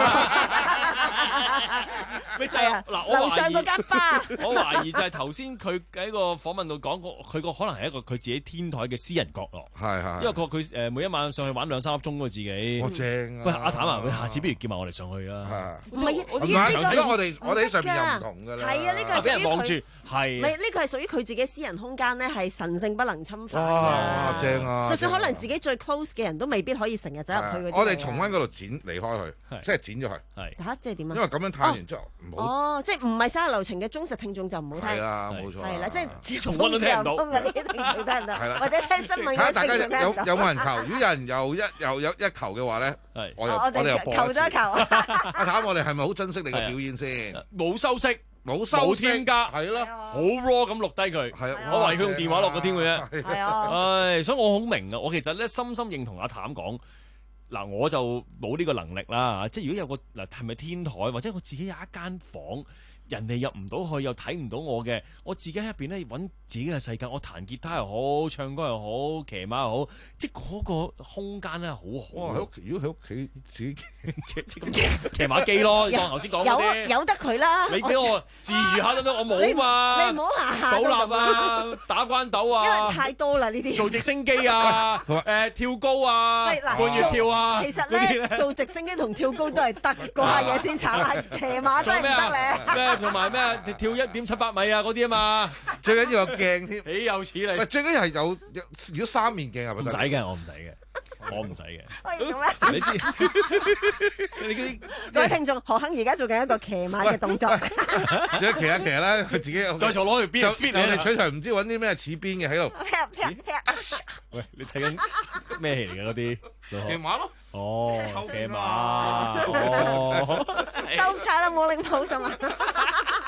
咪就係嗱， 樓上嗰間巴。 我懷疑就係頭先佢喺個訪問度講過，佢個可能係一個佢自己天台嘅私人角落。 係係。因為佢佢誒每一晚上去玩兩三粒鐘喎自己。 我正啊！ 喂，阿譚啊，佢下次不如叫埋我哋上去啦。 唔係， 唔係，因為我哋我哋喺上面又唔同㗎啦。 係啊，呢個係屬於佢。俾人望住係。 唔係，呢個係屬於佢自己私人空間咧，係神聖不能侵犯。 哇！正啊！ 就算可能自己最 close 嘅人都未必可以成日走入去嗰啲。 我哋重溫嗰度剪離開佢，即係剪咗佢。 係嚇，即係點啊？ 因為咁樣睇完之後唔好。 哦，即係唔係沙流情嘅忠實聽眾就唔好聽。 係啦，冇錯。 係啦，即係重溫都聽唔到。 嗰啲聽眾聽唔到。係啦。或者聽新聞睇下大家有有冇人求？如果有人又一又有一球嘅話咧，我又我哋又播。 求咗一球。 阿譚，我哋係咪好珍惜你嘅表演先？ 冇修飾。 冇收冇添加， 係咯， 好 raw 咁錄低佢。 係啊， 我為佢用電話錄個天嘅啫。 係啊， 唉，所以我好明啊。我其實咧深深認同阿譚講，嗱我就冇呢個能力啦。即係如果有個嗱係咪天台，或者我自己有一間房，人哋入唔到去又睇唔到我嘅，我自己喺入邊咧揾自己嘅世界。我彈吉他又好，唱歌又好，騎馬又好，即係嗰個空間咧好好。 喺屋企，如果喺屋企自己騎馬機咯，當頭先講嗰啲， 有得佢啦。 你俾我自娛下得唔得？我冇嘛。 你唔好下下倒立啊，打關鬥啊， 因為太多啦呢啲。 做直升機啊，誒跳高啊，半月跳啊。 其實咧，做直升機同跳高都係得，嗰下嘢先慘啊！騎馬真係唔得咧。 咩同埋咩跳一點七八米啊嗰啲啊嘛， 最緊要有鏡添。 豈有此理！ 最緊要係有，如果三面鏡係咪唔使嘅？我唔使嘅。我唔使嘅， 可以做咩？ 你知你嗰啲各位聽眾，何鏗而家做緊一個騎馬嘅動作， 仲有騎下騎啦，佢自己再坐攞條鞭 fit 你哋取材唔知揾啲咩似鞭嘅喺度。 喂，你睇緊咩戲嚟嘅嗰啲？ 騎馬咯。 哦，騎馬。哦，收場啦，冇令好心啊！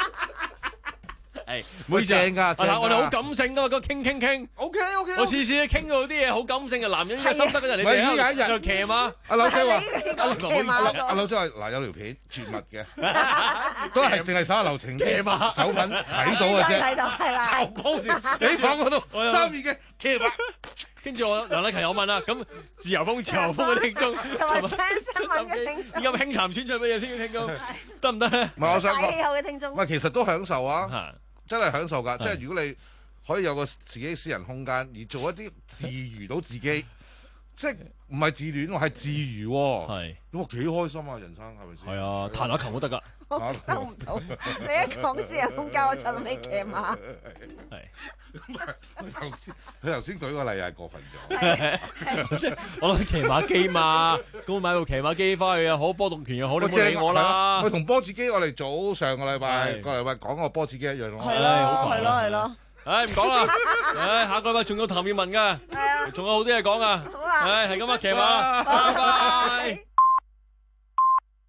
係，唔好意思正㗎， 嗱，我哋好感性㗎嘛，個傾傾傾 ，OK OK， 我次次傾到啲嘢好感性嘅，男人應該心得嘅人，你哋有一日又騎馬， 阿柳姐話， 阿阿柳姐話嗱有條片絕密嘅，都係淨係手下留情嘅，手粉睇到嘅啫， 睇到係啦， 就鋪住你房嗰度三面嘅騎馬。 跟住我梁禮勤有問啦，咁自由風自由風嘅聽眾， 同埋聽新聞嘅聽眾， 而家輕談穿出乜嘢先？聽眾得唔得咧？ 唔係我想大氣候嘅聽眾， 唔係其實都享受啊，真係享受㗎。即係如果你可以有個自己私人空間，而做一啲自娛到自己，即係唔係自戀喎，係自娛喎。係，哇幾開心啊！人生係咪先？ 係啊，彈下琴都得㗎。 我收唔到，你一講私人空間，我就諗起騎馬。 係。佢頭先佢頭先舉個例係過分咗， 即係我諗騎馬機嘛，咁我買部騎馬機翻去又好，波動拳又好，你唔好理我啦。 我同波子機，我哋早上個禮拜個禮拜講個波子機一樣咯。 係咯，係咯，係咯。 唉，唔講啦。唉，下個禮拜仲有譚耀文㗎，仲有好多嘢講啊。 好啊。 唉，係咁啊，騎馬，拜拜。